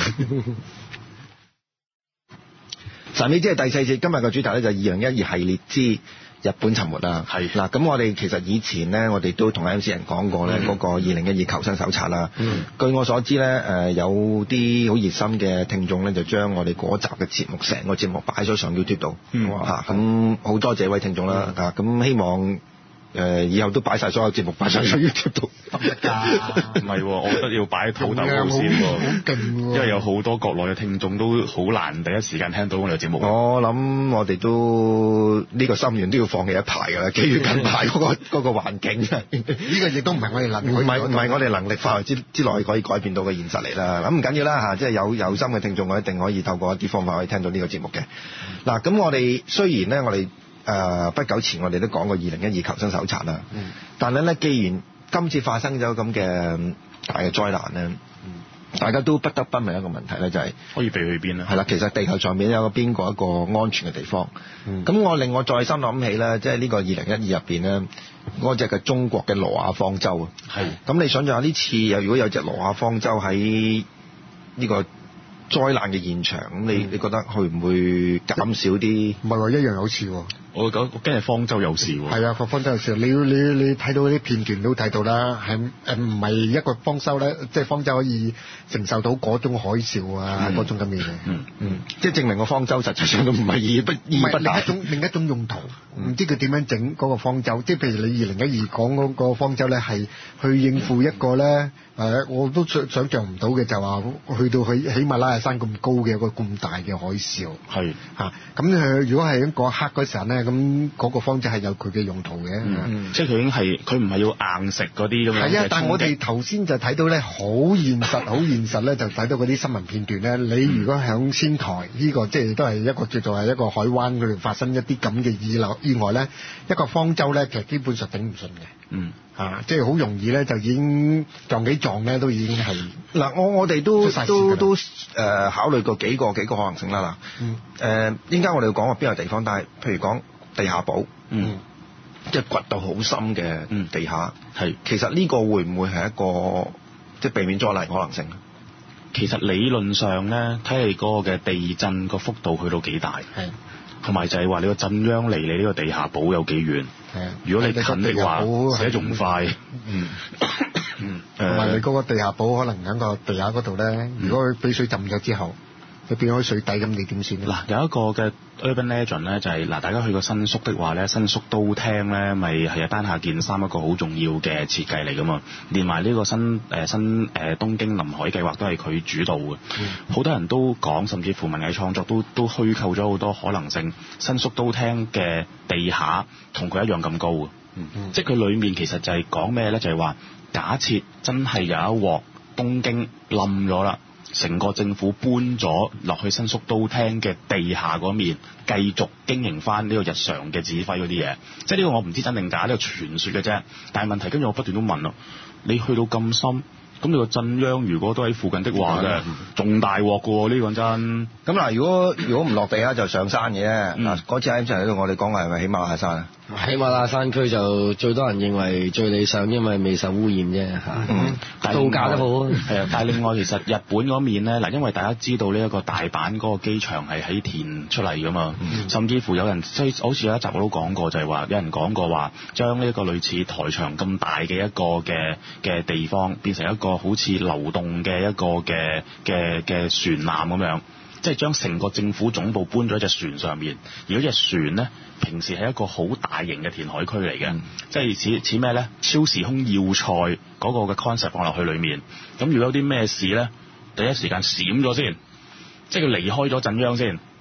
神秘之夜第四節，今日嘅主題咧就係二零一二系列之日本沉沒啦。係嗱，咁我哋其實以前咧，我哋都同 M C 人講過咧，嗰、嗯、個二零一二求生手冊啦。嗯，據我所知咧，誒有啲好熱心嘅聽眾咧，就將我哋嗰集嘅節目，成個節目擺咗上 YouTube 度。嗯，嚇，咁好多謝位聽眾啦。啊、嗯，咁希望。誒，以後都擺晒所有節目擺晒上 YouTube 度，得唔得㗎？唔係喎，我覺得要擺喺土豆度先喎，好勁喎！因為有好多國內嘅聽眾都好難第一時間聽到我哋嘅節目。我諗我哋都呢、呢個心願都要放棄一排㗎啦，基於近排嗰、嗰個嗰個環境，呢個亦都唔係我哋能唔係唔係我哋能力範圍之之內可以改變到嘅現實嚟啦。咁唔緊要啦嚇，即係有有心嘅聽眾，我一定可以透過一啲方法可以聽到呢個節目嘅。嗱，咁我哋雖然咧，我哋誒、呃、不久前我哋都講過二零一二求生手冊啦、嗯，但係咧，既然今次發生咗咁嘅大嘅災難咧、嗯，大家都不得不問一個問題咧，就係、是、可以避去邊咧？係啦，其實地球上面有個邊個一個安全嘅地方？咁、嗯、我令我再心諗起咧，即係呢個二零一二入邊咧，嗰隻嘅中國嘅挪亞方舟啊，係咁你想象下呢次有如果有隻挪亞方舟喺呢個災難嘅現場，咁你你覺得會唔會減少啲？唔係話一樣有事喎。我覺我驚係方舟有事喎。係啊，個方舟有事。你你你睇到啲片段都睇到啦，係誒唔係一個方舟咧，即係方舟可以承受到嗰種海嘯啊，嗰、嗯、種咁嘅嘢。嗯嗯，即係證明個方舟實際上都唔係意義不意義不大。另一種另一種用途，唔、嗯、知佢點樣整嗰個方舟？即係譬如你二零一二講嗰個方舟咧，係去應付一個咧誒、嗯呃，我都想想像唔到嘅就話去到去喜馬拉雅山咁高嘅一個咁大嘅海嘯。係嚇，咁、啊、誒如果係喺嗰刻嗰時候咧。咁嗰個方舟係有佢嘅用途嘅、嗯嗯，即係佢已經係佢唔係要硬食嗰啲咁樣嘅。係啊，但係我哋頭先就睇到咧，好現實，好現實咧，就睇到嗰啲新聞片段咧。你如果響仙台呢、呢個即係都係一個叫做係一個海灣嗰度發生一啲咁嘅意外意外咧，一個方舟咧其實基本上頂唔順嘅。嗯，啊，即係好容易咧就已經撞幾撞咧，都已經係嗱，我我哋都都都誒、呃、考慮過幾個幾個可能性啦嗱。嗯。誒，應該我哋要講話邊個地方，但係譬如講。地下堡，嗯，即係掘到好深嘅地下，係、嗯、其實呢個會唔會係一個即係避免災難可能性？其實理論上咧，睇你嗰個嘅地震個幅度去到幾大，係，同埋就係話你個震央離你呢個地下堡有幾遠，係。如果你近嘅話，死得仲快，嗯，嗯，同埋你嗰個地下堡可能喺個地下嗰度咧，如果佢俾水浸咗之後。佢變開水底咁，你點算？嗱，有一個嘅 urban legend 咧，就係、是、嗱，大家去過新宿的話咧，新宿都廳咧，咪係單下件衫一個好重要嘅設計嚟噶嘛。連埋呢個新誒、呃、新誒、呃、東京臨海計劃都係佢主導嘅。好、嗯、多人都講，甚至乎文藝創作都都虛構咗好多可能性。新宿都廳嘅地下同佢一樣咁高嘅、嗯嗯，即係佢裡面其實就係講咩咧？就係、是、話假設真係有一鑊東京冧咗啦。成個政府搬咗落去新宿都廳嘅地下嗰面，繼續經營翻呢個日常嘅指揮嗰啲嘢。即係呢個我唔知真定假，呢個傳說嘅啫。但係問題跟住我不斷都問咯，你去到咁深，咁你個震央如果都喺附近的話嘅，仲大鑊㗎喎，呢個真。咁嗱，如果如果唔落地下就上山嘅。嗱、嗯，嗰次喺喺度我哋講係咪喜馬拉雅山啊？喜馬拉雅山區就最多人認為最理想，因為未受污染啫嚇。嗯，度假都好。係啊，但係另外其實日本嗰面咧，嗱，因為大家知道呢一個大阪嗰個機場係喺填出嚟噶嘛、嗯，甚至乎有人即係好似有一集我都講過，就係、是、話有人講過話將呢一個類似台場咁大嘅一個嘅嘅地方變成一個好似流動嘅一個嘅嘅嘅船艦咁樣。即係將成個政府總部搬咗喺隻船上面，而嗰隻船咧，平時係一個好大型嘅填海區嚟嘅、嗯，即係似似咩咧？超時空要塞嗰個嘅 concept 放落去裡面，咁如果有啲咩事咧，第一時間閃咗先，即係佢離開咗震央先，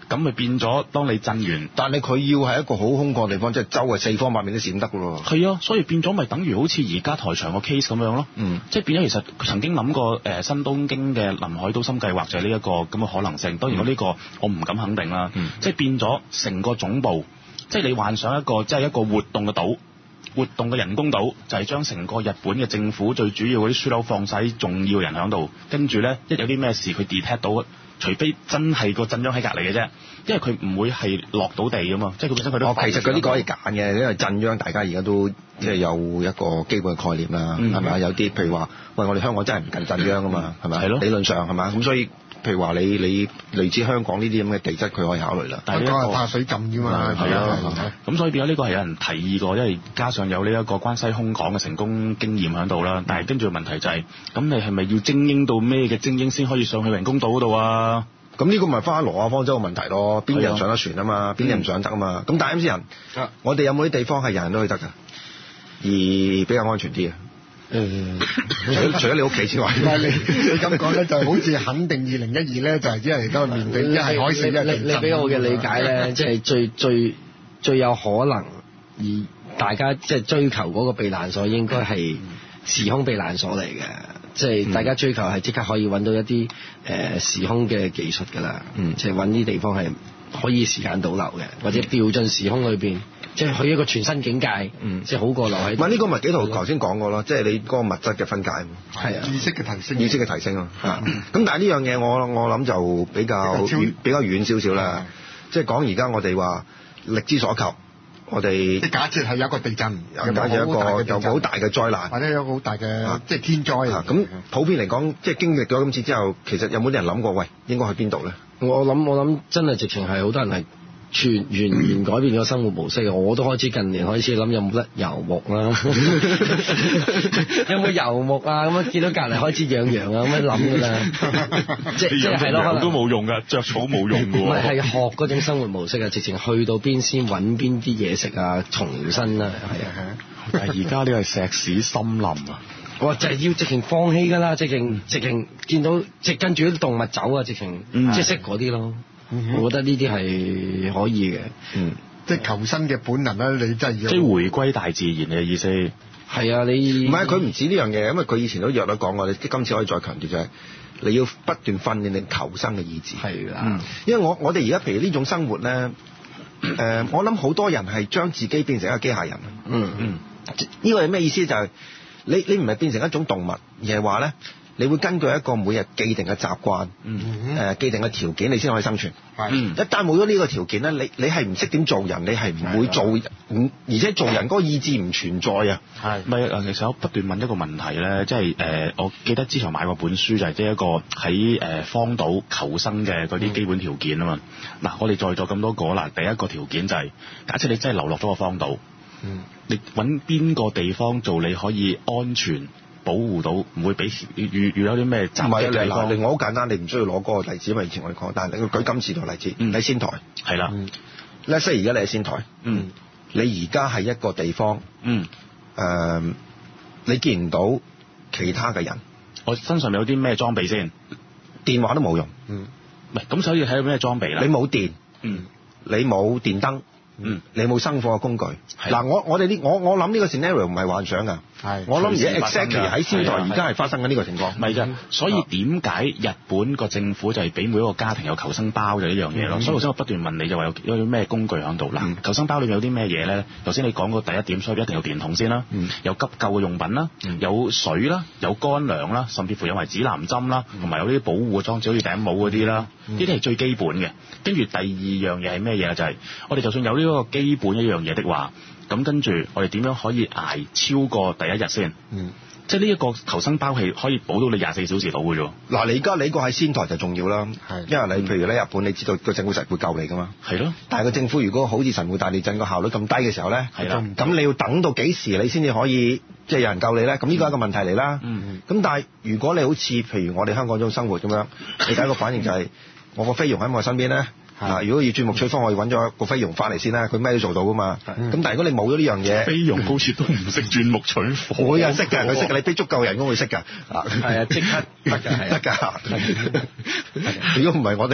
咁咪變咗當你震完， 但係佢要係一個好空曠地方，即係周圍四方八面都閃得㗎喎。 係啊，所以變咗咪等於好似而家台場個 case 咁樣咯。嗯，即係變咗其實曾經諗過誒、呃、新東京嘅臨海都心計劃就係呢一個咁嘅可能性。當然我呢個我唔敢肯定啦。嗯、即係變咗成個總部，即係你幻想一個即係一個活動嘅島。活動嘅人工島就係將成個日本嘅政府最主要嗰啲樞紐放晒啲重要人喺度，跟住咧一有啲咩事佢 detect 到，除非真係個震央喺隔離嘅啫，因為佢唔會係落到地噶嘛，即係佢本身佢都。 哦，其實嗰啲可以揀嘅，因為震央大家而家都即係有一個基本嘅概念啦，係咪啊？有啲譬如話，喂，我哋香港真係唔近震央噶嘛，係咪？係咯。理論上係嘛？咁所以。譬如話你你類似香港呢啲咁嘅地質，佢可以考慮啦。 但係呢個怕水浸啫嘛，係啊。 咁所以變咗呢個係有人提議過，因為加上有呢一個關西空港嘅成功經驗喺度啦。但係跟住問題就係、是，咁你係咪要精英到咩嘅精英先可以上去人工島嗰度啊？ 咁呢個咪翻羅亞方舟嘅問題咯。邊啲人上得船啊嘛？邊啲人唔上得啊嘛？咁、嗯、但係 M C 人，啊、我哋有冇啲地方係人人都去得㗎，而比較安全啲啊？嗯，除咗除咗你屋企之外， 唔係你你咁講咧，就好似肯定二零一二咧，就係只係而家面對一係海嘯一係地震。 你俾我嘅理解咧，即係最最最有可能，而大家即係追求嗰個避難所，應該係時空避難所嚟嘅。即係大家追求係即刻可以揾到一啲誒時空嘅技術㗎啦。嗯，即係揾啲地方係可以時間倒流嘅，或者掉進時空裏邊。即係去一個全新境界，嗯，即係好過留喺。 唔係呢個咪幾套頭先講過咯，即係你嗰個物質嘅分解， 係啊，意識嘅提升， 意識嘅提升啊。咁、嗯、但係呢樣嘢我我諗就比較遠比較遠少少啦。即係講而家我哋話力之所及，我哋即係假設係有一個地震， 有假設有一個有好大嘅災難， 或者有好大嘅即係天災。 咁普遍嚟講，即係經歷咗今次之後，其實有冇啲人諗過，喂，應該去邊度咧？ 我諗我諗真係直情係好多人係。全完全改變咗生活模式，我都開始近年開始諗有冇得遊牧啦，有冇遊牧啊？咁樣見到隔離開始養羊啊，咁樣諗㗎啦。即即係咯，可能都冇用㗎，著草冇用㗎喎。 唔係係學嗰種生活模式啊，直情去到邊先揾邊啲嘢食啊，重新啊，係啊。 但係而家呢個係石屎森林啊！ 我就係要直情放棄㗎啦，直情直情見到即跟住啲動物走啊，直情、嗯、即係識嗰啲咯。嗯、我覺得呢啲係可以嘅， 嗯，即係求生嘅本能啦，你真係要即係回歸大自然嘅意思。 係啊，你唔係佢唔止呢樣嘢，因為佢以前都約咗講過，你今次可以再強調就係、是、你要不斷訓練你求生嘅意志。 係啦、 嗯，因為我我哋而家譬如呢種生活咧，誒、呃，我諗好多人係將自己變成一個機械人。嗯嗯，呢個係咩意思？就係、是、你你唔係變成一種動物，而係話咧。你會根據一個每日既定嘅習慣，誒、嗯呃、既定嘅條件，你先可以生存。嗯、一旦冇咗呢個條件咧，你你係唔識點做人，你係唔會做，而且做人嗰個意志唔存在啊。係咪啊？其實我不斷問一個問題咧，即係誒、呃，我記得之前買過本書，就係即係一個喺誒荒島求生嘅嗰啲基本條件啊嘛。嗱、嗯，我哋在座咁多個啦，第一個條件就係、是、假設你真係流落咗個荒島，嗯、你揾邊個地方做你可以安全保護到，唔會俾遇遇有啲咩襲擊地方。 另外好簡單，你唔需要攞嗰個例子，因為以前我哋講，但係你舉今次個例子，嗯、喺仙台， 係啦。 Let's say而家你喺仙台，嗯、你而家係一個地方，誒、嗯呃，你見唔到其他嘅人， 我身上有啲咩裝備先？ 電話都冇用， 唔係咁，所以睇到咩裝備啦？ 你冇電，嗯、你冇電燈。嗯，你冇生火嘅工具。嗱，我我哋呢，我我諗呢個 scenario 唔係幻想㗎。係，我諗而家 exactly 喺仙台而家係發生緊呢個情況。唔係㗎， 所以點解日本個政府就係俾每一個家庭有求生包嘅呢樣嘢咯？嗯、所以頭先我不斷問你就話有有啲咩工具喺度？嗱、嗯，求生包裏面有啲咩嘢咧？頭先你講過第一點，所以一定有電筒先啦，嗯、有急救嘅用品啦，嗯、有水啦，有乾糧啦，甚至乎有埋指南針啦，同埋、嗯、有啲保護嘅裝置，好似頂帽嗰啲啦，呢啲係最基本嘅。跟住第二樣嘢係咩嘢？就係、是、我哋就算有呢、這個。嗰個基本一樣嘢的話，咁跟住我哋點樣可以捱超過第一日先？嗯，即係呢一個求生包係可以保到你廿四小時到嘅啫。嗱，你而家你個喺仙台就重要啦，係，因為你譬如咧日本，你知道個政府實會救你噶嘛，係咯。但係個政府如果好似神戶大地震個效率咁低嘅時候咧，係啦，咁你要等到幾時你先至可以即係有人救你咧？咁呢個係一個問題嚟啦。嗯，咁但係如果你好似譬如我哋香港種生活咁樣，你第一個反應就係、是、我個菲傭喺我身邊咧。嗱，如果要鑽木取火，我要揾咗個菲傭翻嚟先啦，佢咩都做到噶嘛。咁、嗯、但係如果你冇咗呢樣嘢， 菲傭好似都唔識鑽木取火。 會啊，識㗎，佢識㗎，你俾足夠人工會識㗎。係啊，即刻得㗎，得㗎。如果唔係我哋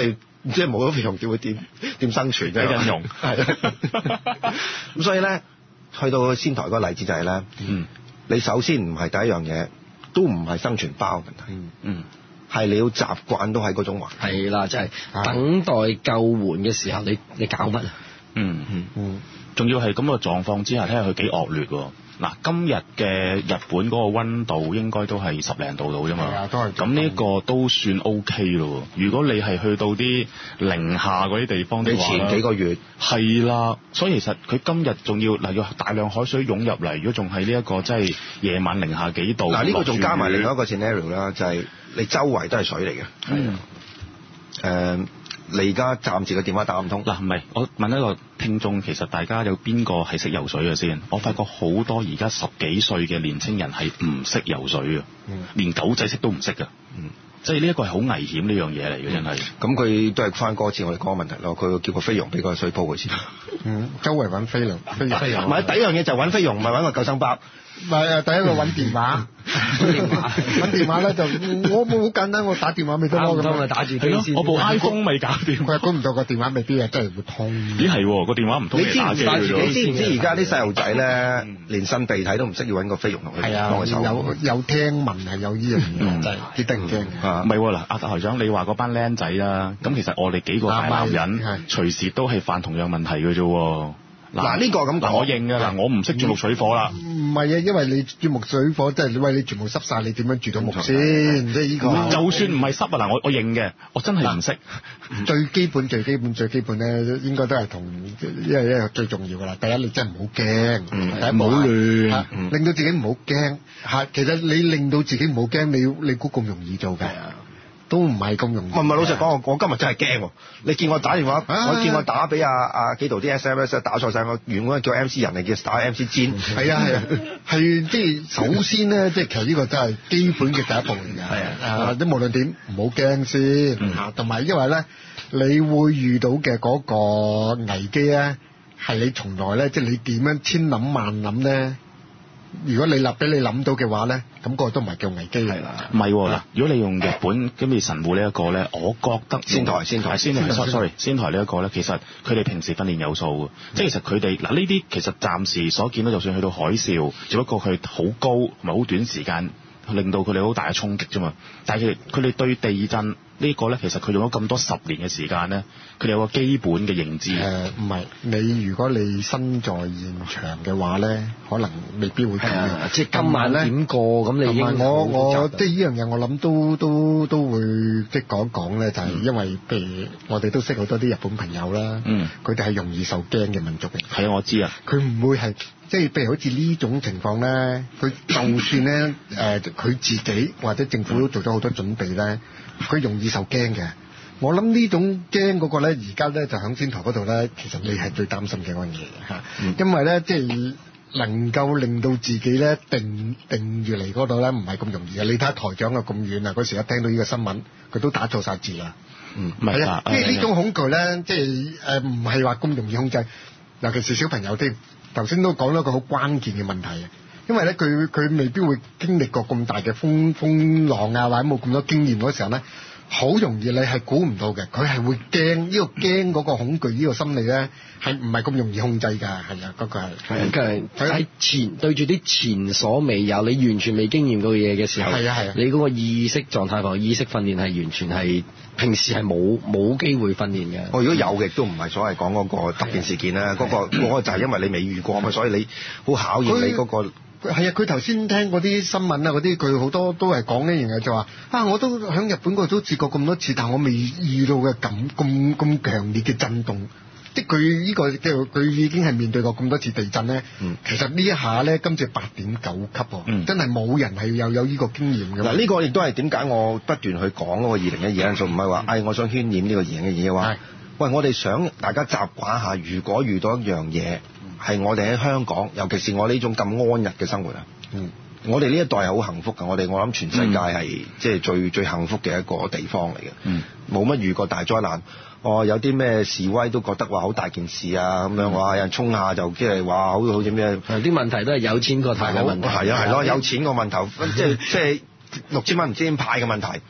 即係冇咗菲傭點會點點生存啫？ 印傭係咁，所以咧去到仙台嗰個例子就係咧，嗯，你首先唔係第一樣嘢，都唔係生存包問題，嗯嗯，係你要習慣都喺嗰種環境。 係啦，即係等待救援嘅時候，你你搞乜啊？ 嗯嗯嗯，仲要係咁嘅狀況之下，睇下佢幾惡劣喎。嗱，今日嘅日本嗰個溫度應該都係十零度到啫嘛，係啊，都係。咁呢個都算 OK 咯。如果你係去到啲零下嗰啲地方， 你前幾個月係啦，所以其實佢今日仲要嗱要大量海水湧入嚟，如果仲係呢一個即係夜晚零下幾度， 嗱呢個仲加埋另外一個 scenario 啦，就係你周圍都係水嚟嘅，係啊，誒。你而家暫時個電話打唔通嗱，唔係我問一個聽眾，其實大家有邊個係識游水嘅先？我發覺好多而家十幾歲嘅年青人係唔識游水嘅，嗯、連狗仔識都唔識嘅，嗯，即係呢一個係好危險呢樣嘢嚟嘅，真係。咁佢都係翻嗰次我哋講個問題咯，佢叫個菲傭俾個水泡佢先， 嗯，周圍揾菲傭，菲傭， 唔係第一樣嘢就揾菲傭，唔係揾個救生包。 唔係啊！第一個揾電話，揾電話，揾電話咧就我冇好簡單，我打電話咪得咯，咁咪打住機先。 我部 iPhone 未搞掂， 佢估唔到個電話未必係真係會通。 咦係喎，個電話唔通？ 你知唔知？你知唔知而家啲細路仔咧，連擤鼻涕都唔識，要揾個菲傭同佢幫佢手。 有有聽聞係有呢樣嘢，真係幾得人驚。 唔係喎嗱，阿台長，你話嗰班僆仔啦，咁其實我哋幾個大男人隨時都係犯同樣問題嘅啫喎。 嗱呢個咁講， 我認㗎啦，我唔識鑽木水火啦。 唔係啊，因為你鑽木水火，即係你喂你全部濕晒，你點樣鑽到木先？即係呢個。 就算唔係濕啊，嗱我我認嘅，我真係唔識。 最基本最基本最基本咧，應該都係同，因為因為最重要㗎啦。第一，你真係唔好驚，第一唔好亂，令到自己唔好驚嚇。其實你令到自己唔好驚，你你估咁容易做㗎？都唔係咁容易。唔係唔係，老實講，我我今日真係驚喎。你見我打電話，啊、我見我打俾阿阿幾度啲 S M S 打錯晒，我原本叫 M C 人嚟，叫打 M C 尖。係啊係啊，係即係首先咧，即係其實呢個真係基本嘅第一步嚟嘅。係啊，即無論點唔好驚先嚇，同埋、嗯、因為咧，你會遇到嘅嗰個危機咧，係你從來咧，即係你點樣千諗萬諗咧。如果你立俾你諗到嘅話咧，咁、那個都唔係叫危機嚟啦。 唔係嗱，如果你用日本咁嘅神戶呢一個咧，我覺得仙台仙台仙台 sorry 仙台呢一個咧，其實佢哋平時訓練有數嘅，即係其實佢哋嗱呢啲其實暫時所見到，就算去到海嘯，只不過佢好高同埋好短時間令到佢哋好大嘅衝擊啫嘛。但係佢哋佢哋對地震呢個咧，其實佢用咗咁多十年嘅時間咧，佢哋有個基本嘅認知。 誒唔係，你如果你身在現場嘅話咧，可能未必會咁樣。即係今晚咧點過咁，你應我我即係呢樣嘢，我諗都都都會即係講講咧，就係、是、因為譬如我哋都識好多啲日本朋友啦，嗯，佢哋係容易受驚嘅民族嚟。 係啊，我知啊。 佢唔會係即係譬如好似呢種情況咧，佢就算咧誒佢自己或者政府都做咗好多準備咧，佢容易受驚嘅。我諗呢種驚嗰個咧，而家咧就喺仙台嗰度咧，其實你係最擔心嘅嗰樣嘢嚇，嗯、因為咧即係能夠令到自己咧定定住嚟嗰度咧，唔係咁容易嘅。你睇下台長啊咁遠啊，嗰時一聽到呢個新聞，佢都打錯晒字啦。嗯，係啊，即係呢種恐懼咧，即係誒唔係話咁容易控制，尤其是小朋友啲。頭先都講咗個好關鍵嘅問題啊，因為咧佢佢未必會經歷過咁大嘅風風浪啊，或者冇咁多經驗嗰時候咧。好容易你係估唔到嘅，佢係會驚呢、呢個驚嗰個恐懼呢個心理咧，係唔係咁容易控制㗎？係啊，嗰、嗰個係係喺前對住啲前所未有，你完全未經驗過嘅嘢嘅時候，係啊係啊，你嗰個意識狀態同意識訓練係完全係平時係冇冇機會訓練嘅。 哦，如果有嘅都唔係所謂講嗰個特別事件啦，嗰、嗰個嗰個就係因為你未遇過嘛，所以你好考驗你嗰、嗰個。係啊，佢頭先聽嗰啲新聞啊，嗰啲佢好多都係講呢樣嘢，就話啊，我都喺日本嗰度都試過咁多次，但我未遇到嘅咁咁咁強烈嘅震動，即係佢呢個即係佢已經係面對過咁多次地震咧。嗯、其實呢一下咧，今次八點九級喎，嗯、真係冇人係有有呢個經驗嘅。嗱，呢個亦都係點解我不斷去講嗰個二零一二因素，唔係話誒我想渲染呢個二零一二嘅話，是喂，我哋想大家習慣下，如果遇到一樣嘢。係我哋喺香港，尤其是我呢種咁安逸嘅生活啊！嗯，我哋呢一代係好幸福㗎，我哋我諗全世界係、嗯、即係最最幸福嘅一個地方嚟嘅。嗯，冇乜遇過大災難。哦，有啲咩示威都覺得話好大件事啊，咁樣話有人衝下就即係話好好似咩？ 啲問題都係有錢過派嘅問題。 係啊係咯，有錢個問題，即係即係六千蚊唔知點派嘅問題。咁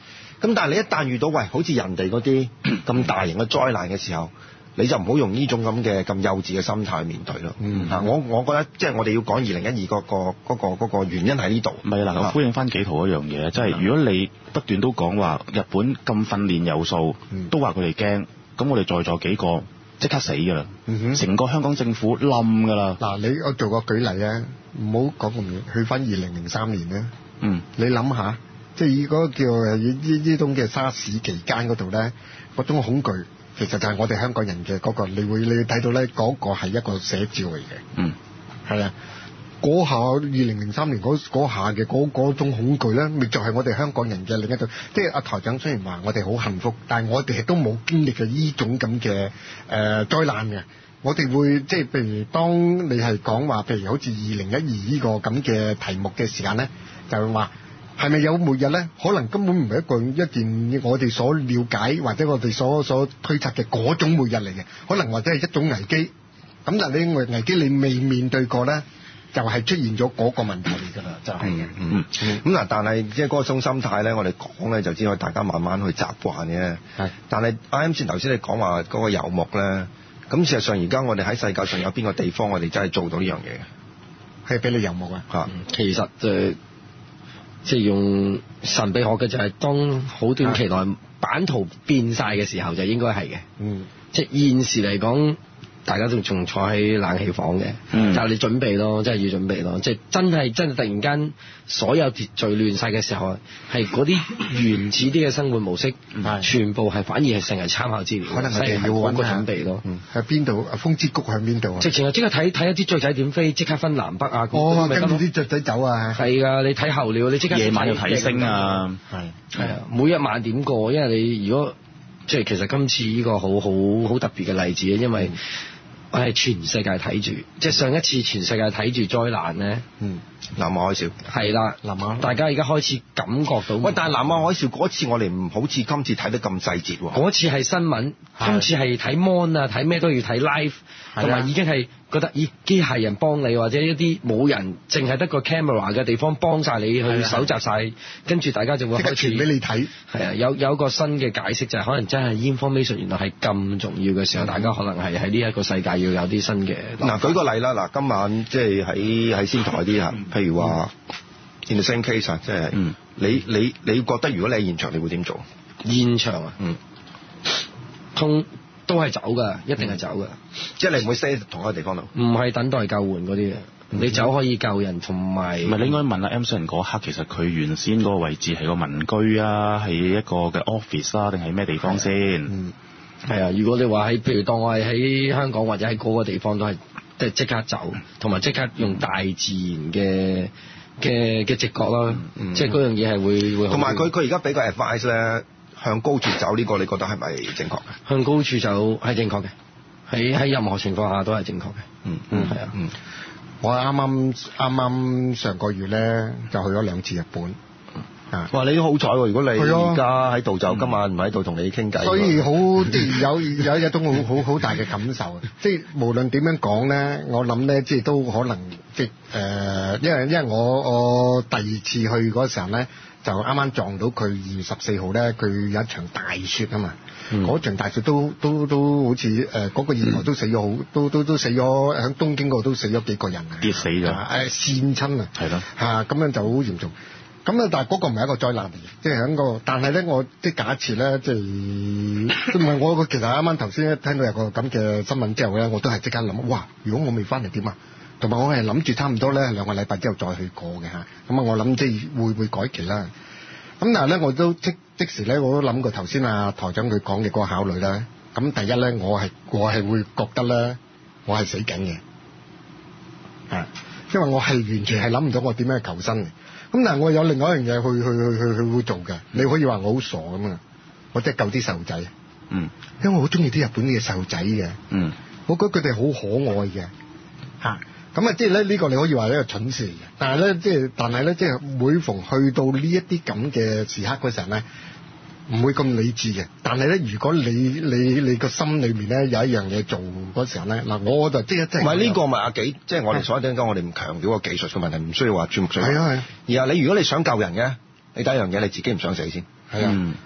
咁但係你一旦遇到喂好似人哋嗰啲咁大型嘅災難嘅時候，你就唔好用呢種咁嘅咁幼稚嘅心態去面對咯。嗯，啊，我我覺得即係我哋要講二零一二嗰個嗰個嗰個原因喺呢度。 唔係嗱，我呼應翻紀陶一樣嘢，即係如果你不斷都講話日本咁訓練有素，嗯、都話佢哋驚，咁我哋在座幾個即刻死㗎啦，成、嗯、個香港政府冧㗎啦。嗱， 你我做個舉例啊，唔好講咁遠，去翻二零零三年咧。嗯，你諗下，即係以嗰個叫誒呢呢種嘅沙士期間嗰度咧，嗰種恐懼。其實就係我哋香港人嘅嗰、那個，你會你睇到咧嗰個係一個寫照嚟嘅。嗯，係啊，嗰下二零零三年嗰下嘅嗰嗰種恐懼咧，咪就係我哋香港人嘅另一種。即係阿台長雖然話我哋好幸福，但係我哋亦都冇經歷過呢種咁嘅誒災難嘅。我哋會即係譬如當你係講話，譬如好似二零一二呢個咁嘅題目嘅時間咧，就係話。係咪有末日咧？可能根本唔係一個一件我哋所了解或者我哋所所推測嘅嗰種末日嚟嘅，可能或者係一種危機。咁但係你危危機你未面對過咧，就係、是、出現咗嗰個問題嚟㗎啦，就係、是、嘅。嗯嗯。咁嗱、嗯，但係即係嗰個種心態咧，我哋講咧就只可以大家慢慢去習慣嘅。係。但係啱先頭先你講話嗰個遊牧咧，咁事實上而家我哋喺世界上有邊個地方我哋真係做到呢樣嘢嘅？係俾你遊牧啊？嚇、嗯， 其實就係。即係用神秘學嘅就係當好短期內版圖變晒嘅時候就應該係嘅。嗯，即係現時嚟講，大家都仲坐喺冷氣房嘅，嗯、但係你準備咯，真係要準備咯。即係真係真係突然間所有秩序亂晒嘅時候，係嗰啲原始啲嘅生活模式，嗯、全部係反而係成日參考資料。可能我哋要揾個準備咯。 喺邊度？風之谷喺邊度啊？ 直情係即刻睇睇一啲雀仔點飛，即刻分南北啊！ 哦，跟住啲雀仔走啊！ 係㗎，你睇候鳥，你即刻夜晚要睇星啊！ 係係啊，每一晚點過？因為你如果即係其實今次呢個好好好特別嘅例子，因為。嗯我係全世界睇住，即係上一次全世界睇住災難咧， 嗯，南亞海嘯係啦，南亞，大家而家開始感覺到。 喂，但係南亞海嘯嗰次我哋唔好似今次睇得咁細節喎。 嗰次係新聞，今次係睇 mon 啊，睇咩都要睇 live，同埋已經係覺得咦機械人幫你，或者一啲冇人淨係得個 camera 嘅地方幫晒你去搜集晒，跟住大家就會開始傳俾你睇。 係啊，有有一個新嘅解釋就係、是、可能真係 information 原來係咁重要嘅時候，嗯、大家可能係喺呢一個世界要有啲新嘅。 嗱，舉個例啦，嗱，今晚即係喺喺仙台啲嚇，譬如話 in the same case 啊，即係你你你覺得如果你喺現場，你會點做？ 現場啊，嗯，通。都係走㗎，一定係走㗎、嗯， 即係你唔會 stay 同一個地方度。 唔係等待救援嗰啲嘅，你走可以救人，同埋唔係你應該問下 Emerson 嗰刻，其實佢原先嗰個位置係個民居啊，係一個嘅 office 啊，定係咩地方先？ 嗯，係啊。如果你話喺譬如當我係喺香港或者喺嗰個地方，都係即係即刻走，同埋即刻用大自然嘅嘅嘅直覺啦，嗯、即係嗰樣嘢係會會。 同埋佢佢而家俾個 advice 咧。向高處走呢個，你覺得係咪正確嘅？ 向高處走係正確嘅，喺喺任何情況下都係正確嘅。嗯嗯，係啊。嗯， 我啱啱啱啱上個月咧就去咗兩次日本。啊！ 哇！你好彩喎，如果你而家喺度就今晚唔喺度同你傾偈。 所以好即係有有一種好好好大嘅感受。即係無論點樣講咧，我諗咧即係都可能即係誒，因為因為我我第二次去嗰時候咧。就啱啱撞到佢二月十四號咧，佢有一場大雪啊嘛，嗰、嗯、場大雪都都都好似誒嗰個意外都死咗好、嗯，都都都死咗喺東京嗰度都死咗幾個人啊， 跌死咗， 誒跣親啊，係咯嚇咁樣就好嚴重。咁啊，但係嗰個唔係一個災難嚟嘅，即係喺個，但係咧我即係假設咧，即係都唔係我其實啱啱頭先聽到有個咁嘅新聞之後咧，我都係即刻諗，哇！如果我未翻嚟點啊？同埋我係諗住差唔多咧兩個禮拜之後再去過嘅嚇，咁啊我諗即係會會改期啦。咁但係咧我都即即時咧我都諗過頭先啊台長佢講嘅嗰個考慮啦。咁第一咧我係我係會覺得咧我係死緊嘅，啊，因為我係完全係諗唔到我點樣求生嘅。咁但係我有另外一樣嘢去去去去去會做嘅。你可以話我好傻咁啊，我即係救啲細路仔。嗯，因為我好中意啲日本嘅細路仔嘅。嗯，我覺得佢哋好可愛嘅。嚇！咁啊，即係咧呢個你可以話一個蠢事嘅，但係咧即係，但係咧即係每逢去到呢一啲咁嘅時刻嗰陣咧，唔會咁理智嘅。但係咧，如果你你你個心裏面咧有一樣嘢做嗰時候咧，嗱我就即係即係唔係呢個咪阿幾？即係我哋所講緊，我哋唔強調個技術嘅問題，唔需要話鑽木取火。係啊係啊。而係你如果你想救人嘅，你第一樣嘢你自己唔想死先。係啊。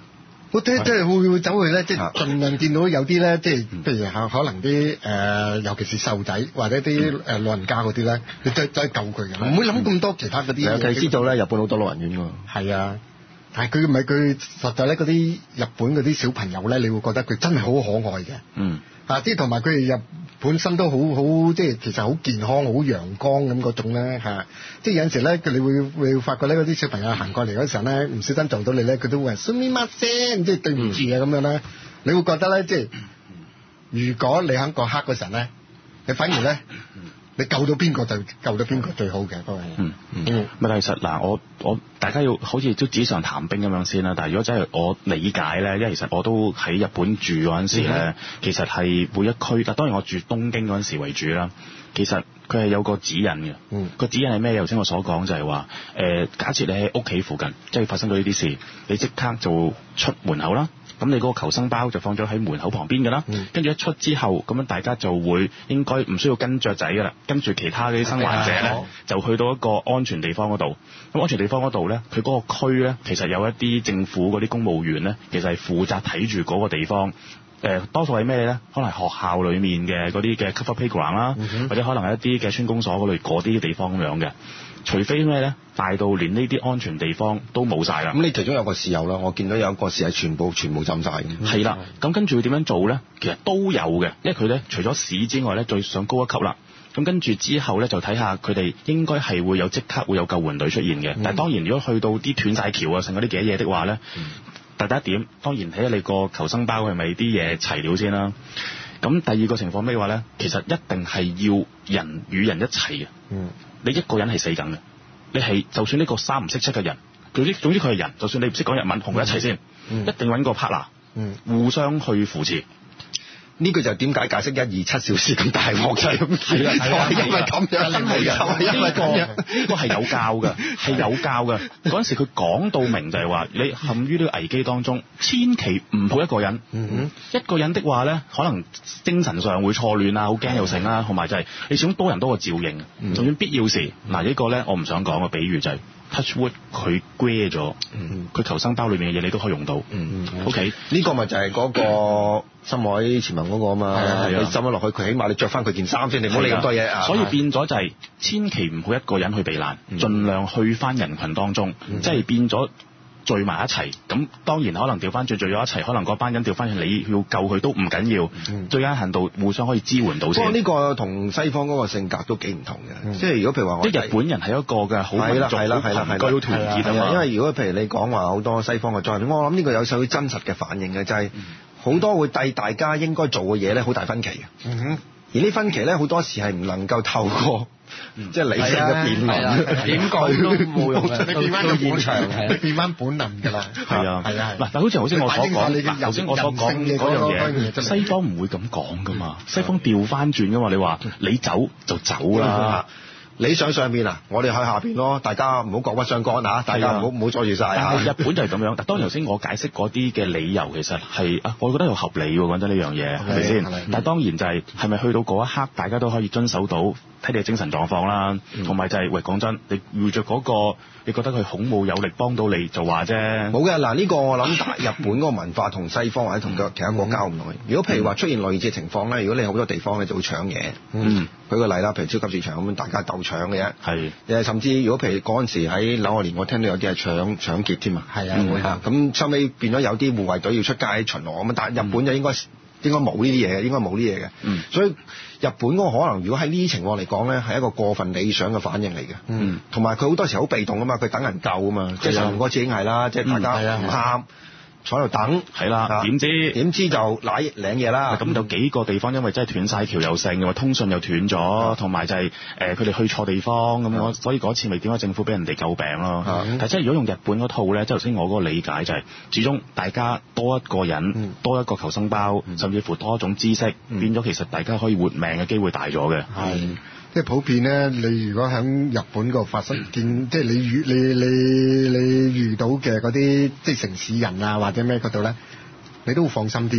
我聽即係會會走去咧，即係盡量見到有啲咧，即係譬如可可能啲誒、呃，尤其是細路仔或者啲誒老人家嗰啲咧，你真真係救佢嘅，唔會諗咁多其他嗰啲。 尤其知道咧，日本好多老人院㗎。 係啊，但係佢唔係佢實在咧，嗰啲日本嗰啲小朋友咧，你會覺得佢真係好可愛嘅。嗯。啊！即係同埋佢哋入本身都好好，即係其實好健康、好陽光咁嗰種咧嚇。即係有陣時咧，佢你會會發覺咧，嗰啲小朋友行過嚟嗰時候咧，唔小心撞到你咧，佢都會話すみません，即係對唔住啊咁樣咧。你會覺得咧，即係如果你喺個黑嗰時候咧，你反而咧。你救到邊個就救到邊個最好嘅，都係。嗯嗯。 咪其實嗱，我我大家要好似都紙上談兵咁樣先啦。但係如果真係我理解咧，因為其實我都喺日本住嗰陣時咧，嗯、其實係每一區，但當然我住東京嗰陣時為主啦。其實佢係有個指引嘅。嗯。個指引係咩？頭先我所講就係話，誒、呃，假設你喺屋企附近，即係發生咗呢啲事，你即刻就出門口啦。咁你嗰個求生包就放咗喺門口旁邊㗎啦，跟住、嗯、一出之後，咁樣大家就會應該唔需要跟雀仔㗎啦，跟住其他嗰啲生還者咧，就去到一個安全地方嗰度。咁安全地方嗰度咧，佢嗰個區咧，其實有一啲政府嗰啲公務員咧，其實係負責睇住嗰個地方。誒、呃，多數係咩咧？可能係學校裡面嘅嗰啲嘅 cover playground 啦，嗯、哼或者可能係一啲嘅村公所嗰類嗰啲地方咁樣嘅。除非咩咧？大到連呢啲安全地方都冇晒啦。 咁你其中有個市有啦，我見到有一個市係全部全部浸晒嘅。 係啦、嗯，咁跟住會點樣做咧？其實都有嘅，因為佢咧除咗市之外咧，再上高一級啦。咁跟住之後咧，就睇下佢哋應該係會有即刻會有救援隊出現嘅。嗯、但係當然，如果去到啲斷晒橋啊，剩嗰啲幾嘢的話咧，嗯、第一點當然睇下你個求生包係咪啲嘢齊料先啦。咁第二個情況咩話咧？其實一定係要人與人一齊嘅。嗯。你一個人係死緊嘅，你係就算呢個三唔識七嘅人，總之總之佢係人，就算你唔識講日文，同佢一齊先，嗯、一定揾個 partner，嗯、互相去扶持。 呢個就點解解釋一二七小時咁大鑊就係咁，係啦，係啊，因為咁樣，真係㗎，因為咁樣， 呢個係有教㗎，係有教㗎。嗰陣時佢講到明就係話，你陷於呢個危機當中，千祈唔好一個人。嗯哼，一個人的話咧，可能精神上會錯亂啊，好驚又成啦，同埋就係你始終多人多過照應，嗯、就算必要時，嗱、這、呢個咧我唔想講嘅比喻就係、是。Touch wood 佢 grey 咗，佢求生包裏面嘅嘢你都可以用到。嗯嗯、OK，呢個咪就係嗰個深海潛行嗰個啊嘛。係啊，你浸咗落去，佢起碼你着翻佢件衫先，你唔好理咁多嘢。 啊、所以變咗就係、是、千祈唔好一個人去避難，嗯、盡量去翻人群當中，嗯、即係變咗。聚埋一齊，咁當然可能調翻轉聚咗一齊，可能嗰班人調翻轉你要救佢都唔緊要，嗯、最低限度互相可以支援到先。不過呢個同西方嗰個性格都幾唔同嘅，嗯、即係如果譬如話我，即係日本人係一個嘅好民族、好群居團結啊嘛。因為如果譬如你講話好多西方嘅災難，我諗呢個有少少真實嘅反應嘅，就係、是、好多會對大家應該做嘅嘢咧，好大分歧嘅。嗯哼，而呢分歧咧，好多時係唔能夠透過。即係理性嘅辯論， 點講都冇用嘅，你變翻個現場，你變翻本能㗎啦。 係啊，係啊，嗱，但好似頭先我所講，頭先我所講嗰樣嘢，西方唔會咁講㗎嘛，西方調翻轉㗎嘛，你話你走就走啦。 你上上邊啊，我哋喺下邊咯，大家唔好各不相干啊，大家唔好唔好阻住晒。 但係日本就係咁樣，但當然頭先我解釋嗰啲嘅理由其實係啊，我覺得又合理喎，講真呢樣嘢係咪先？但係當然就係係咪去到嗰一刻，大家都可以遵守到，睇你嘅精神狀況啦，同埋、嗯、就係、是、喂講真，你遇着嗰個，你覺得佢孔武有力幫到你就話啫。 冇嘅，嗱呢個我諗大日本嗰個文化同西方或者同其他國家唔同。如果譬如話出現類似嘅情況咧，如果你好多地方咧就會搶嘢。嗯，舉個例啦，譬如超級市場咁樣，大家鬥搶嘅啫。係誒，甚至如果譬如嗰陣時喺紐約年，我聽到有啲係搶搶劫添啊。係啊，會嚇。咁收尾變咗有啲護衛隊要出街巡邏咁，但係日本就應該應該冇呢啲嘢嘅，應該冇呢啲嘢嘅。嗯。所以日本嗰個可能，如果喺呢啲情況嚟講咧，係一個過分理想嘅反應嚟嘅。嗯。同埋佢好多時好被動啊嘛，佢等人救啊嘛。即係上嗰次已經係啦，即係大家唔喊。坐喺度等， 係啦，點知點知就攋領嘢啦。 咁就幾個地方，因為真係斷晒橋又剩，又通訊又斷咗，同埋就係誒佢哋去錯地方咁，我所以嗰次咪點解政府俾人哋詬病咯。但係真係如果用日本嗰套咧，即係頭先我嗰個理解就係，始終大家多一個人，多一個求生包，甚至乎多一種知識，變咗其實大家可以活命嘅機會大咗嘅。係。 即係普遍咧，你如果喺日本嗰度發生見，即係你遇你你你遇到嘅嗰啲即係城市人啊或者咩嗰度咧，你都會放心啲嘅。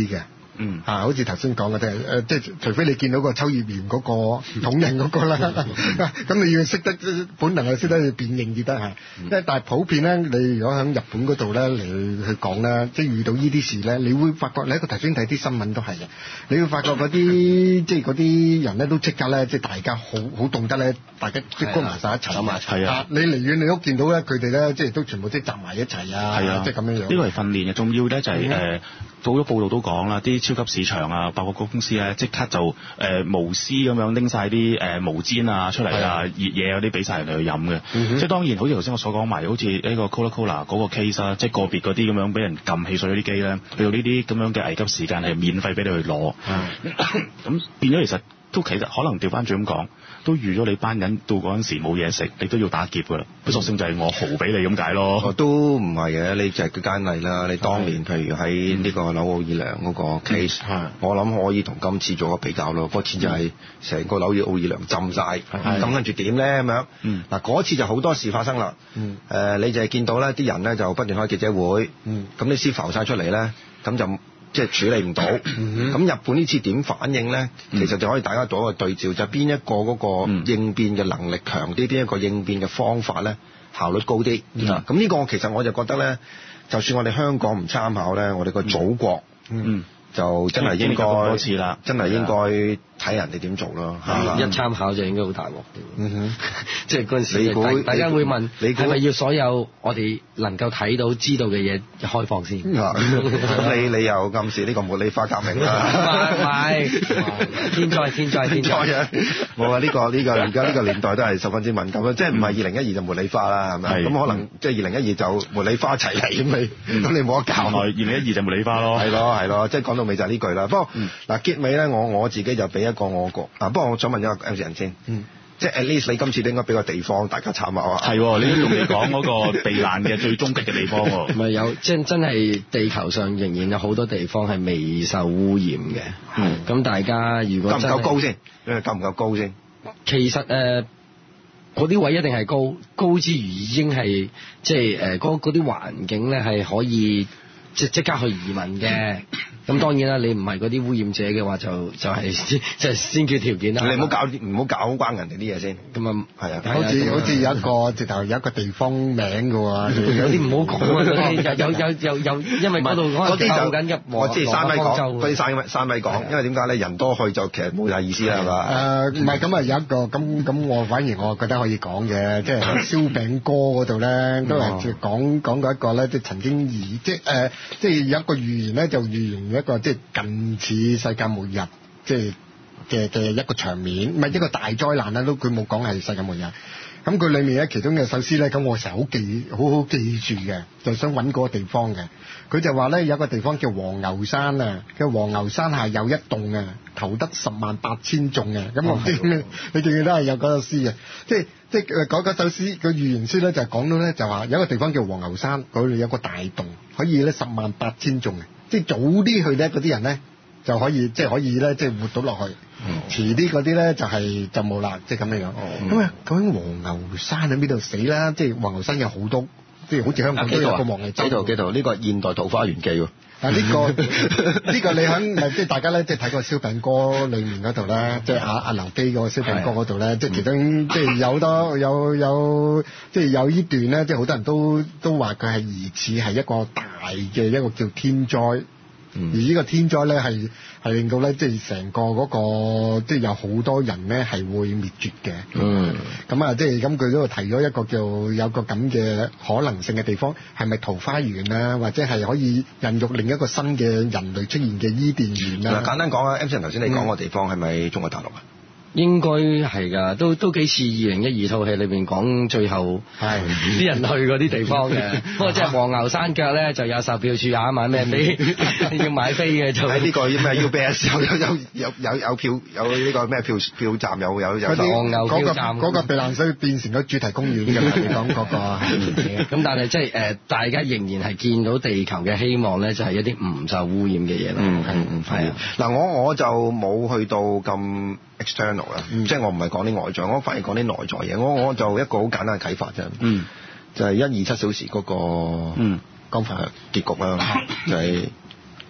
嗯啊，好似頭先講嘅啫，誒即係除非你見到個秋葉原嗰個統人嗰個啦，咁你要識得本能係識得去辨認至得嚇。因為但係普遍咧，你如果喺日本嗰度咧嚟去講咧，即係遇到呢啲事咧，你會發覺你喺個頭先睇啲新聞都係嘅，你會發覺嗰啲即係嗰啲人咧都即刻咧，即係大家好好懂得咧，大家即係gó埋曬一齊啊！係啊，你離遠你都見到咧，佢哋咧即係都全部即係集埋一齊啊！係啊，即係咁樣樣。呢個係訓練嘅，仲要咧就係誒，早咗報道都講啦，啲超級市場啊，百貨公司咧即刻就誒、呃、無私咁樣拎晒啲誒毛氈啊出嚟啊，熱嘢嗰啲俾晒人哋去飲嘅。嗯、即係當然，好似頭先我所講埋，好似呢個 Coca-Cola 嗰個 case 啊，即係個別嗰啲咁樣俾人撳汽水嗰啲機咧，去到呢啲咁樣嘅危急時間係免費俾你去攞。咁、嗯、變咗其實都其實可能調翻轉咁講。都預咗你班人到嗰陣時冇嘢食，你都要打劫㗎啦。不索性就係我豪俾你咁解咯。 都唔係嘅，你就係個奸例啦。你當年譬如喺呢個紐奧爾良嗰個 case，、嗯、我諗可以同今次做個比較咯。嗰次就係成個紐奧爾良浸晒，咁跟住點咧咁樣？嗱、嗯、嗰次就好多事發生啦。誒、嗯呃，你就係見到咧啲人咧就不斷開記者會，咁、嗯、啲屍浮晒出嚟咧，咁就。即係處理唔到，咁、嗯、日本呢次點反應咧、嗯？其實就可以大家做一個對照，就係、是、邊一個嗰個應變嘅能力強啲，邊、嗯、一個應變嘅方法咧效率高啲。咁、嗯、呢個其實我就覺得咧，就算我哋香港唔參考咧，我哋個祖國，嗯。嗯就真係應該，多次啦真係應該睇人哋點做咯。 一參考就應該好大鑊啲。嗯哼，即係嗰陣時大，大家會問，你係咪要所有我哋能夠睇到、知道嘅嘢開放先？咁你你又暗示呢個茉莉花革命啦？ 唔係，天災天災天災啊！ 冇啊！呢個呢個而家呢個年代都係十分之敏感啦，即係唔係二零一二就茉莉花啦，係咪？咁可能即係二零一二就茉莉花齊嚟咁你，咁你冇得搞。 二零一二就茉莉花咯。 係咯係咯，即係講到尾就係呢句啦。不過嗱、嗯、結尾咧，我我自己就俾一個我個啊。不過我想問一個 M 人先，嗯，即係 at least 你今次都應該俾個地方大家參考啊。 係，你都仲未講嗰個避難嘅最終極嘅地方喎。 唔係有，即係真係地球上仍然有好多地方係未受污染嘅。嗯，咁大家如果夠唔夠高先？因為夠唔夠高先？ 其實誒，嗰、呃、啲位一定係高，高之餘已經係即係誒嗰嗰啲環境咧係可以即即刻去移民嘅。咁當然啦，你唔係嗰啲污染者嘅話就，就就係即係先決條件啦。 你唔好搞唔好搞關人哋啲嘢先。咁啊，係啊， 好似好似有一個直頭有一個地方名嘅喎， 有啲唔好講啊！嗰啲有有有有，因為嗰度嗰啲就緊入我知山米講，嗰啲山山米講，因為點解咧？人多去就其實冇晒意思啦，係嘛？ 誒唔係咁啊，有一個咁咁，我反而我覺得可以講嘅，即係喺燒餅歌嗰度咧，都係講講過一個咧，即係曾經預即係誒，即係有一個預言咧，就預言一個即係近似世界末日，即係嘅嘅一個場面，唔係一個大災難啦。都佢冇講係世界末日。咁佢裏面咧，其中嘅首詩咧，咁我成日好記，好好記住嘅，就想揾嗰個地方嘅。佢就話咧，有個地方叫黃牛山啊，叫黃牛山下有一棟啊，投得十萬八千中啊。咁我唔知你你記唔記得係有嗰首詩嘅？即係即係嗰嗰首詩個預言書咧，就講到咧就話有一個地方叫黃牛山，嗰度有個大洞，可以咧十萬八千中嘅。即係早啲去咧，嗰啲人咧就可以即係可以咧，即係活到落去。嗯、遲啲嗰啲咧就係、是、就冇啦，即係咁樣樣。咁、嗯、啊，究竟黃牛山喺邊度死啦？即係黃牛山有好多，即係好似香港都有個黃牛洲。 幾度幾度？呢、這個現代桃花源記喎。 啊！呢、這個呢個你喺即係大家咧，即係睇個燒餅歌裏面嗰度咧，即係阿阿劉基嗰個燒餅歌嗰度咧，即係其中即係有多有有即係有呢段咧，即係好多人都都話佢係疑似係一個大嘅一個叫天災。嗯、而呢個天災咧係係令到咧即係成個嗰、那個即係有好多人咧係會滅絕嘅。嗯，咁啊即係咁佢嗰度提咗一個叫有個咁嘅可能性嘅地方，係咪桃花源啊，或者係可以孕育另一個新嘅人類出現嘅伊甸園啊？ 嗱，簡單講啊 ，Anson 頭先你講個地方係咪、嗯、中國大陸啊？ 應該係㗎，都都幾似二零一二套戲裏邊講最後係啲人去嗰啲地方嘅。不過即係黃牛山腳咧就有售票處啊嘛，咩飛要買飛嘅就喺呢個咩 U B S 有有有有有有票有呢個咩票票站有有有黃牛票站嗰、那個避難所變成咗主題公園嘅你講嗰個係。 咁但係即係誒，大家仍然係見到地球嘅希望咧，就係一啲唔受污染嘅嘢啦。 嗯嗯嗯，係啊。嗱我我就冇去到咁 external 啦、嗯，即係我唔係講啲外在，我反而講啲內在嘢。我我就一個好簡單嘅啟發啫，嗯，就係一二七小時嗰個嗯講法結局啦，就係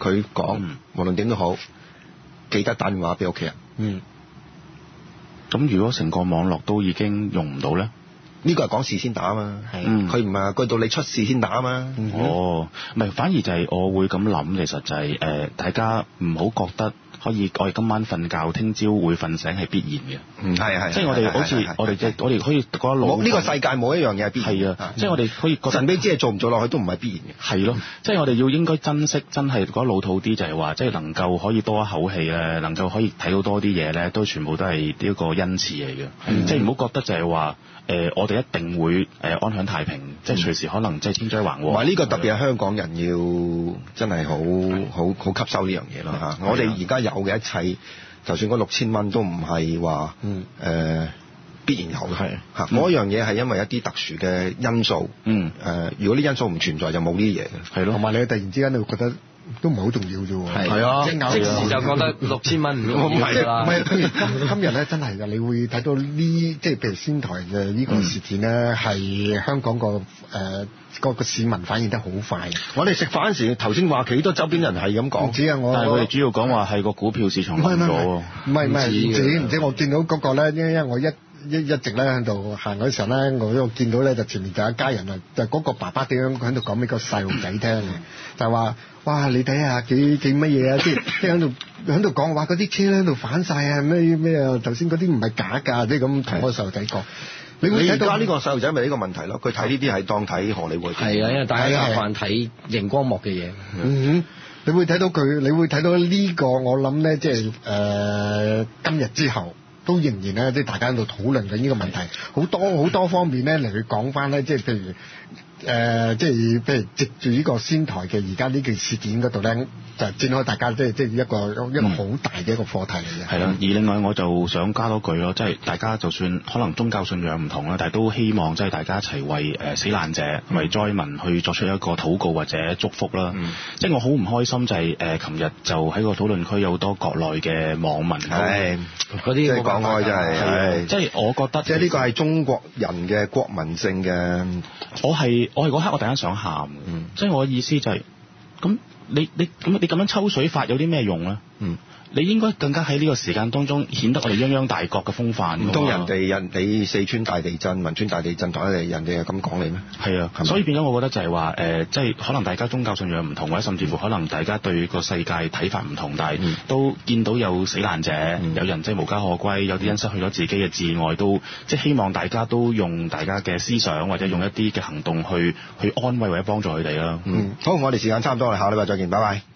佢講，嗯、無論點都好，記得打電話俾屋企人。 嗯。咁如果成個網絡都已經用唔到咧？ 呢個係講事先打啊嘛，佢唔係句到你出事先打啊嘛。 嗯、哦，唔係，反而就係我會咁諗，其實就係、是、誒、呃，大家唔好覺得可以我哋今晚瞓覺，聽朝會瞓醒係必然嘅。 嗯，係係。 即係我哋好似我哋即係我哋可以覺得老。 呢個世界冇一樣嘢係必然。係啊， 即係我哋可以覺得神秘之夜做唔做落去都唔係必然嘅。 係咯，即係我哋要應該珍惜，真係覺得老土啲就係話，即係能夠可以多一口氣咧，能夠可以睇到多啲嘢咧，都全部都係一個恩賜嚟嘅。嗯、即係唔好覺得就係話。誒、呃，我哋一定會誒、呃、安享太平，嗯、即係隨時可能即係天災橫禍。 同埋呢個特別係香港人要真係好好好吸收呢樣嘢咯嚇。我哋而家有嘅一切，就算嗰六千蚊都唔係話誒必然有嘅。係嚇，嗰樣嘢係因為一啲特殊嘅因素。嗯。誒、呃，如果啲因素唔存在，就冇呢啲嘢嘅。係咯。 同埋你突然之間你會覺得。都唔係好重要啫喎， 係啊， 即時就覺得六千蚊唔重要啦。 唔係，譬如今今日咧，真係㗎，你會睇到呢，即係譬如仙台嘅呢個事件咧，係、嗯、香港個誒個個市民反應得好快。 我哋食飯嗰時，頭先話幾多周邊人係咁講， 唔知啊，我但係佢哋主要講話係個股票市場冧咗喎。 唔係唔係，唔知唔知，我見到嗰個咧，因為我一。一一直咧喺度行嗰時候咧，我都見到咧就前面就有一家人啊，就嗰、是、個爸爸點樣喺度講俾個細路仔聽嘅，就話：哇，你睇下幾幾乜嘢啊！即係即係喺度喺度講話嗰啲車咧喺度反晒啊！咩咩啊！頭先嗰啲唔係假㗎，即係咁同個細路仔講。 你會睇到呢個細路仔咪呢個問題咯？佢睇呢啲係當睇荷里活。係啊，因為大家習慣睇熒光幕嘅嘢。 嗯哼，你會睇到佢，你會睇到呢、這個，我諗咧，即係誒、呃、今日之後。都仍然咧，即係大家喺度討論緊呢個問題，好多好多方面咧嚟去講翻咧，即係譬如誒、呃，即係譬如藉住呢個仙台嘅而家呢件事件嗰度咧，就展開大家即係即係一個一個好大嘅一個課題嚟嘅。係、嗯、啦，而另外我就想加多句咯，即係大家就算可能宗教信仰唔同啦，但係都希望即係大家一齊為誒死難者、嗯、為災民去作出一個禱告或者祝福啦。嗯、即係我好唔開心就係誒，琴日就喺個討論區有好多國內嘅網民係嗰啲。講開真係，係即係我覺得， 即係呢個係中國人嘅國民性嘅。 我係我係嗰刻我突然間想喊，嗯，即係我嘅意思就係、是，咁你你咁你咁樣抽水法有啲咩用咧？嗯。你應該更加喺呢個時間當中顯得我哋泱泱大國嘅風範。 唔通人哋人你四川大地震、汶川大地震，同人哋人哋係咁講你咩？ 係啊，所以變咗我覺得就係話誒，即係可能大家宗教信仰唔同，或者甚至乎可能大家對個世界睇法唔同，但係都見到有死難者，嗯、有人即係無家可歸，有啲人失去咗自己嘅摯愛，都即係希望大家都用大家嘅思想或者用一啲嘅行動去去安慰或者幫助佢哋啦。 嗯，好，我哋時間差唔多啦，下禮拜再見，拜拜。